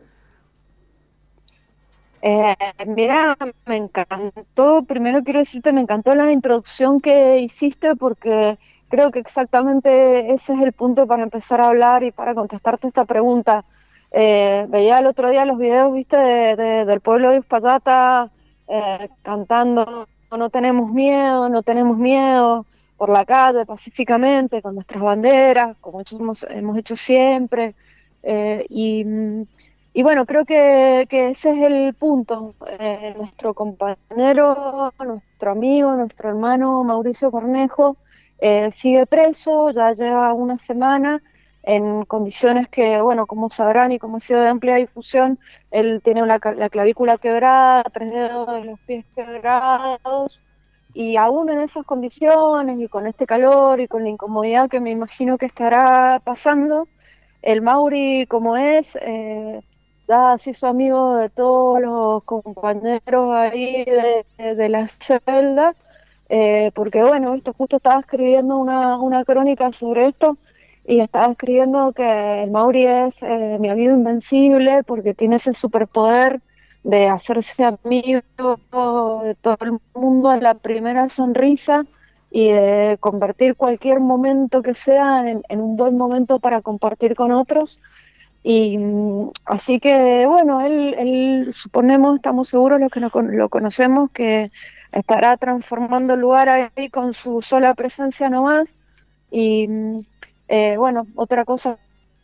Eh, mira, me encantó, primero quiero decirte, me encantó la introducción que hiciste porque creo que exactamente ese es el punto para empezar a hablar y para contestarte esta pregunta. Eh, veía el otro día los videos, viste, de, de, del pueblo de Uspallata eh, cantando no tenemos miedo, no tenemos miedo, por la calle pacíficamente, con nuestras banderas, como hemos, hemos hecho siempre, eh, y... Y bueno, creo que, que ese es el punto. Eh, nuestro compañero, nuestro amigo, nuestro hermano Mauricio Cornejo eh, sigue preso, ya lleva una semana en condiciones que, bueno, como sabrán y como ha sido de amplia difusión, él tiene una, la clavícula quebrada, tres dedos de los pies quebrados, y aún en esas condiciones y con este calor y con la incomodidad que me imagino que estará pasando, el Mauri, como es... Eh, ya se hizo amigo de todos los compañeros ahí de, de, de la celda, eh, porque bueno, esto justo estaba escribiendo una, una crónica sobre esto, y estaba escribiendo que el Mauri es eh, mi amigo invencible, porque tiene ese superpoder de hacerse amigo de todo el mundo a la primera sonrisa, y de convertir cualquier momento que sea en, en un buen momento para compartir con otros. Y mm, así que, bueno, él, él suponemos, estamos seguros los que no con- lo conocemos, que estará transformando el lugar ahí con su sola presencia nomás. Y mm, eh, bueno, otra cosa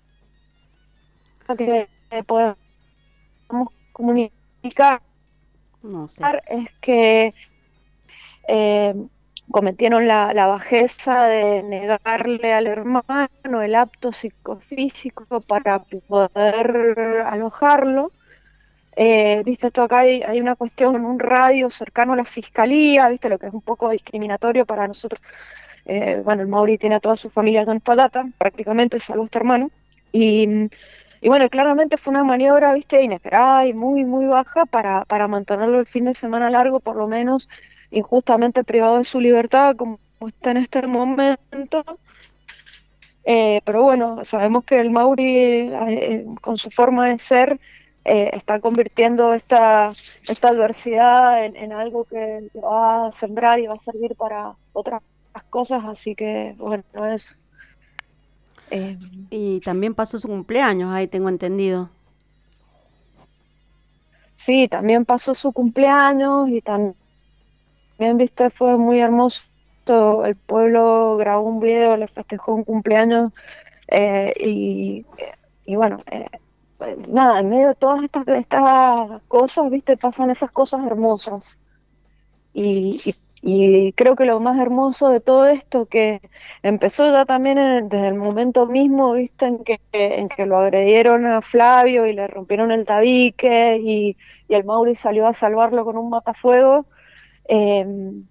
que eh, podemos comunicar No sé. es que eh, cometieron la, la bajeza de negarle al hermano el apto psicofísico para poder alojarlo. Eh, viste, esto acá hay, hay una cuestión en un radio cercano a la fiscalía, viste, lo que es un poco discriminatorio para nosotros. Eh, bueno, el Mauri tiene a toda su familia en Espaldata, prácticamente, salvo este hermano. Y, y bueno, claramente fue una maniobra, viste, inesperada y muy, muy baja para, para mantenerlo el fin de semana largo, por lo menos injustamente privado de su libertad, como está en este momento. Eh, pero bueno, sabemos que el Mauri, eh, con su forma de ser, eh, está convirtiendo esta, esta adversidad en, en algo que, que va a sembrar y va a servir para otras cosas, así que bueno, es... Eh, Y también pasó su cumpleaños, ahí tengo entendido. sí, también pasó su cumpleaños y también, viste, fue muy hermoso. El pueblo grabó un video, le festejó un cumpleaños eh, y, y bueno, eh, nada, en medio de todas estas, estas cosas, viste, pasan esas cosas hermosas. Y, y, y creo que lo más hermoso de todo esto, que empezó ya también en- desde el momento mismo, viste, en que, en que lo agredieron a Flavio y le rompieron el tabique y, y el Mauri salió a salvarlo con un matafuego. eh,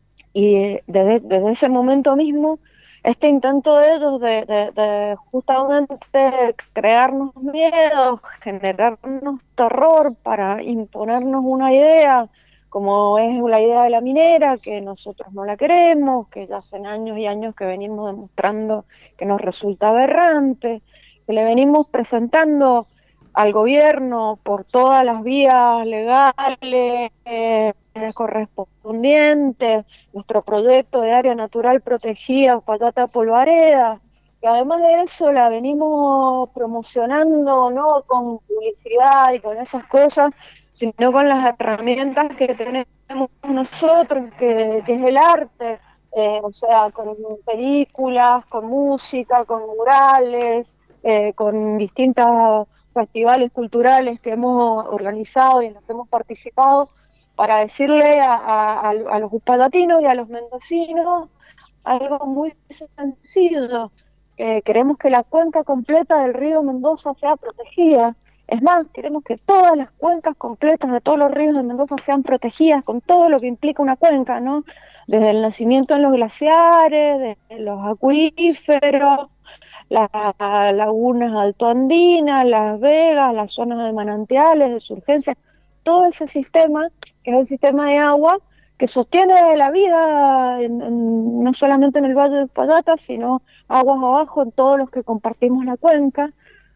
y desde, desde ese momento mismo, este intento de ellos de, de, de justamente crearnos miedo, generarnos terror para imponernos una idea, como es la idea de la minera, que nosotros no la queremos, que ya hacen años y años que venimos demostrando que nos resulta aberrante, que le venimos presentando al gobierno por todas las vías legales eh, correspondientes, nuestro proyecto de área natural protegida, Uspallata Polvareda, que además de eso la venimos promocionando no con publicidad y con esas cosas, sino con las herramientas que tenemos nosotros, que, que es el arte, eh, o sea, con películas, con música, con murales, eh, con distintos festivales culturales que hemos organizado y en los que hemos participado, para decirle a, a, a los uspallatinos y a los mendocinos algo muy sencillo, que queremos que la cuenca completa del río Mendoza sea protegida. Es más, queremos que todas las cuencas completas de todos los ríos de Mendoza sean protegidas, con todo lo que implica una cuenca, ¿no? Desde el nacimiento en los glaciares, desde los acuíferos, las lagunas altoandinas, las vegas, las zonas de manantiales, de surgencias, todo ese sistema, que es el sistema de agua, que sostiene la vida en, en, no solamente en el Valle de Uspallata, sino aguas abajo en todos los que compartimos la cuenca.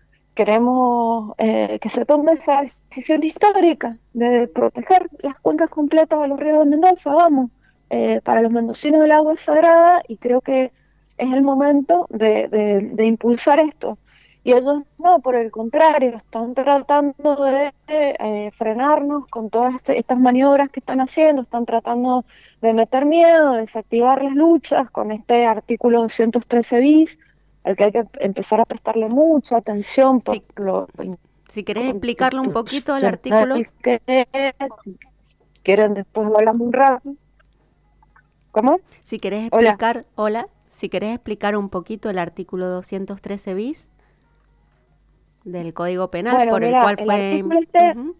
Queremos eh, que se tome esa decisión histórica de proteger las cuencas completas de los ríos de Mendoza, vamos. Eh, para los mendocinos el agua es sagrada y creo que es el momento de, de, de impulsar esto. Y ellos no, por el contrario, están tratando de eh, frenarnos con todas este, estas maniobras que están haciendo, están tratando de meter miedo, de desactivar las luchas con este artículo doscientos trece bis, al que hay que empezar a prestarle mucha atención. Por Sí. lo, Si querés explicarle un poquito el artículo. Que, si quieren después hablamos un rato. ¿Cómo? Si querés Hola. explicar, hola, si querés explicar un poquito el artículo doscientos trece bis del Código Penal, Bueno, por mirá, el cual el fue... artículo este, Ujú.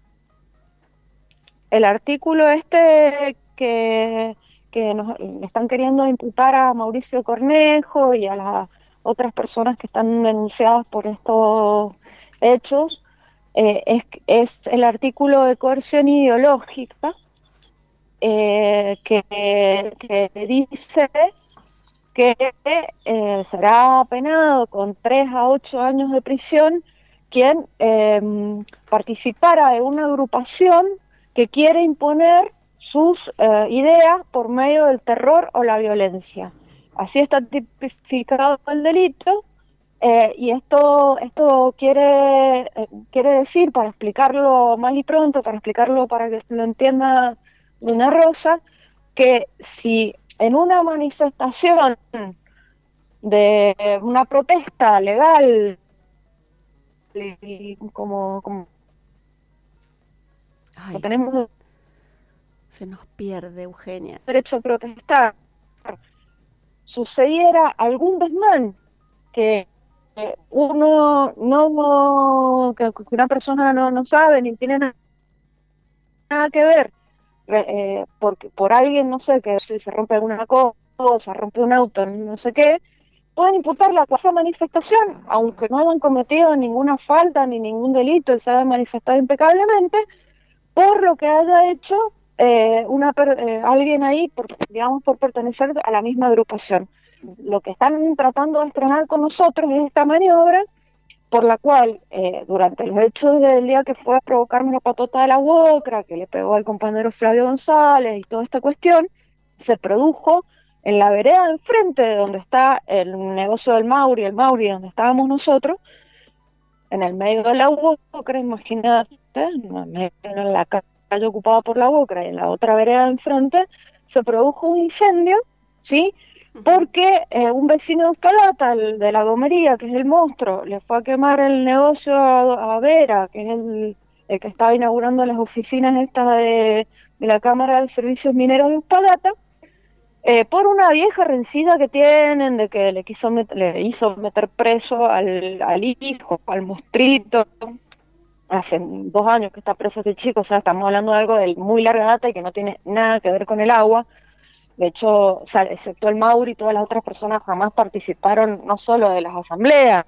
el artículo este que, que nos le están queriendo imputar a Mauricio Cornejo y a las otras personas que están denunciadas por estos hechos, eh, es, es el artículo de coerción ideológica, eh, que, que dice que eh, será penado con tres a ocho años de prisión quien eh, participara de una agrupación que quiere imponer sus eh, ideas por medio del terror o la violencia. Así está tipificado el delito, Eh, y esto, esto quiere, eh, quiere decir, para explicarlo mal y pronto, para explicarlo para que lo entienda doña Rosa, que si en una manifestación de una protesta legal, y como, como Ay, tenemos se nos pierde, Eugenia. derecho a protestar, sucediera algún desmán que que uno no, no que que una persona no, no sabe ni tiene na- nada que ver, eh, porque por alguien, no sé, que si se rompe alguna cosa, rompe un auto, no sé qué, pueden imputarle a esa manifestación, aunque no hayan cometido ninguna falta ni ningún delito y se hayan manifestado impecablemente, por lo que haya hecho eh, una per- eh, alguien ahí, por, digamos, por pertenecer a la misma agrupación. Lo que están tratando de estrenar con nosotros es esta maniobra por la cual, eh, durante los hechos del día que fue a provocarme la patota de la UOCRA, que le pegó al compañero Flavio González y toda esta cuestión, se produjo en la vereda de enfrente de donde está el negocio del Mauri, el Mauri donde estábamos nosotros, en el medio de la UOCRA, imagínate, en la calle ocupada por la UOCRA y en la otra vereda de enfrente, se produjo un incendio, ¿sí?, porque eh, un vecino de Uspallata, el de la gomería, que es el monstruo, le fue a quemar el negocio a, a Vera, que es el, el que estaba inaugurando las oficinas estas de, de la Cámara de Servicios Mineros de Uspallata, eh, por una vieja rencilla que tienen, de que le quiso met- le hizo meter preso al, al hijo, al mostrito. Hace dos años que está preso ese chico, o sea, estamos hablando de algo de muy larga data y que no tiene nada que ver con el agua. De hecho, o sea, excepto el Mauri, todas las otras personas jamás participaron no solo de las asambleas,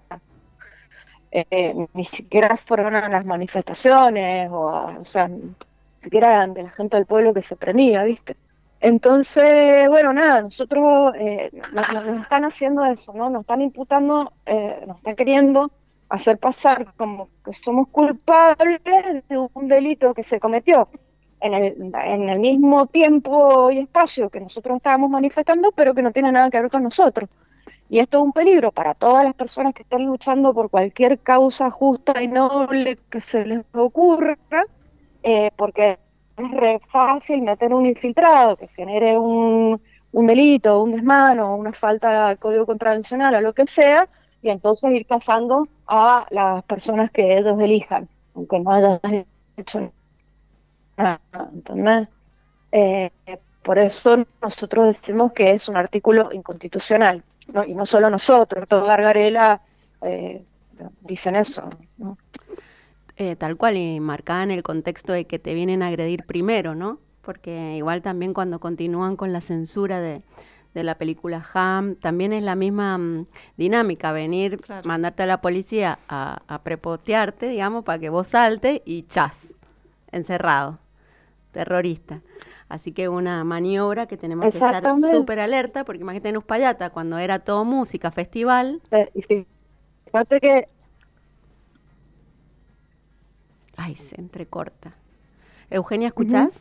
eh, ni siquiera fueron a las manifestaciones, o, a- o sea, ni siquiera eran de la gente del pueblo que se prendía, ¿viste? Entonces, bueno, nada, nosotros eh, nos, nos- nos están haciendo eso, ¿no? Nos están imputando, eh, nos están queriendo hacer pasar como que somos culpables de un delito que se cometió en el, en el mismo tiempo y espacio que nosotros estábamos manifestando, pero que no tiene nada que ver con nosotros. Y esto es un peligro para todas las personas que estén luchando por cualquier causa justa y noble que se les ocurra, eh, porque es re fácil meter un infiltrado que genere un, un delito, un desmano, una falta al código contravencional o lo que sea, y entonces ir cazando a las personas que ellos elijan, aunque no hayan hecho nada, ¿entendés? Eh, por eso nosotros decimos que es un artículo inconstitucional, ¿no? Y no solo nosotros, todo Gargarela eh, dicen eso, ¿no? Eh, tal cual, y marcada en el contexto de que te vienen a agredir primero, ¿no? Porque igual también cuando continúan con la censura de, de la película Ham, también es la misma mm, dinámica, venir, Claro. mandarte a la policía a, a prepotearte, digamos, para que vos saltes y chas, encerrado, terrorista. Así que una maniobra que tenemos que estar Exactamente. súper alerta, porque imagínate en Uspallata, cuando era todo música, festival. Eh, y fíjate que Ay, se entrecorta. Eugenia, ¿escuchás?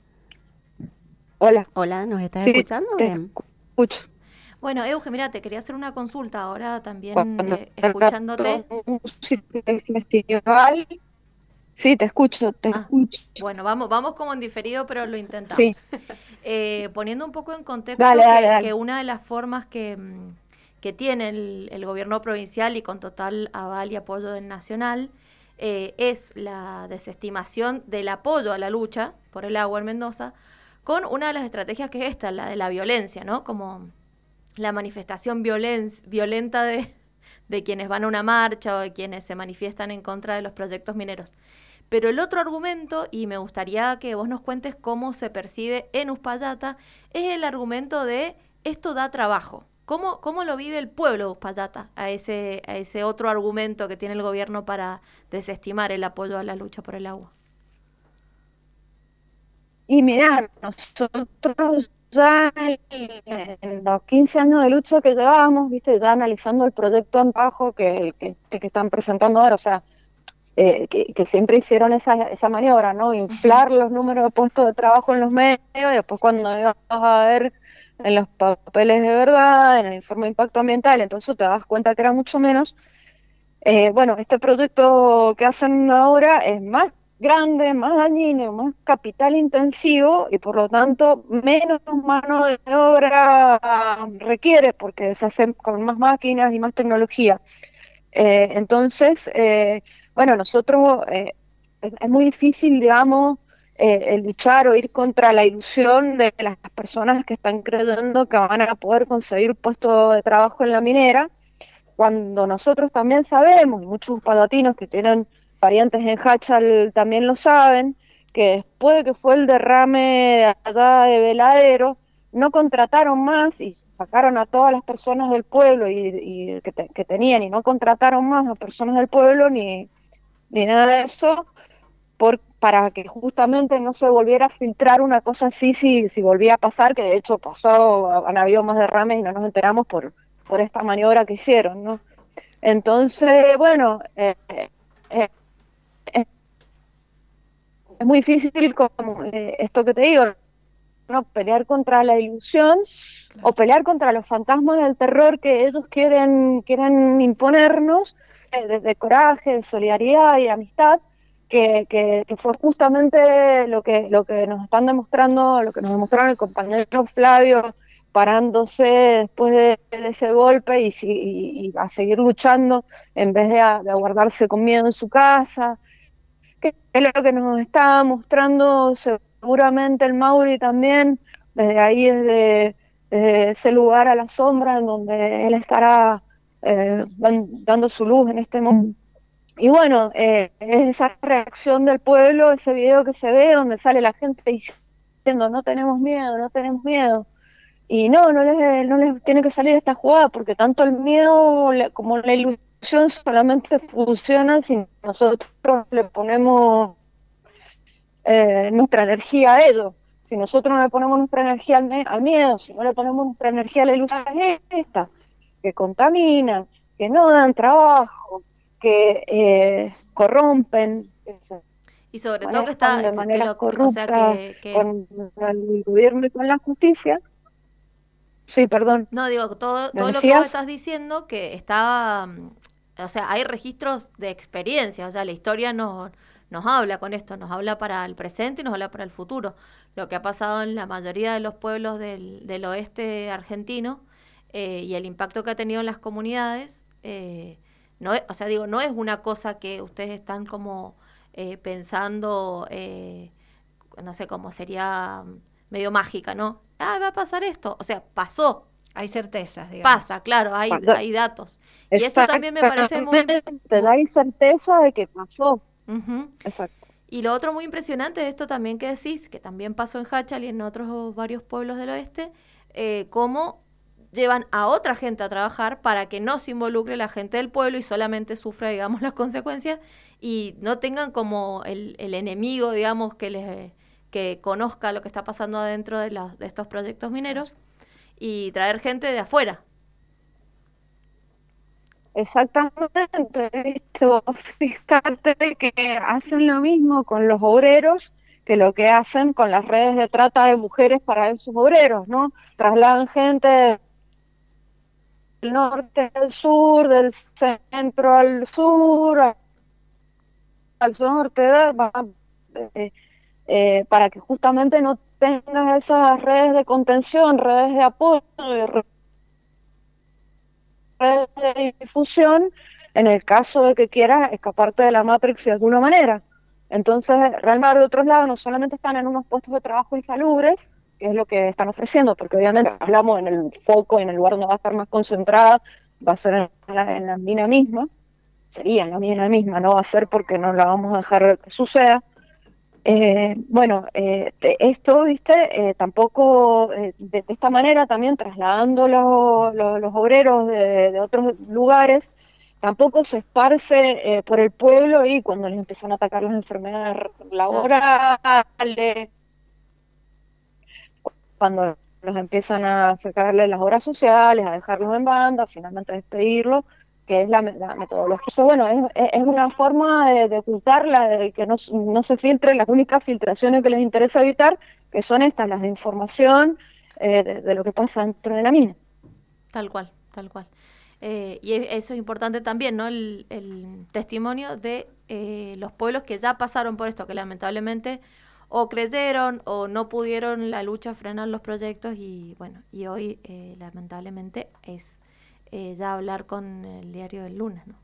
Hola. Hola, ¿nos estás Sí, escuchando? te Bien. escucho. Bueno, Euge, mira, te quería hacer una consulta ahora también Cuando eh, escuchándote. Festival. Sí, te escucho, te Ah, escucho. Bueno, vamos, vamos como en diferido, pero lo intentamos. Sí. Eh, poniendo un poco en contexto Dale, que, dale, dale. que una de las formas que, mm, que tiene el, el gobierno provincial y con total aval y apoyo del nacional eh, es la desestimación del apoyo a la lucha por el agua en Mendoza, con una de las estrategias que es esta, la de la violencia, ¿no? Como la manifestación violen- violenta de, de quienes van a una marcha o de quienes se manifiestan en contra de los proyectos mineros. Pero el otro argumento, y me gustaría que vos nos cuentes cómo se percibe en Uspallata, es el argumento de esto da trabajo. ¿Cómo, cómo lo vive el pueblo de Uspallata a ese, a ese otro argumento que tiene el gobierno para desestimar el apoyo a la lucha por el agua? Y mirá, nosotros ya en, en los quince años de lucha que llevábamos, viste, ya analizando el proyecto en bajo que, que, que están presentando ahora, o sea, eh, que, que siempre hicieron esa, esa maniobra, ¿no? Inflar los números de puestos de trabajo en los medios y después cuando ibas a ver en los papeles de verdad, en el informe de impacto ambiental, entonces te das cuenta que era mucho menos. Eh, bueno, este proyecto que hacen ahora es más grande, más dañino, más capital intensivo y por lo tanto menos mano de obra requiere porque se hace con más máquinas y más tecnología. Eh, entonces, eh, bueno, nosotros eh, es, es muy difícil, digamos, eh, el luchar o ir contra la ilusión de las personas que están creyendo que van a poder conseguir puestos de trabajo en la minera, cuando nosotros también sabemos, y muchos palatinos que tienen parientes en Hachal también lo saben, que después de que fue el derrame de allá de Veladero, no contrataron más y sacaron a todas las personas del pueblo y, y que, te, que tenían y no contrataron más a personas del pueblo ni, ni nada de eso, por, para que justamente no se volviera a filtrar una cosa así si, si volvía a pasar, que de hecho pasó, han habido más derrames y no nos enteramos por, por esta maniobra que hicieron, ¿no? Entonces, bueno, eh, eh, eh, es muy difícil como eh, esto que te digo, ¿no? Pelear contra la ilusión o pelear contra los fantasmas del terror que ellos quieren, quieren imponernos, eh, desde coraje, de solidaridad y amistad, que, que, que fue justamente lo que, lo que nos están demostrando, lo que nos demostraron el compañero Flavio, parándose después de, de ese golpe y, y, y a seguir luchando en vez de, a, de guardarse con miedo en su casa, que es lo que nos está mostrando seguramente el Mauri también, desde ahí, desde, desde ese lugar a la sombra en donde él estará eh, dan, dando su luz en este momento. Y bueno, eh, es esa reacción del pueblo, ese video que se ve donde sale la gente diciendo no tenemos miedo, no tenemos miedo. Y no, no les, no les tiene que salir esta jugada porque tanto el miedo como la ilusión solamente funcionan si nosotros le ponemos eh, nuestra energía a ello. Si nosotros no le ponemos nuestra energía al, al miedo, si no le ponemos nuestra energía a la ilusión, es esta, que contaminan, que no dan trabajo, que eh, corrompen, que y sobre todo que está de manera que lo, corrupta, o sea, que, que... con el gobierno y con la justicia. Sí, perdón. No, digo, todo, todo lo que vos estás diciendo que está, o sea, hay registros de experiencia, o sea, la historia nos, nos habla con esto, nos habla para el presente y nos habla para el futuro. Lo que ha pasado en la mayoría de los pueblos del, del oeste argentino eh, y el impacto que ha tenido en las comunidades, eh, no es, o sea, digo, no es una cosa que ustedes están como eh, pensando, eh, no sé cómo sería, medio mágica, ¿no? Ah, va a pasar esto. O sea, pasó. Hay certezas, digamos. Pasa, claro, hay, hay datos. Y esto también me parece muy... Te da certeza de que pasó. Uh-huh. Exacto. Y lo otro muy impresionante de esto también que decís, que también pasó en Hachal y en otros varios pueblos del oeste, eh, cómo llevan a otra gente a trabajar para que no se involucre la gente del pueblo y solamente sufra, digamos, las consecuencias y no tengan como el, el enemigo, digamos, que les... que conozca lo que está pasando adentro de, la, de estos proyectos mineros y traer gente de afuera. Exactamente, ¿viste? Vos fíjate que hacen lo mismo con los obreros que lo que hacen con las redes de trata de mujeres para esos obreros, ¿no? Trasladan gente del norte al sur, del centro al sur, al norte, eh, Eh, para que justamente no tengas esas redes de contención, redes de apoyo, redes de difusión, en el caso de que quieras escaparte de la Matrix de alguna manera. Entonces, realmente de otros lados no solamente están en unos puestos de trabajo insalubres, que es lo que están ofreciendo, porque obviamente hablamos en el foco, en el lugar donde va a estar más concentrada, va a ser en la, en la mina misma, sería en la mina misma, no va a ser porque no la vamos a dejar que suceda. Eh, bueno, eh, esto, viste, eh, tampoco eh, de, de esta manera también trasladando los, los, los obreros de, de otros lugares, tampoco se esparce eh, por el pueblo y cuando les empiezan a atacar las enfermedades laborales, cuando los empiezan a sacarle las obras sociales, a dejarlos en banda, finalmente a despedirlos, que es la, la metodología. Eso, bueno, es, es una forma de, de ocultarla, de que no, no se filtre las únicas filtraciones que les interesa evitar, que son estas, las de información, eh, de, de lo que pasa dentro de la mina. Tal cual, tal cual. Eh, y eso es importante también, ¿no? El, el testimonio de eh, los pueblos que ya pasaron por esto, que lamentablemente o creyeron o no pudieron la lucha frenar los proyectos y bueno, y hoy eh, lamentablemente es eh, ya hablar con el diario del lunes, ¿no?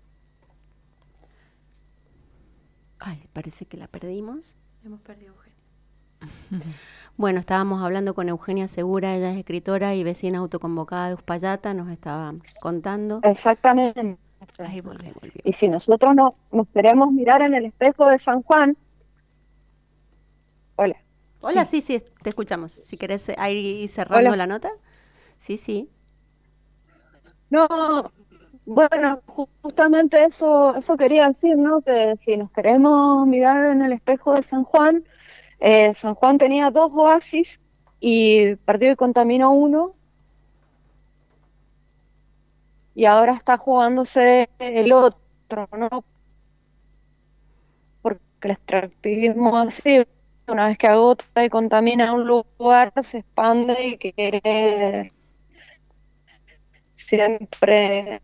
Ay, parece que la perdimos. Hemos perdido a Eugenia. Bueno, estábamos hablando con Eugenia Segura, ella es escritora y vecina autoconvocada de Uspallata, nos estaba contando. Exactamente. Ahí volvió, volvió. Y si nosotros no, nos queremos mirar en el espejo de San Juan. Hola. Hola, sí, sí, sí te escuchamos. Si querés ir cerrando Hola. la nota. Sí, sí. No, bueno, justamente eso, eso quería decir, ¿no? Que si nos queremos mirar en el espejo de San Juan, eh, San Juan tenía dos oasis y perdió y contaminó uno, y ahora está jugándose el otro, ¿no? Porque el extractivismo así, una vez que agota y contamina un lugar, se expande y quiere siempre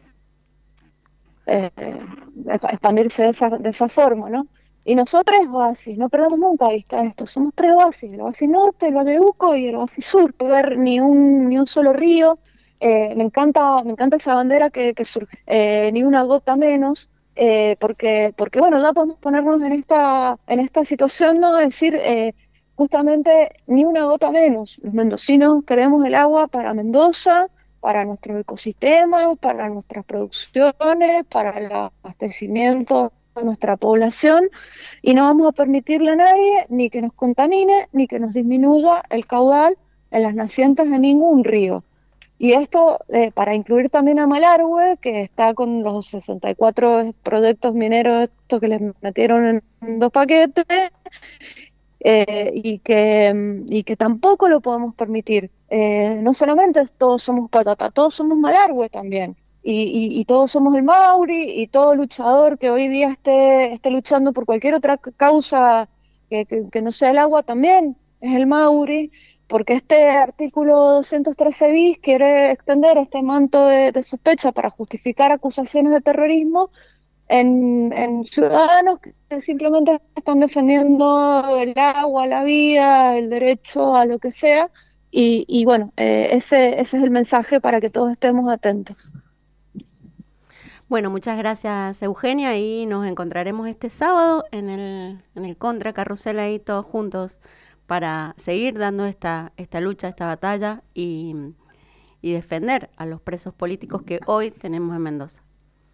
eh, expandirse de esa, de esa forma, ¿no? Y nosotros oasis, no perdemos nunca vista de esto, somos tres oasis, el oasis norte, el Valle de Uco y el oasis sur, no ver ni un ni un solo río, eh, me encanta me encanta esa bandera que, que surge, eh, ni una gota menos, eh, porque porque bueno, ya podemos ponernos en esta en esta situación, ¿no? Es decir, eh, justamente ni una gota menos, los mendocinos queremos el agua para Mendoza, para nuestros ecosistemas, para nuestras producciones, para el abastecimiento de nuestra población, y no vamos a permitirle a nadie ni que nos contamine, ni que nos disminuya el caudal en las nacientes de ningún río. Y esto eh, para incluir también a Malargüe, que está con los sesenta y cuatro proyectos mineros estos que les metieron en dos paquetes, eh, y que y que tampoco lo podemos permitir. Eh, no solamente todos somos Patata, todos somos Malargüe también, y, y, y todos somos el Mauri, y todo luchador que hoy día esté, esté luchando por cualquier otra causa que, que, que no sea el agua también es el Mauri, porque este artículo doscientos trece bis quiere extender este manto de, de sospecha para justificar acusaciones de terrorismo en, en ciudadanos que simplemente están defendiendo el agua, la vida, el derecho a lo que sea. Y, y bueno, eh, ese, ese es el mensaje para que todos estemos atentos. Bueno, muchas gracias Eugenia, y nos encontraremos este sábado en el, en el Contra Carrusel ahí todos juntos para seguir dando esta, esta lucha, esta batalla y, y defender a los presos políticos que hoy tenemos en Mendoza.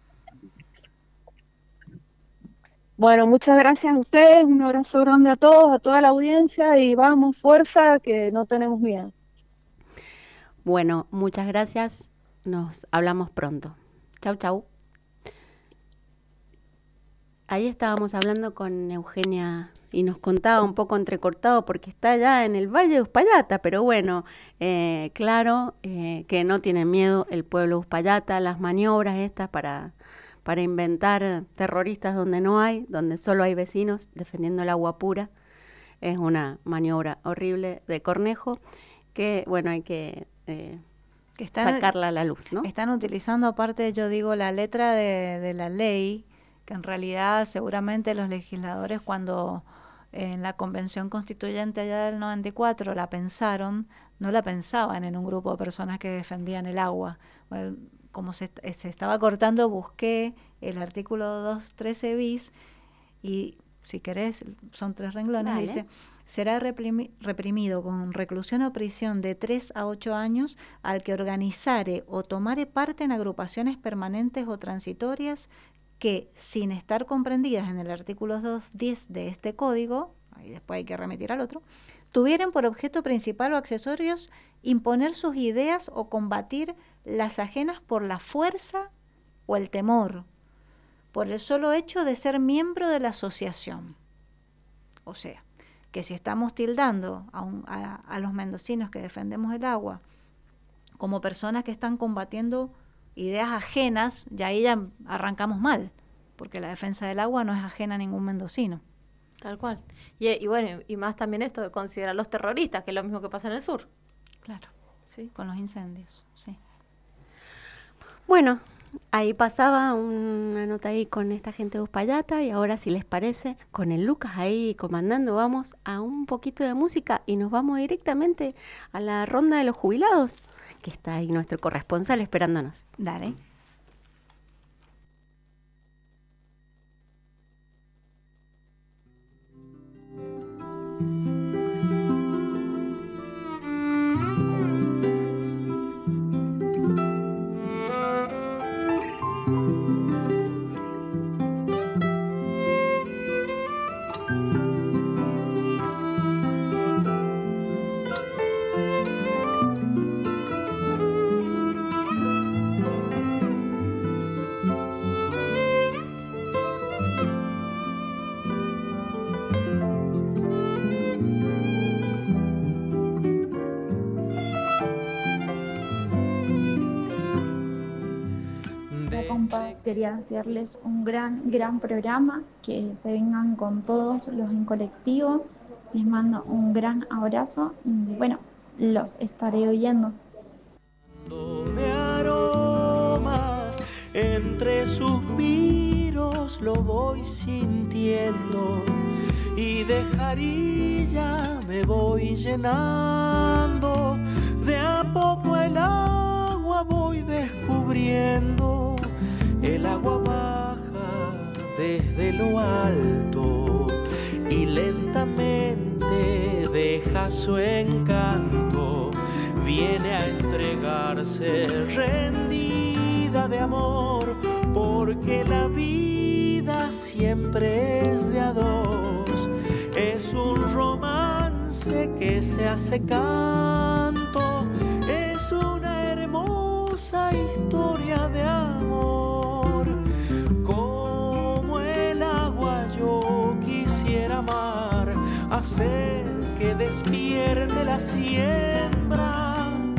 Bueno, muchas gracias a ustedes, un abrazo grande a todos, a toda la audiencia, y vamos, fuerza, que no tenemos miedo. Bueno, muchas gracias, nos hablamos pronto. Chau, chau. Ahí estábamos hablando con Eugenia y nos contaba un poco entrecortado porque está allá en el Valle de Uspallata, pero bueno, eh, claro eh, que no tiene miedo el pueblo de Uspallata, las maniobras estas para, para inventar terroristas donde no hay, donde solo hay vecinos defendiendo el agua pura, es una maniobra horrible de Cornejo que, bueno, hay que... Eh, que están, sacarla a la luz, ¿no? Están utilizando, aparte, yo digo, la letra de, de la ley, que en realidad seguramente los legisladores cuando en la Convención Constituyente allá del noventa y cuatro la pensaron, no la pensaban en un grupo de personas que defendían el agua. Bueno, como se, se estaba cortando, busqué el artículo doscientos trece bis y, si querés, son tres renglones, Dale. dice: será reprimi- reprimido con reclusión o prisión de tres a ocho años al que organizare o tomare parte en agrupaciones permanentes o transitorias que, sin estar comprendidas en el artículo doscientos diez de este código, ahí después hay que remitir al otro, tuvieran por objeto principal o accesorios imponer sus ideas o combatir las ajenas por la fuerza o el temor, por el solo hecho de ser miembro de la asociación. O sea, que si estamos tildando a, un, a, a los mendocinos que defendemos el agua como personas que están combatiendo ideas ajenas, ya ahí ya arrancamos mal, porque la defensa del agua no es ajena a ningún mendocino. Tal cual. Y, y bueno, y más también esto de considerar los terroristas, que es lo mismo que pasa en el sur. Claro, sí, con los incendios, sí. Bueno, ahí pasaba una nota ahí con esta gente de Uspallata y ahora, si les parece, con el Lucas ahí comandando, vamos a un poquito de música y nos vamos directamente a la ronda de los jubilados, que está ahí nuestro corresponsal esperándonos. Dale. Quería hacerles un gran, gran programa, que se vengan con todos los en colectivo. Les mando un gran abrazo y bueno, los estaré oyendo. De aromas, entre suspiros lo voy sintiendo y de jarilla me voy llenando. De a poco el agua voy descubriendo. El agua baja desde lo alto y lentamente deja su encanto. Viene a entregarse rendida de amor, porque la vida siempre es de a dos. Es un romance que se hace canto, es una hermosa historia de amor. Como el agua yo quisiera amar, hacer que despierte la siembra,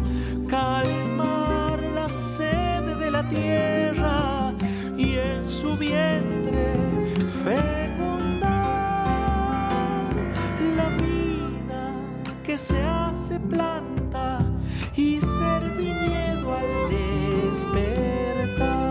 calmar la sed de la tierra y en su vientre fecundar la vida que se hace planta y ser viñedo al despertar.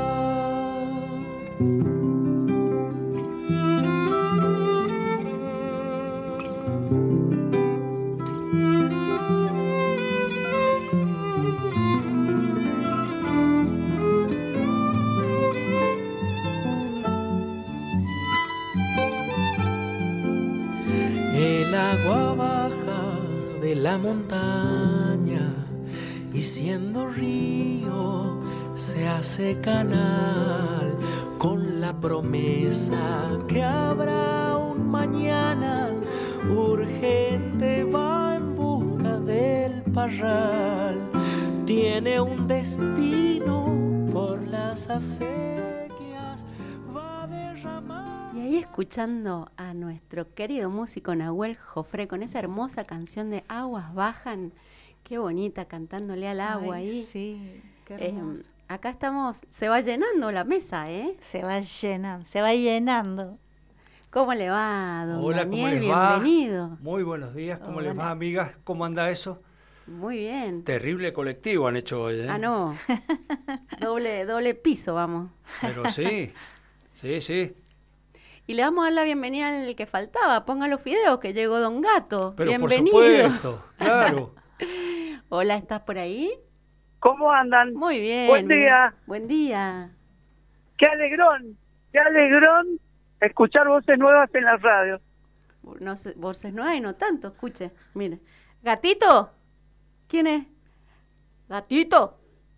El agua baja de la montaña y siendo río se hace canal, con la promesa que habrá un mañana. Urgente va en busca del parral, tiene un destino por las acequias, va a derramar. Y ahí escuchando a nuestro querido músico Nahuel Jofré con esa hermosa canción de Aguas Bajan, qué bonita, cantándole al agua. Ay, ahí. Sí, qué hermoso. Eh, acá estamos, se va llenando la mesa, ¿eh? Se va llenando, se va llenando. ¿Cómo le va, don Hola, Daniel? ¿cómo les va? Bienvenido. Muy buenos días, ¿cómo Hola. les va, amigas? ¿Cómo anda eso? Muy bien. Terrible colectivo han hecho hoy, ¿eh? Ah, no. doble, doble piso, vamos. Pero sí, sí, sí. Y le vamos a dar la bienvenida al que faltaba. Ponga los fideos, que llegó Don Gato. Pero Bienvenido. por supuesto, claro. Hola, ¿estás por ahí? ¿Cómo andan? Muy bien. Buen día. Buen día. Qué alegrón, qué alegrón escuchar voces nuevas en la radio. No sé, voces nuevas y no tanto, escuche. Mire. ¿Gatito? ¿Quién es? ¿Gatito?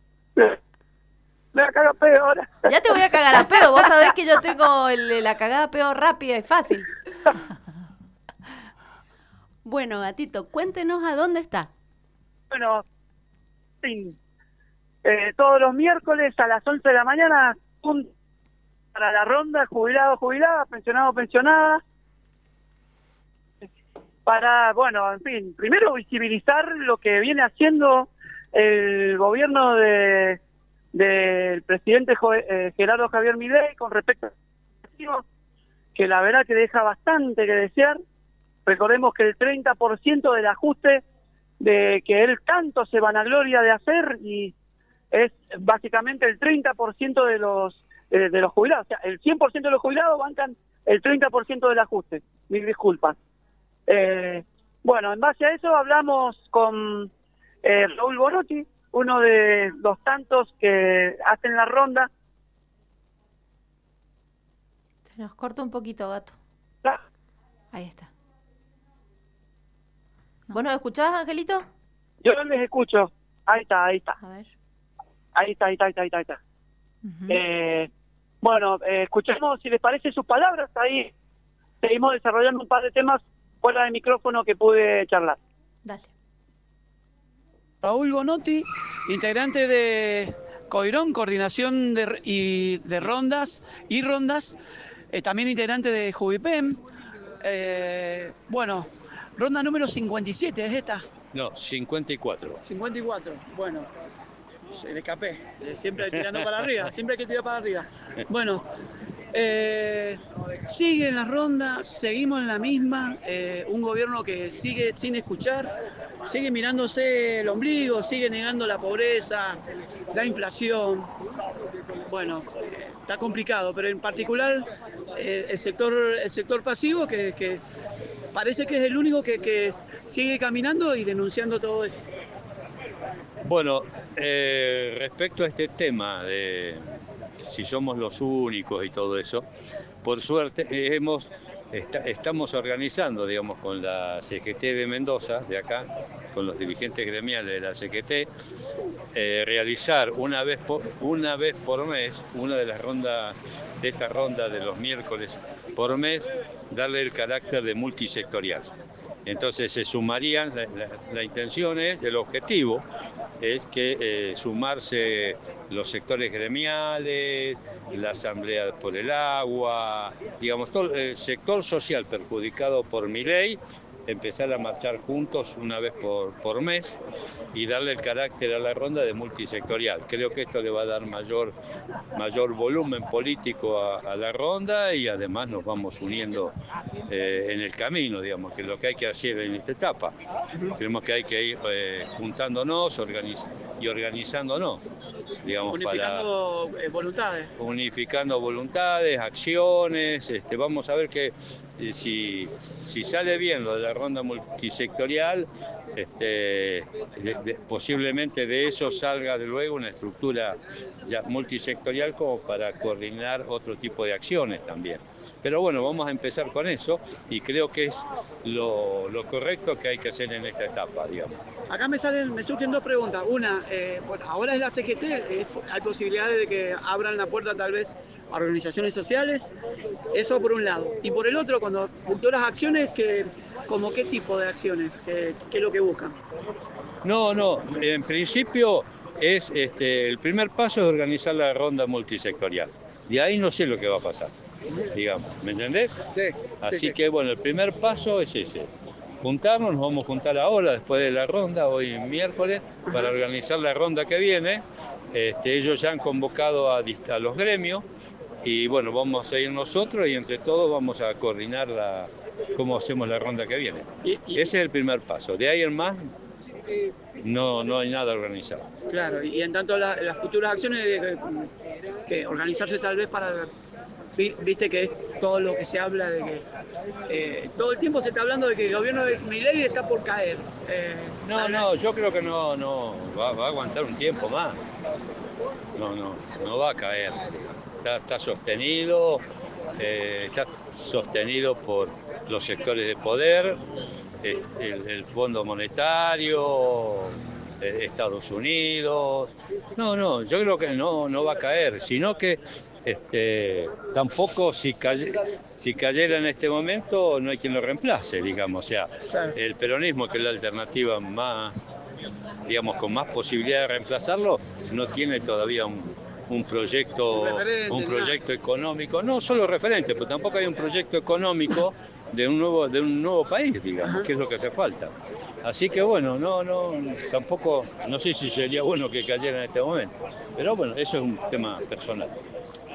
Me cago pedo ahora. Ya te voy a cagar a pedo. Vos sabés que yo tengo el, la cagada a pedo rápida y fácil. Bueno, Gatito, cuéntenos a dónde está. Bueno, sí. Eh, todos los miércoles a las once de la mañana, un, para la ronda, jubilado, jubilada, pensionado, pensionada. Para, bueno, en fin, primero visibilizar lo que viene haciendo el gobierno de del presidente Jo- eh, Gerardo Javier Milei con respecto a que la verdad que deja bastante que desear. Recordemos que el treinta por ciento del ajuste de que él tanto se vanagloria de hacer y es básicamente el treinta por ciento de los eh, de los jubilados, o sea, el cien por ciento de los jubilados bancan el treinta por ciento del ajuste. Mil disculpas. Eh, bueno, en base a eso hablamos con eh, Raúl Bonotti, uno de los tantos que hacen la ronda. Se nos corta un poquito, gato. Ah. Ahí está. ¿Vos nos escuchás, Angelito? Yo les escucho. Ahí está, ahí está. A ver. Ahí está, ahí está, ahí está, ahí está. Uh-huh. eh, bueno, eh, escuchemos si les parece sus palabras. Ahí seguimos desarrollando un par de temas fuera del micrófono que pude charlar. Dale. Raúl Bonotti, integrante de COIRON, coordinación de, y de rondas y rondas, eh, también integrante de Jubipem. Eh, bueno, ronda número cincuenta y siete, ¿es esta? No, cincuenta y cuatro. cincuenta y cuatro, bueno, se le escapé, eh, siempre tirando para arriba, siempre hay que tirar para arriba. Bueno, eh, sigue en la ronda, seguimos en la misma, eh, un gobierno que sigue sin escuchar, sigue mirándose el ombligo, sigue negando la pobreza, la inflación. Bueno, eh, está complicado, pero en particular eh, el sector el sector pasivo que, que parece que es el único que, que sigue caminando y denunciando todo esto. Bueno, eh, respecto a este tema de si somos los únicos y todo eso, por suerte hemos está, estamos organizando, digamos, con la C G T de Mendoza, de acá, con los dirigentes gremiales de la C G T, eh, realizar una vez por, una vez por mes, una de las rondas, de esta ronda de los miércoles por mes, darle el carácter de multisectorial. Entonces se sumarían, la, la, la intención es, el objetivo es que eh, sumarse los sectores gremiales, la Asamblea por el Agua, digamos, todo el sector social perjudicado por mi ley, empezar a marchar juntos una vez por, por mes y darle el carácter a la ronda de multisectorial. Creo que esto le va a dar mayor, mayor volumen político a, a la ronda y además nos vamos uniendo eh, en el camino, digamos, que es lo que hay que hacer en esta etapa. Creemos que hay que ir eh, juntándonos organiz y organizándonos, digamos, unificando para, eh, voluntades. Unificando voluntades, acciones, este, vamos a ver que eh, si, si sale bien lo de la ronda multisectorial, este, de, de, posiblemente de eso salga de luego una estructura ya multisectorial como para coordinar otro tipo de acciones también. Pero bueno, vamos a empezar con eso y creo que es lo, lo correcto que hay que hacer en esta etapa, digamos. Acá me salen, me surgen dos preguntas. Una, eh, bueno, ahora es la C G T, eh, hay posibilidades de que abran la puerta tal vez a organizaciones sociales, eso por un lado. Y por el otro, cuando futuras acciones, que, ¿como qué tipo de acciones? ¿Qué, qué es lo que buscan? No, no, en principio es este, el primer paso es organizar la ronda multisectorial. De ahí no sé lo que va a pasar, digamos, ¿me entendés? Sí. Así sí, sí. que bueno, el primer paso es ese. Juntarnos, nos vamos a juntar ahora, después de la ronda, hoy miércoles, para organizar la ronda que viene. Este, ellos ya han convocado a, a los gremios y bueno, vamos a seguir nosotros y entre todos vamos a coordinar la, cómo hacemos la ronda que viene. ¿Y, y... Ese es el primer paso. De ahí en más, no, no hay nada organizado. Claro, y en tanto la, las futuras acciones, de, que organizarse tal vez para... Viste que es todo lo que se habla de que eh, todo el tiempo se está hablando de que el gobierno de Milei está por caer. Eh, no, no, yo creo que no, no va, va a aguantar un tiempo más. No, no, no va a caer. Está, está sostenido, eh, está sostenido por los sectores de poder, eh, el, el Fondo Monetario, eh, Estados Unidos. No, no, yo creo que no, no va a caer, sino que Este, tampoco si, caye, si cayera en este momento no hay quien lo reemplace, digamos, o sea, el peronismo, que es la alternativa más, digamos, con más posibilidad de reemplazarlo, no tiene todavía un, un proyecto, un proyecto económico, no solo referente, pero tampoco hay un proyecto económico de un nuevo, de un nuevo país, digamos, que es lo que hace falta. Así que bueno, no, no, tampoco, no sé si sería bueno que cayera en este momento, pero bueno, eso es un tema personal.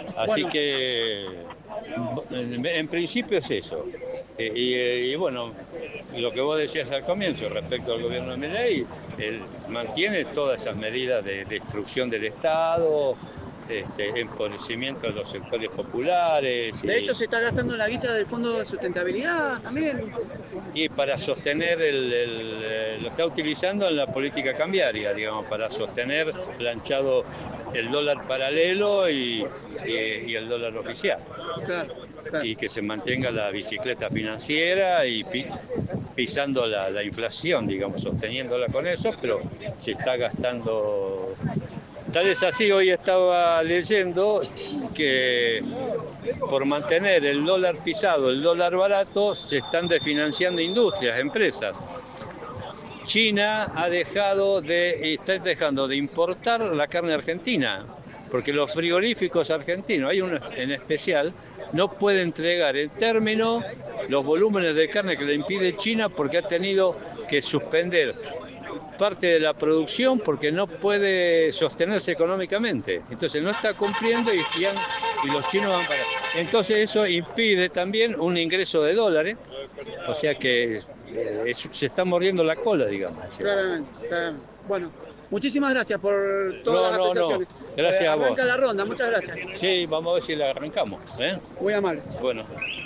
Así Bueno. que, en, en principio es eso. Eh, Y, y bueno, lo que vos decías al comienzo respecto al gobierno de Milei, él mantiene todas esas medidas de destrucción del Estado, este, empobrecimiento de los sectores populares. De y- hecho, se está gastando la guita del Fondo de Sustentabilidad también. Y para sostener, el, el, eh, lo está utilizando en la política cambiaria, digamos, para sostener planchado el dólar paralelo y, y, y el dólar oficial. Claro, claro. Y que se mantenga la bicicleta financiera y pi- pisando la, la inflación, digamos, sosteniéndola con eso, pero se está gastando. Tal es así, hoy estaba leyendo que por mantener el dólar pisado, el dólar barato, se están desfinanciando industrias, empresas. China ha dejado de, está dejando de importar la carne argentina, porque los frigoríficos argentinos, hay uno en especial, no puede entregar en término los volúmenes de carne que le impide China porque ha tenido que suspender parte de la producción porque no puede sostenerse económicamente. Entonces no está cumpliendo y, y han- y los chinos van para... Entonces eso impide también un ingreso de dólares, o sea que eh, es- se está mordiendo la cola, digamos. Claramente, claramente. Bueno, muchísimas gracias por No, todas las no, no. apreciaciones. Gracias Eh, a vos. Arranca la ronda, muchas gracias. Sí, vamos a ver si la arrancamos. ¿eh? Muy amable. Bueno.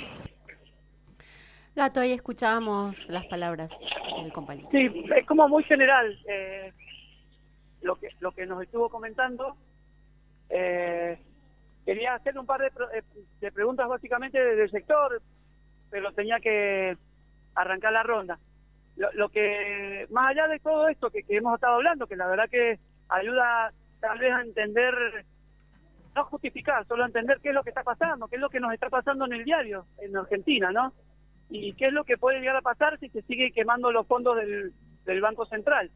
Gato, ahí escuchábamos las palabras del compañero. Sí, es como muy general eh, lo que lo que nos estuvo comentando. Eh, quería hacer un par de, pro- eh, de preguntas básicamente del sector, pero tenía que arrancar la ronda. Lo, lo que, más allá de todo esto que, que hemos estado hablando, que la verdad que ayuda tal vez a entender, no justificar, solo a entender qué es lo que está pasando, qué es lo que nos está pasando en el diario, en Argentina, ¿no? Y qué es lo que puede llegar a pasar si se sigue quemando los fondos del, del Banco Central.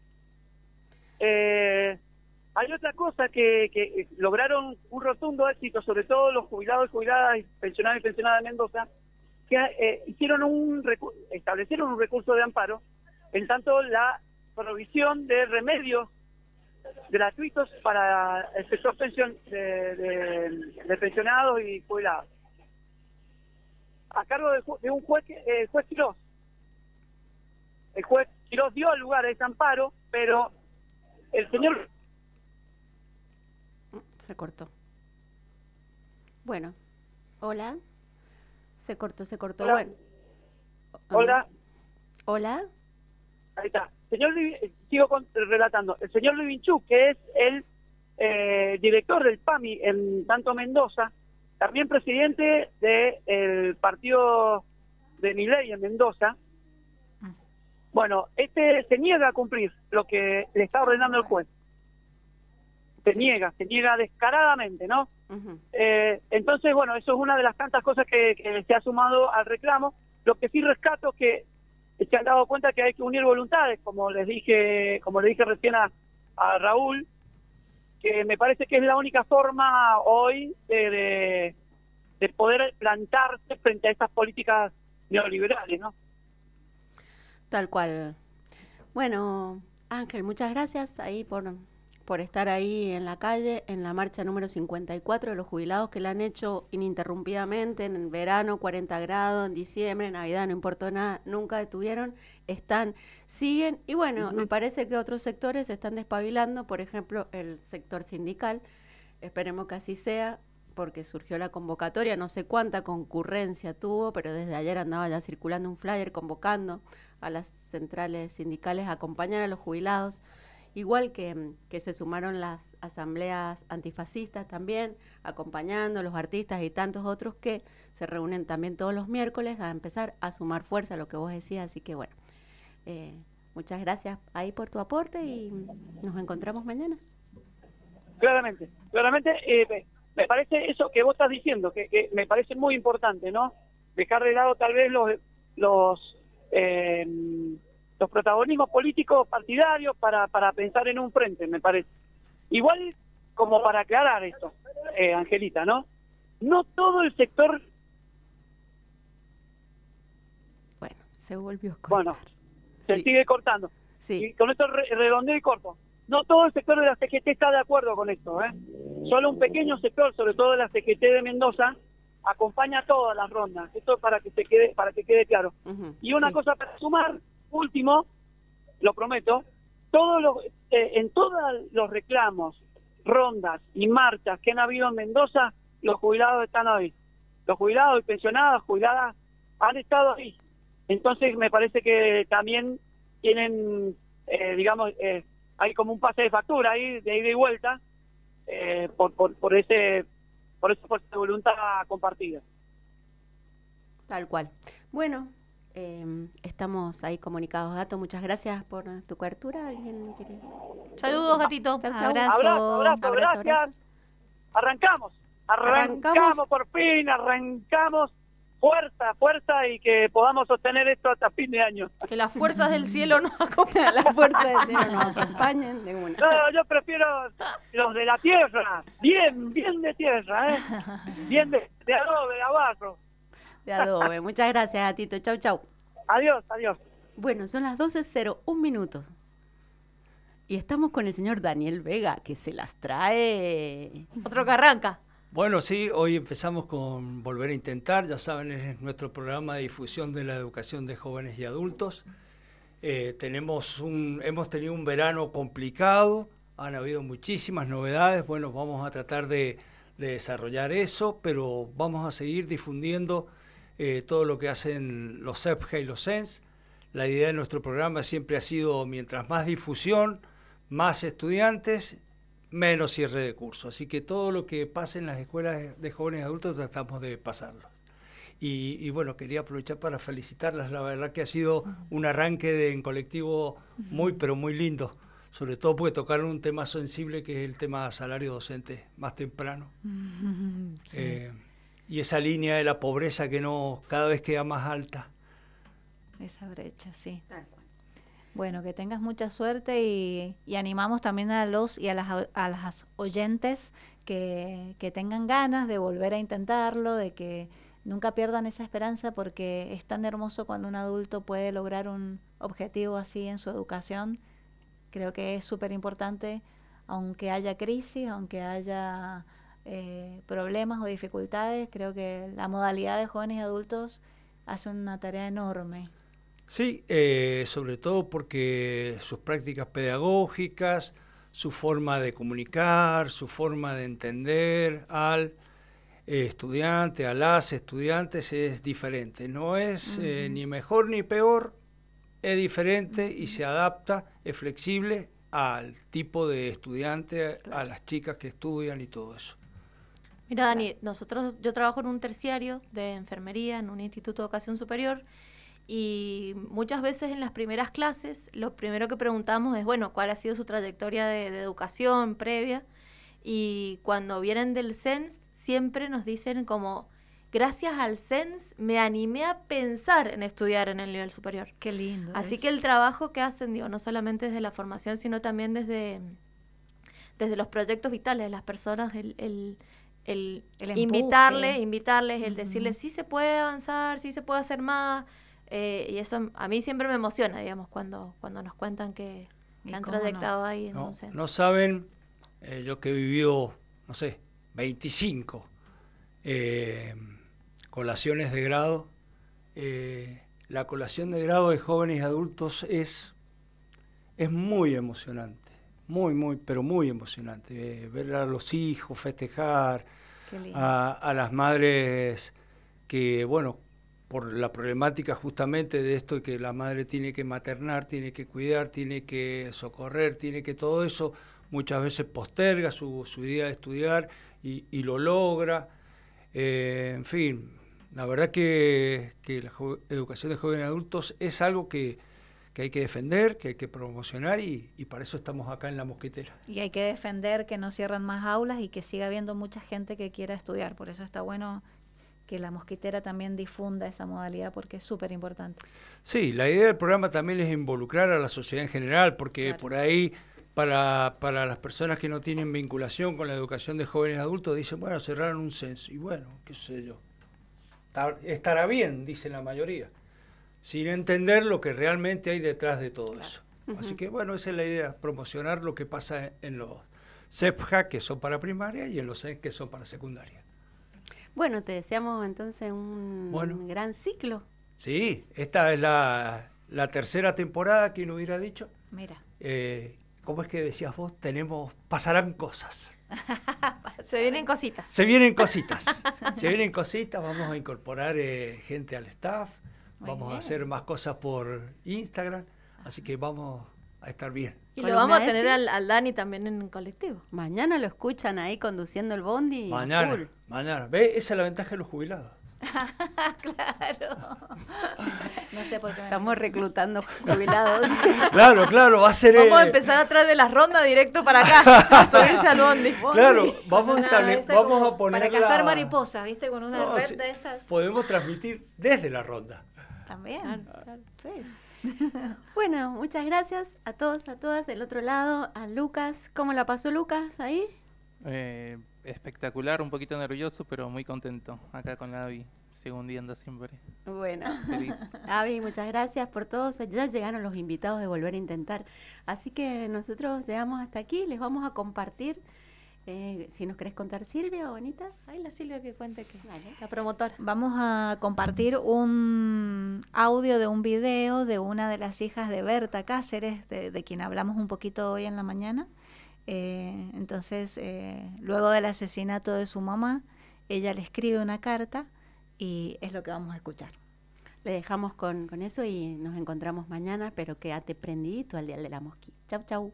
Eh, hay otra cosa que, que lograron un rotundo éxito, sobre todo los jubilados y jubiladas y pensionados y pensionadas de Mendoza, que eh, hicieron un recu- establecieron un recurso de amparo, en tanto la provisión de remedios gratuitos para el sector pensión de, de, de pensionados y jubilados, a cargo de, ju- de un juez, que- eh, juez Quirós. El juez Quirós dio lugar a ese amparo, pero el señor... Se cortó. Bueno, hola. Se cortó, se cortó. Hola. Bueno. Hola. Hola. Ahí está. Señor, Livi- eh, sigo con- relatando. El señor Livinchuk, que es el eh, director del P A M I en tanto Mendoza, también presidente del partido de Milei en Mendoza. Bueno, este se niega a cumplir lo que le está ordenando el juez. Se niega, se niega descaradamente, ¿no? Eh, entonces, bueno, eso es una de las tantas cosas que, que se ha sumado al reclamo. Lo que sí rescato es que se han dado cuenta que hay que unir voluntades, como les dije, como le dije recién a, a Raúl, que me parece que es la única forma hoy de, de, de poder plantarse frente a estas políticas neoliberales, ¿no? Tal cual. Bueno, Ángel, muchas gracias ahí por, por estar ahí en la calle, en la marcha número cincuenta y cuatro de los jubilados, que la han hecho ininterrumpidamente en el verano, cuarenta grados, en diciembre, en Navidad, no importó nada, nunca detuvieron, están, siguen, y bueno, me parece que otros sectores se están despabilando, por ejemplo, el sector sindical, esperemos que así sea, porque surgió la convocatoria, no sé cuánta concurrencia tuvo, pero desde ayer andaba ya circulando un flyer convocando a las centrales sindicales a acompañar a los jubilados, igual que, que se sumaron las asambleas antifascistas también, acompañando a los artistas y tantos otros que se reúnen también todos los miércoles a empezar a sumar fuerza a lo que vos decías, así que bueno, eh, muchas gracias ahí por tu aporte y nos encontramos mañana. Claramente, claramente, eh, me, me parece eso que vos estás diciendo, que, que me parece muy importante, ¿no? Dejar de lado tal vez los los eh, los protagonismos políticos partidarios para, para pensar en un frente, me parece. Igual, como para aclarar esto, eh, Angelita, ¿no? No todo el sector... Bueno, se volvió a cortar. Bueno, se Sí. sigue cortando. Sí. Y con esto re- redondeo y corto. No todo el sector de la C G T está de acuerdo con esto, ¿eh? solo un pequeño sector, sobre todo la C G T de Mendoza, acompaña todas las rondas. Esto para que se quede, para que quede claro. Ujú, Y una sí. cosa para sumar, último, lo prometo, todos los, eh, en todos los reclamos, rondas y marchas que han habido en Mendoza, los jubilados están ahí. Los jubilados y pensionadas, jubiladas, han estado ahí. Entonces me parece que también tienen, eh, digamos, eh, hay como un pase de factura ahí, de ida y vuelta, eh, por, por, por ese por esa fuerza de voluntad compartida. Tal cual. Bueno, eh, estamos ahí comunicados, Gato. Muchas gracias por tu cobertura. ¿Alguien quiere? Saludos, Gatito. Chau, chau. Abrazo. Abrazo, abrazo, Abrazo, gracias. abrazo. Arrancamos, arrancamos, Arrancamos. por fin, arrancamos. Fuerza, fuerza y que podamos sostener esto hasta fin de año. Que las fuerzas del cielo nos acompañen. Las fuerzas del cielo nos acompañen de una. No, yo prefiero los de la tierra, bien, bien de tierra, ¿eh? Bien de, de adobe, de abajo. De adobe. Muchas gracias, Gatito. Chau, chau. Adiós, adiós. Bueno, son las doce cero un minuto. Y estamos con el señor Daniel Vega, que se las trae. Otro que arranca. Bueno, sí, hoy empezamos con Volver a Intentar, ya saben, es nuestro programa de difusión de la educación de jóvenes y adultos. Eh, tenemos un, hemos tenido un verano complicado, han habido muchísimas novedades, bueno, vamos a tratar de, de desarrollar eso, pero vamos a seguir difundiendo eh, todo lo que hacen los C E P G y los C E N S. La idea de nuestro programa siempre ha sido, mientras más difusión, más estudiantes, menos cierre de curso. Así que todo lo que pase en las escuelas de jóvenes y adultos tratamos de pasarlo. Y, y bueno, quería aprovechar para felicitarlas. La verdad que ha sido un arranque de, en colectivo muy, pero muy lindo. Sobre todo porque tocaron un tema sensible que es el tema salario docente más temprano. Sí. Eh, y esa línea de la pobreza que no cada vez queda más alta. Esa brecha, sí. Bueno, que tengas mucha suerte y, y animamos también a los y a las, a las oyentes que, que tengan ganas de volver a intentarlo, de que nunca pierdan esa esperanza, porque es tan hermoso cuando un adulto puede lograr un objetivo así en su educación. Creo que es súper importante, aunque haya crisis, aunque haya eh, problemas o dificultades, creo que la modalidad de jóvenes y adultos hace una tarea enorme. Sí, eh, sobre todo porque sus prácticas pedagógicas, su forma de comunicar, su forma de entender al eh, estudiante, a las estudiantes es diferente. No es uh-huh. eh, ni mejor ni peor, es diferente uh-huh. y se adapta, es flexible al tipo de estudiante, a las chicas que estudian y todo eso. Mira, Dani, nosotros, yo trabajo en un terciario de enfermería, en un instituto de educación superior, y muchas veces en las primeras clases lo primero que preguntamos es, bueno, ¿cuál ha sido su trayectoria de, de educación previa? Y cuando vienen del C E N S siempre nos dicen como, gracias al C E N S me animé a pensar en estudiar en el nivel superior. Qué lindo. Así es. que el trabajo que hacen, digo, no solamente desde la formación, sino también desde, desde los proyectos vitales de las personas, el... el el, el invitarles, invitarles, el uh-huh. decirles sí se puede avanzar, sí se puede hacer más. Eh, y eso a mí siempre me emociona, digamos, cuando, cuando nos cuentan que, que han trayectado no? ahí en no, un centro. No saben, eh, yo que he vivido, no sé, veinticinco eh, colaciones de grado, eh, la colación de grado de jóvenes y adultos es, es muy emocionante, muy, muy, pero muy emocionante. Eh, ver a los hijos festejar, a, a las madres que, bueno, por la problemática justamente de esto, que la madre tiene que maternar, tiene que cuidar, tiene que socorrer, tiene que todo eso, muchas veces posterga su, su idea de estudiar y, y lo logra. Eh, en fin, la verdad que, que la educación de jóvenes y adultos es algo que, que hay que defender, que hay que promocionar y, y para eso estamos acá en La Mosquitera. Y hay que defender que no cierren más aulas y que siga habiendo mucha gente que quiera estudiar, por eso está bueno que La Mosquitera también difunda esa modalidad porque es súper importante. Sí, la idea del programa también es involucrar a la sociedad en general, porque claro. por ahí para, para las personas que no tienen vinculación con la educación de jóvenes y adultos dicen, bueno, cerraron un censo, y bueno, qué sé yo, estará bien, dicen la mayoría, sin entender lo que realmente hay detrás de todo claro. eso. Uh-huh. Así que bueno, esa es la idea, promocionar lo que pasa en los CEPJA, que son para primaria, y en los C E N, que son para secundaria. Bueno, te deseamos entonces un Bueno. gran ciclo. Sí, esta es la, la tercera temporada, ¿quién hubiera dicho? Mira. Eh, ¿Cómo es que decías vos? Tenemos, pasarán cosas. Se vienen cositas. Se vienen cositas. Se vienen cositas, vamos a incorporar eh, gente al staff, Muy vamos bien. a hacer más cosas por Instagram, así que vamos a estar bien. Y lo vamos a tener al, al Dani también en colectivo. Mañana lo escuchan ahí conduciendo el bondi. Mañana, full. mañana. ¿Ve? Esa es la ventaja de los jubilados. Claro. No sé por qué me Estamos reclutando jubilados. Claro, claro, va a ser... Vamos a eh, empezar atrás de las rondas directo para acá, a subirse al bondi. Claro, vamos a, Nada, estar, esa vamos como a poner para cazar la- mariposas, ¿viste? Con una No, red sí, de esas. Podemos transmitir desde la ronda. También. Sí. Bueno, muchas gracias a todos, a todas del otro lado, a Lucas. ¿Cómo la pasó Lucas ahí? Eh, espectacular, un poquito nervioso, pero muy contento acá con la Avi, segundiendo siempre. Bueno, Feliz. Avi, muchas gracias por todos. Ya llegaron los invitados de Volver a Intentar. Así que nosotros llegamos hasta aquí. Les vamos a compartir. Eh, si nos querés contar, Silvia, bonita. Ay, la Silvia que cuente que la promotora. Vamos a compartir un audio de un video de una de las hijas de Berta Cáceres, de, de quien hablamos un poquito hoy en la mañana. Eh, entonces, eh, luego del asesinato de su mamá, ella le escribe una carta y es lo que vamos a escuchar. Le dejamos con, con eso y nos encontramos mañana, pero quédate prendidito al Día de la Mosquita. Chau, chau.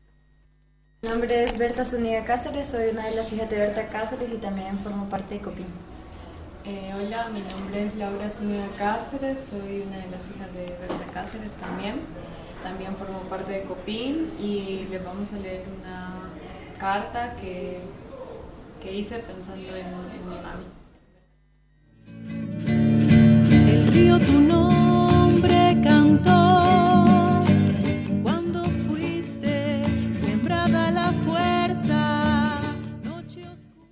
Mi nombre es Berta Zúñiga Cáceres, soy una de las hijas de Berta Cáceres y también formo parte de COPIN. Eh, hola, mi nombre es Laura Zúñiga Cáceres, soy una de las hijas de Berta Cáceres también. También formo parte de COPIN y les vamos a leer una carta que, que hice pensando en, en mi mami. El río tu nombre cantó cuando fuiste sembrada la fuerza. Noche oscura.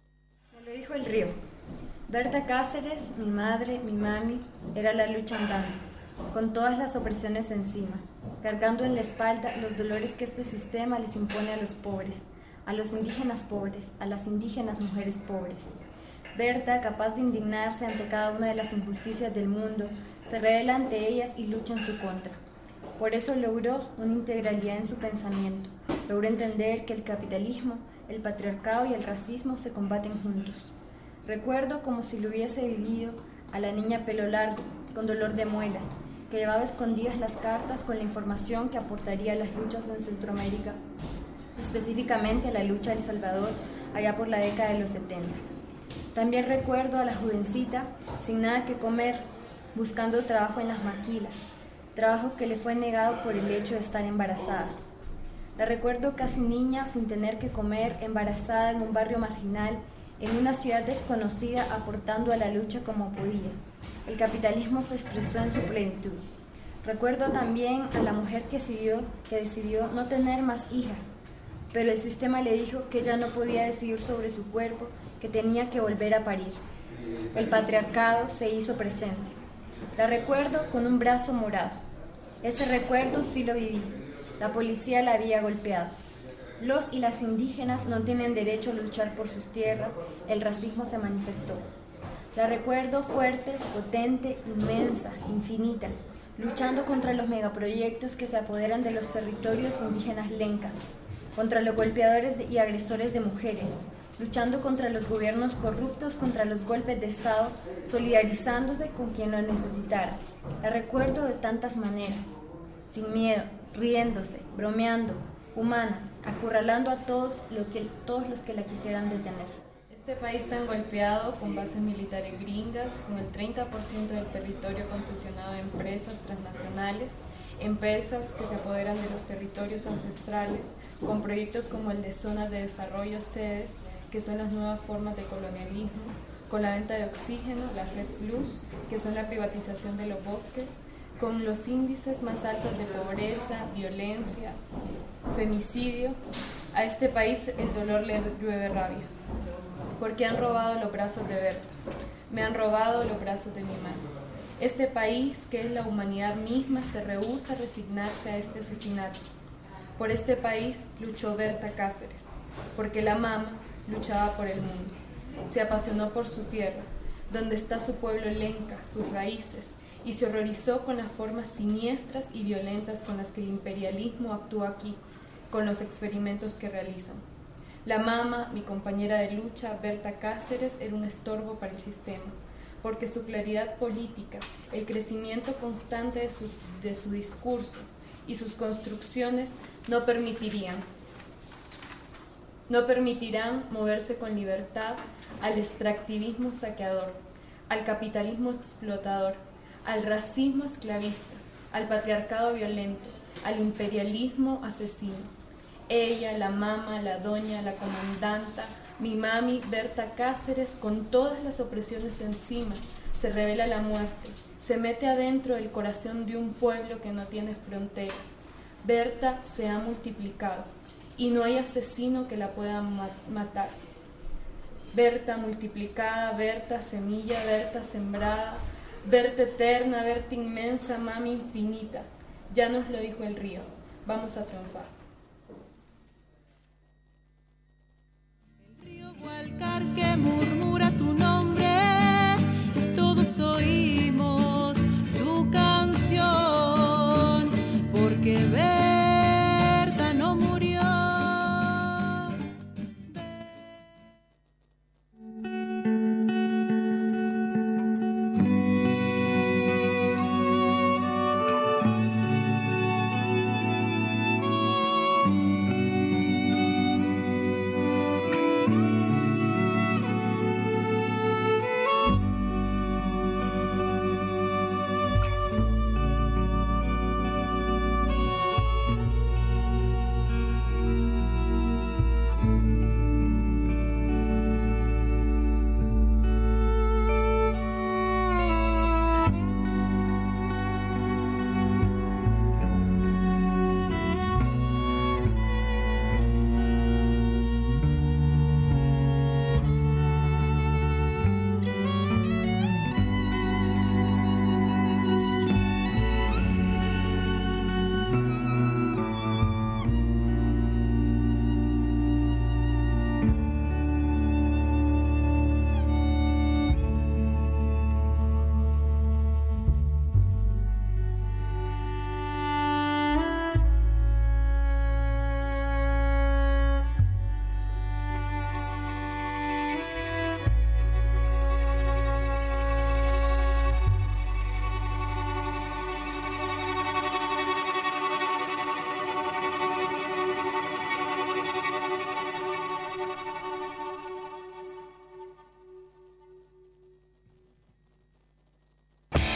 Me lo dijo el río. Berta Cáceres, mi madre, mi mami, era la lucha andando, con todas las opresiones encima, cargando en la espalda los dolores que este sistema les impone a los pobres, a los indígenas pobres, a las indígenas mujeres pobres. Berta, capaz de indignarse ante cada una de las injusticias del mundo, se revela ante ellas y lucha en su contra. Por eso logró una integralidad en su pensamiento, logró entender que el capitalismo, el patriarcado y el racismo se combaten juntos. Recuerdo como si lo hubiese vivido a la niña pelo largo, con dolor de muelas, que llevaba escondidas las cartas con la información que aportaría a las luchas en Centroamérica, específicamente a la lucha de El Salvador, allá por la década de los setenta. También recuerdo a la jovencita sin nada que comer, buscando trabajo en las maquilas, trabajo que le fue negado por el hecho de estar embarazada. La recuerdo casi niña sin tener que comer, embarazada en un barrio marginal, en una ciudad desconocida, aportando a la lucha como podía. El capitalismo se expresó en su plenitud. Recuerdo también a la mujer que decidió, que decidió no tener más hijas, pero el sistema le dijo que ella no podía decidir sobre su cuerpo, que tenía que volver a parir. El patriarcado se hizo presente. La recuerdo con un brazo morado. Ese recuerdo sí lo viví. La policía la había golpeado. Los y las indígenas no tienen derecho a luchar por sus tierras. El racismo se manifestó. La recuerdo fuerte, potente, inmensa, infinita, luchando contra los megaproyectos que se apoderan de los territorios indígenas lencas, contra los golpeadores de- y agresores de mujeres, luchando contra los gobiernos corruptos, contra los golpes de Estado, solidarizándose con quien lo necesitara. La recuerdo de tantas maneras, sin miedo, riéndose, bromeando, humana, acurralando a todos, lo que, todos los que la quisieran detener. Este país tan golpeado, con bases militares gringas, con el treinta por ciento del territorio concesionado a empresas transnacionales, empresas que se apoderan de los territorios ancestrales, con proyectos como el de zonas de desarrollo sedes, que son las nuevas formas de colonialismo, con la venta de oxígeno, la Red Plus, que son la privatización de los bosques, con los índices más altos de pobreza, violencia, femicidio. A este país el dolor le llueve rabia, porque han robado los brazos de Berta, me han robado los brazos de mi mano. Este país, que es la humanidad misma, se rehúsa a resignarse a este asesinato. Por este país luchó Berta Cáceres. porque la mama luchaba por el mundo. Se apasionó por su tierra, donde está su pueblo lenca, sus raíces, y se horrorizó con las formas siniestras y violentas con las que el imperialismo actúa aquí, con los experimentos que realizan. La mama, mi compañera de lucha, Berta Cáceres, era un estorbo para el sistema, porque su claridad política, el crecimiento constante de, sus, de su discurso y sus construcciones no permitirían, no permitirán moverse con libertad al extractivismo saqueador, al capitalismo explotador, al racismo esclavista, al patriarcado violento, al imperialismo asesino. Ella, la mama, la doña, la comandanta, mi mami, Berta Cáceres, con todas las opresiones encima, se revela la muerte, se mete adentro del corazón de un pueblo que no tiene fronteras. Berta se ha multiplicado y no hay asesino que la pueda ma- matar. Berta multiplicada, Berta semilla, Berta sembrada, Berta eterna, Berta inmensa, mami infinita. Ya nos lo dijo el río, vamos a triunfar. El río Gualcar que murmura